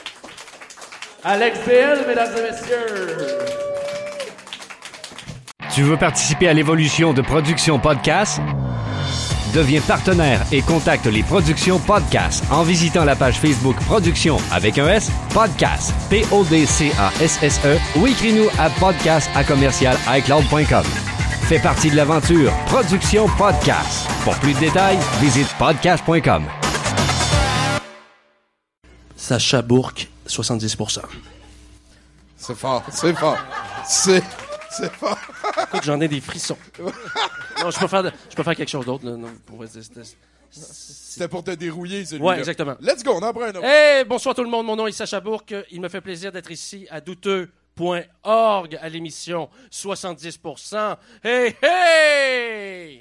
Alex B L, mesdames et messieurs. Tu veux participer à l'évolution de Production Podcast? Deviens partenaire et contacte les Productions Podcast en visitant la page Facebook Production avec un S, Podcast, P O D C A S S E ou écris-nous à podcast à commercial iCloud point com. Fais partie de l'aventure Production Podcast. Pour plus de détails, visite podcast point com. Sacha Bourque, soixante-dix pour cent. C'est fort, c'est fort. C'est, c'est fort. Écoute, j'en ai des frissons. Non, je peux faire, de, je peux faire quelque chose d'autre. Là. Non, pour, c'était, c'était pour te dérouiller, celui-là. Ouais, exactement. Let's go, on en prend un autre. Hey, bonsoir tout le monde. Mon nom est Sacha Bourque. Il me fait plaisir d'être ici à douteux point org à l'émission soixante-dix pour cent. Hey, hey!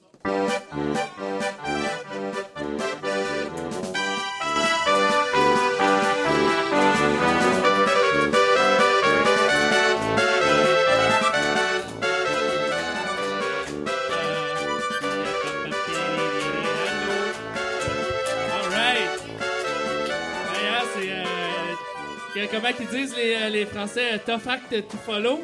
Comment qu'ils disent les, les Français, uh, tough act to follow?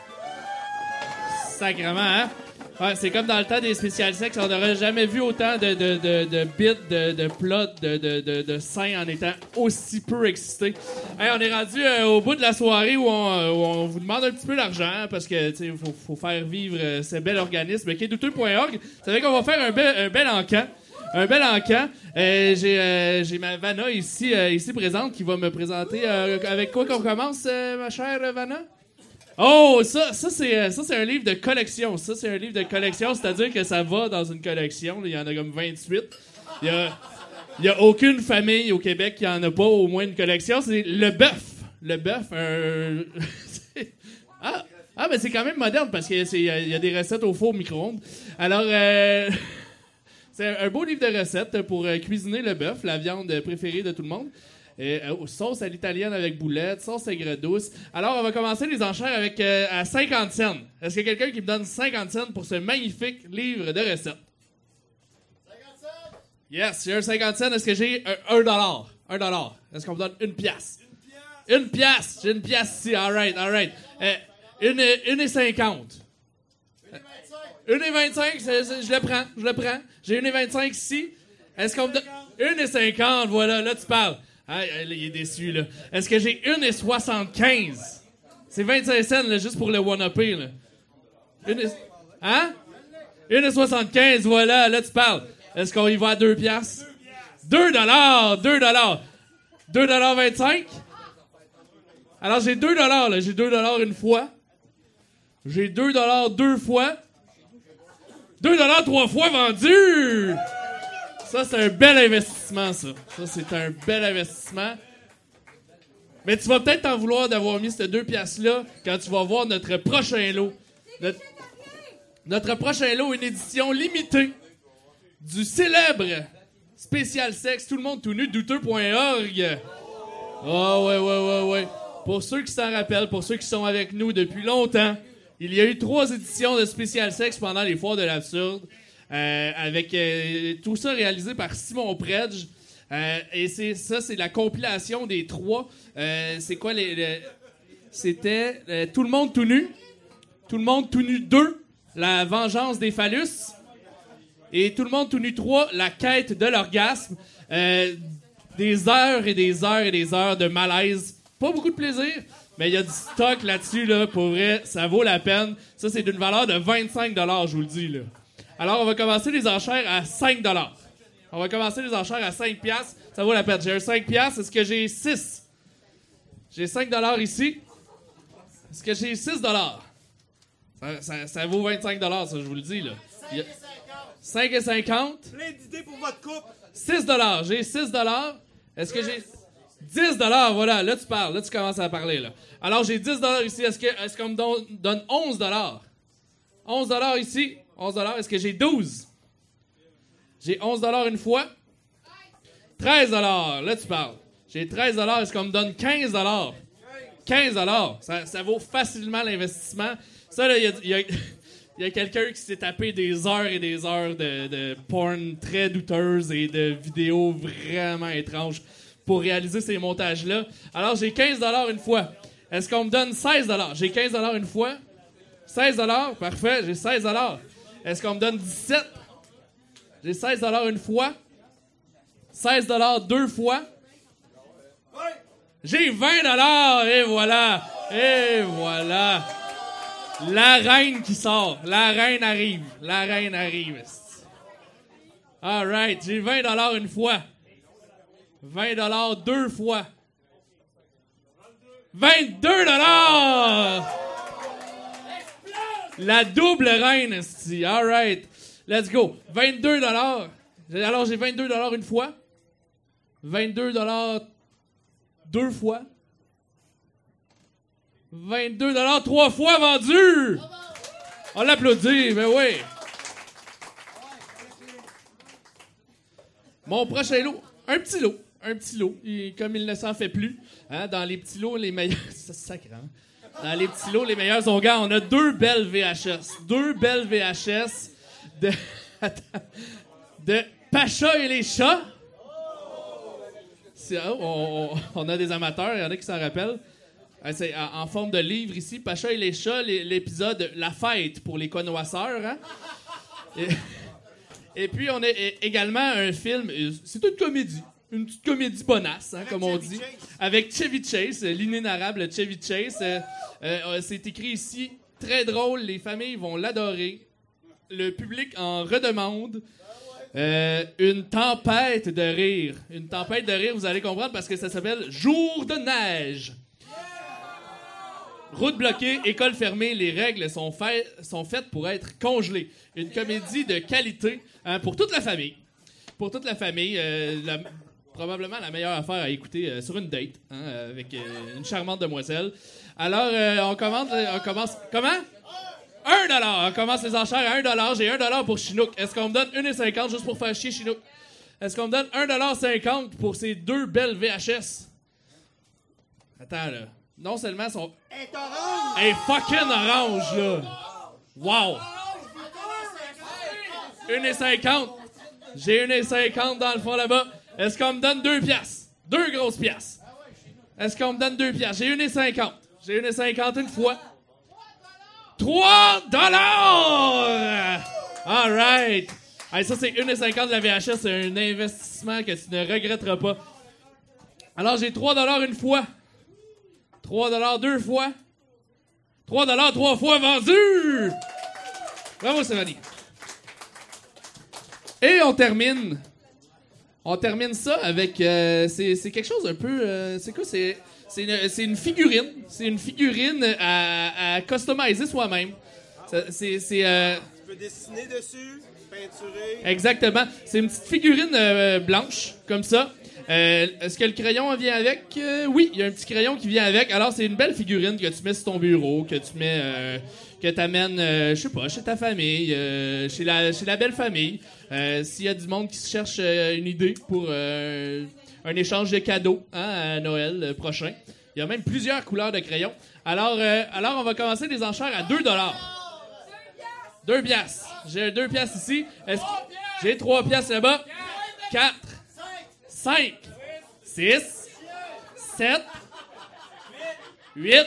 Sacrement, hein? Ouais, c'est comme dans le temps des spécial sex, on n'aurait jamais vu autant de, de, de, de bits, de, de plots, de, de, de, de scènes en étant aussi peu excités. Hey, on est rendu euh, au bout de la soirée où on, où on vous demande un petit peu d'argent parce que, tu sais, faut, faut faire vivre euh, ce bel organisme qui est douteux point org. Ça veut dire qu'on va faire un bel, un bel encan. Un bel encan. Euh, j'ai, euh, j'ai ma Vanna ici, euh, ici présente qui va me présenter. Euh, avec quoi qu'on commence, euh, ma chère Vanna? Oh, ça, ça, c'est, ça, c'est un livre de collection. Ça, c'est un livre de collection, c'est-à-dire que ça va dans une collection. Il y en a comme vingt-huit. Il y a, il y a aucune famille au Québec qui en a pas au moins une collection. C'est le bœuf. Le bœuf, un... ah, ah, mais c'est quand même moderne parce qu'il y a, il y a des recettes au four micro-ondes. Alors... Euh... C'est un beau livre de recettes pour euh, cuisiner le bœuf, la viande préférée de tout le monde. Et, euh, sauce à l'italienne avec boulettes, sauce aigre douce. Alors, on va commencer les enchères avec euh, à cinquante cents. Est-ce qu'il y a quelqu'un qui me donne cinquante cents pour ce magnifique livre de recettes? cinquante cents? Yes, j'ai un cinquante cents. Est-ce que j'ai un, un dollar? Un dollar. Est-ce qu'on me donne une pièce? Une pièce? Une pièce. J'ai une pièce ici. All right, all right. Euh, une, une et cinquante. une et vingt-cinq, c'est, c'est, je le prends, je le prends. J'ai une et vingt-cinq ici. Est-ce qu'on me donne... une et cinquante, voilà, là tu parles. Ah, là, il est déçu, là. Est-ce que j'ai une et soixante-quinze? C'est vingt-cinq cents, là, juste pour le one-upper, là. Une et... Hein? une et soixante-quinze, voilà, là tu parles. Est-ce qu'on y va à deux piastres? deux dollars, deux dollars. deux dollars vingt-cinq? Alors, j'ai deux dollars, là. J'ai deux dollars une fois. J'ai deux dollars deux fois. deux dollars trois fois vendu! Ça, c'est un bel investissement, ça. Ça, c'est un bel investissement. Mais tu vas peut-être t'en vouloir d'avoir mis ces deux piastres-là quand tu vas voir notre prochain lot. Notre, notre prochain lot, une édition limitée du célèbre spécial sexe, tout le monde tout nu, douteux point org. Oh, ouais, ouais, ouais, ouais. Pour ceux qui s'en rappellent, pour ceux qui sont avec nous depuis longtemps, il y a eu trois éditions de spécial sexe pendant les foires de l'absurde, euh, avec euh, tout ça réalisé par Simon Predge. Euh, et c'est ça, c'est la compilation des trois. Euh, c'est quoi les, les c'était euh, Tout le monde tout nu, Tout le monde tout nu deux, La vengeance des phallus, et Tout le monde tout nu trois, La quête de l'orgasme. Euh, des heures et des heures et des heures de malaise, pas beaucoup de plaisir. Mais il y a du stock là-dessus, là, pour vrai, ça vaut la peine. Ça, c'est d'une valeur de vingt-cinq dollars, je vous le dis, là. Alors, on va commencer les enchères à cinq dollars. On va commencer les enchères à cinq piastres. Ça vaut la peine. J'ai un cinq piastres. Est-ce que j'ai six? J'ai cinq dollars ici. Est-ce que j'ai six dollars? Ça, ça, ça vaut vingt-cinq dollars, ça, je vous le dis, là. cinq et cinquante. cinq et cinquante. Plein d'idées pour votre couple. six dollars. J'ai six dollars. Est-ce que j'ai... dix dollars, voilà, là tu parles, là tu commences à parler, là. Alors j'ai dix dollars ici, est-ce, que, est-ce qu'on me don- donne onze dollars? onze dollars ici, onze dollars, est-ce que j'ai douze? J'ai onze dollars une fois. treize dollars, là tu parles. J'ai treize dollars, est-ce qu'on me donne quinze dollars? quinze dollars, ça, ça vaut facilement l'investissement. Ça, là, il y a, y a, y a quelqu'un qui s'est tapé des heures et des heures de, de porn très douteuses et de vidéos vraiment étranges pour réaliser ces montages-là. Alors, j'ai quinze dollars une fois. Est-ce qu'on me donne seize dollars? J'ai quinze dollars une fois. seize dollars, parfait, j'ai seize dollars. Est-ce qu'on me donne dix-sept? J'ai seize dollars une fois. seize dollars deux fois. J'ai vingt dollars, et voilà. Et voilà. La reine qui sort. La reine arrive. La reine arrive. All right, j'ai vingt dollars une fois. vingt dollars deux fois. vingt-deux dollars! La double reine, esti. All right. Let's go. vingt-deux dollars. Alors, j'ai vingt-deux dollars une fois. vingt-deux dollars deux fois. vingt-deux dollars trois fois vendu. On l'applaudit, ben oui. Mon prochain lot, un petit lot. Un petit lot. Et comme il ne s'en fait plus, hein, dans les petits lots, les meilleurs... C'est sacré, hein? Dans les petits lots, les meilleurs sont gars. On a deux belles V H S. Deux belles V H S de... Attends. De Pacha et les chats. C'est, oh, on, on, on a des amateurs, il y en a qui s'en rappellent. C'est en, en forme de livre ici. Pacha et les chats, l'épisode La fête pour les connoisseurs. Hein? Et, et puis, on a également un film, c'est une comédie. Une petite comédie bonasse, hein, comme on dit. Avec Chevy Chase, l'inénarrable Chevy Chase. Euh, euh, c'est écrit ici, très drôle, les familles vont l'adorer. Le public en redemande. Euh, une tempête de rire. Une tempête de rire, vous allez comprendre, parce que ça s'appelle Jour de neige. Route bloquée, école fermée, les règles sont, fait, sont faites pour être congelées. Une comédie de qualité, hein, pour toute la famille. Pour toute la famille, euh, la, probablement la meilleure affaire à écouter euh, sur une date, hein, avec euh, une charmante demoiselle. Alors, euh, on commence... On commence comment? un dollar! On commence les enchères à un dollar. J'ai un dollar pour Chinook. Est-ce qu'on me donne un dollar cinquante juste pour faire chier Chinook? Est-ce qu'on me donne un dollar cinquante pour ces deux belles V H S? Attends, là. Non seulement son... Elle est orange! Elle est fucking orange, là! Wow! un dollar cinquante. J'ai un dollar cinquante dans le fond là-bas. Est-ce qu'on me donne deux piastres? Deux grosses piastres. Est-ce qu'on me donne deux piastres? J'ai un dollar cinquante. J'ai un dollar cinquante une fois. trois dollars! All right. Hey, ça, c'est un dollar cinquante de la V H S. C'est un investissement que tu ne regretteras pas. Alors, j'ai trois dollars une fois. trois dollars deux fois. trois dollars trois fois vendu! Bravo, Stéphanie. Et on termine. On termine ça avec... Euh, c'est, c'est quelque chose un peu... Euh, c'est quoi? C'est, c'est, une, c'est une figurine. C'est une figurine à, à customiser soi-même. Ça, c'est... c'est euh... Tu peux dessiner dessus, peinturer... Exactement. C'est une petite figurine euh, blanche, comme ça. Euh, est-ce que le crayon vient avec? Euh, oui, il y a un petit crayon qui vient avec. Alors, c'est une belle figurine que tu mets sur ton bureau, que tu mets... Euh, que t'amènes, euh, je sais pas, chez ta famille, euh, chez, la, chez la belle famille. Euh, s'il y a du monde qui se cherche euh, une idée pour euh, un échange de cadeaux, hein, à Noël euh, prochain. Il y a même plusieurs couleurs de crayons. Alors, euh, alors on va commencer les enchères à deux dollars. deux piastres. J'ai deux piastres ici. Est-ce que... J'ai trois piastres là-bas. quatre, cinq, six, sept, huit.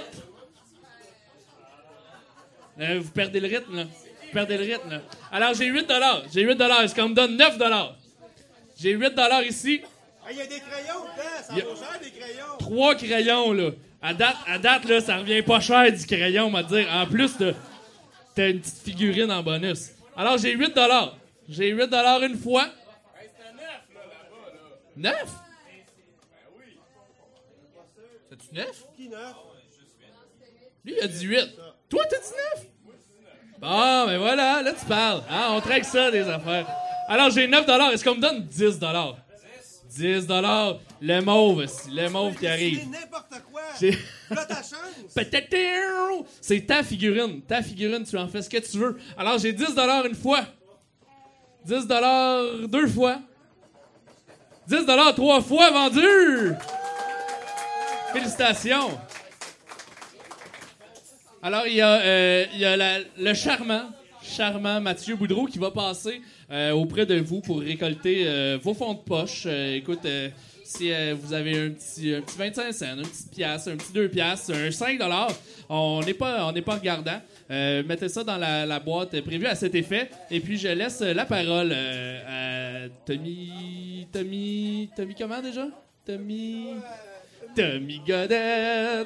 Euh, vous perdez le rythme, là. Vous perdez le rythme, là. Alors, j'ai huit dollars. J'ai huit dollars. Est-ce qu'on me donne neuf dollars? J'ai huit dollars ici. Il y a des crayons dedans. Ça vaut cher, des crayons. Trois crayons, là. À date, à date, là, ça revient pas cher du crayon, on va dire. En plus, t'as, t'as une petite figurine en bonus. Alors, j'ai huit dollars. J'ai huit dollars une fois. Hey, c'était neuf, là, là-bas, là. neuf? Ben oui. C'est-tu neuf? Qui neuf? Lui, il a dix-huit. Toi, t'as dix-neuf? Bon, ben voilà, là, tu parles. Ah, on traque ça, des affaires. Alors, j'ai neuf dollars. Est-ce qu'on me donne dix dollars? dix dollars. Le mauve, le mauve qui arrive. C'est n'importe quoi. J'ai... Là, ta chance. Peut-être. C'est ta figurine. Ta figurine, tu en fais ce que tu veux. Alors, j'ai dix dollars une fois. dix dollars deux fois. dix dollars trois fois vendu. Félicitations. Alors, il y a, euh, il y a la, le charmant charmant Mathieu Boudreau qui va passer euh, auprès de vous pour récolter euh, vos fonds de poche. Euh, écoute, euh, si euh, vous avez un petit, un petit vingt-cinq cents, une petite pièce, un petit deux piastres, un cinq dollars, on n'est pas, on n'est pas regardant. Euh, mettez ça dans la, la boîte prévue à cet effet. Et puis, je laisse la parole euh, à Tommy... Tommy... Tommy comment, déjà? Tommy... Tommy Godette.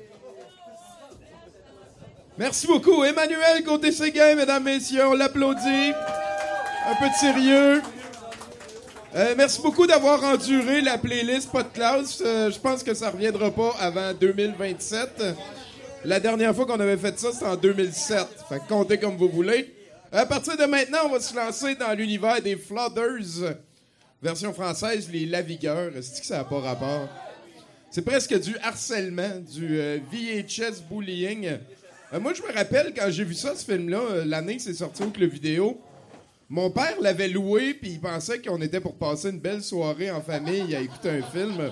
Merci beaucoup. Emmanuel Côté-Séguin, mesdames, messieurs, on l'applaudit. Un peu de sérieux. Euh, merci beaucoup d'avoir enduré la playlist Pas de classe. Euh, je pense que ça reviendra pas avant deux mille vingt-sept. La dernière fois qu'on avait fait ça, c'était en deux mille sept. Fait que comptez comme vous voulez. À partir de maintenant, on va se lancer dans l'univers des Flooders. Version française, les lavigueurs. Est-ce que ça n'a pas rapport? C'est presque du harcèlement, du euh, V H S bullying. Euh, moi, je me rappelle, quand j'ai vu ça, ce film-là, euh, l'année que c'est sorti au club vidéo, mon père l'avait loué, puis il pensait qu'on était pour passer une belle soirée en famille à écouter un film.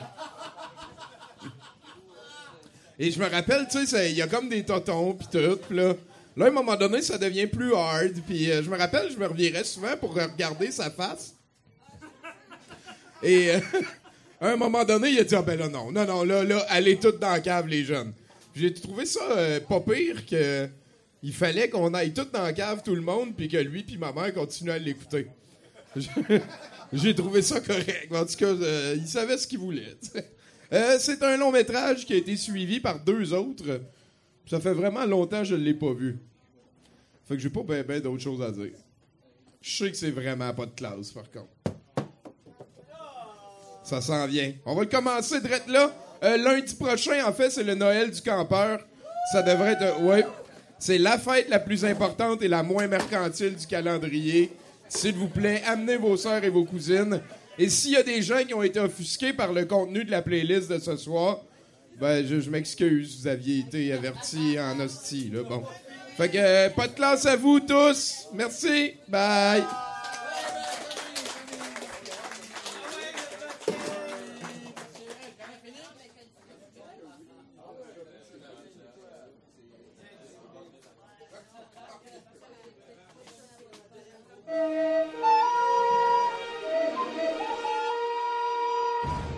Et je me rappelle, tu sais, il y a comme des totons, puis tout, pis là... Là, à un moment donné, ça devient plus hard, puis euh, je me rappelle, je me revirais souvent pour regarder sa face. Et... Euh, à un moment donné, il a dit « Ah ben là, non, non, non, là, là, allez toutes dans la cave, les jeunes. » J'ai trouvé ça euh, pas pire que... Il fallait qu'on aille toutes dans la cave, tout le monde, puis que lui puis ma mère continuent à l'écouter. J'ai trouvé ça correct. En tout cas, euh, il savait ce qu'il voulait. Euh, c'est un long métrage qui a été suivi par deux autres. Ça fait vraiment longtemps que je ne l'ai pas vu. Fait que j'ai pas ben, ben d'autres choses à dire. Je sais que c'est vraiment pas de classe, par contre. Ça s'en vient. On va le commencer direct là. Euh, lundi prochain, en fait, c'est le Noël du campeur. Ça devrait être... Ouais. C'est la fête la plus importante et la moins mercantile du calendrier. S'il vous plaît, amenez vos sœurs et vos cousines. Et s'il y a des gens qui ont été offusqués par le contenu de la playlist de ce soir, ben, je, je m'excuse. Vous aviez été avertis en hostie, là. Bon. Fait que, euh, pas de classe à vous tous. Merci. Bye.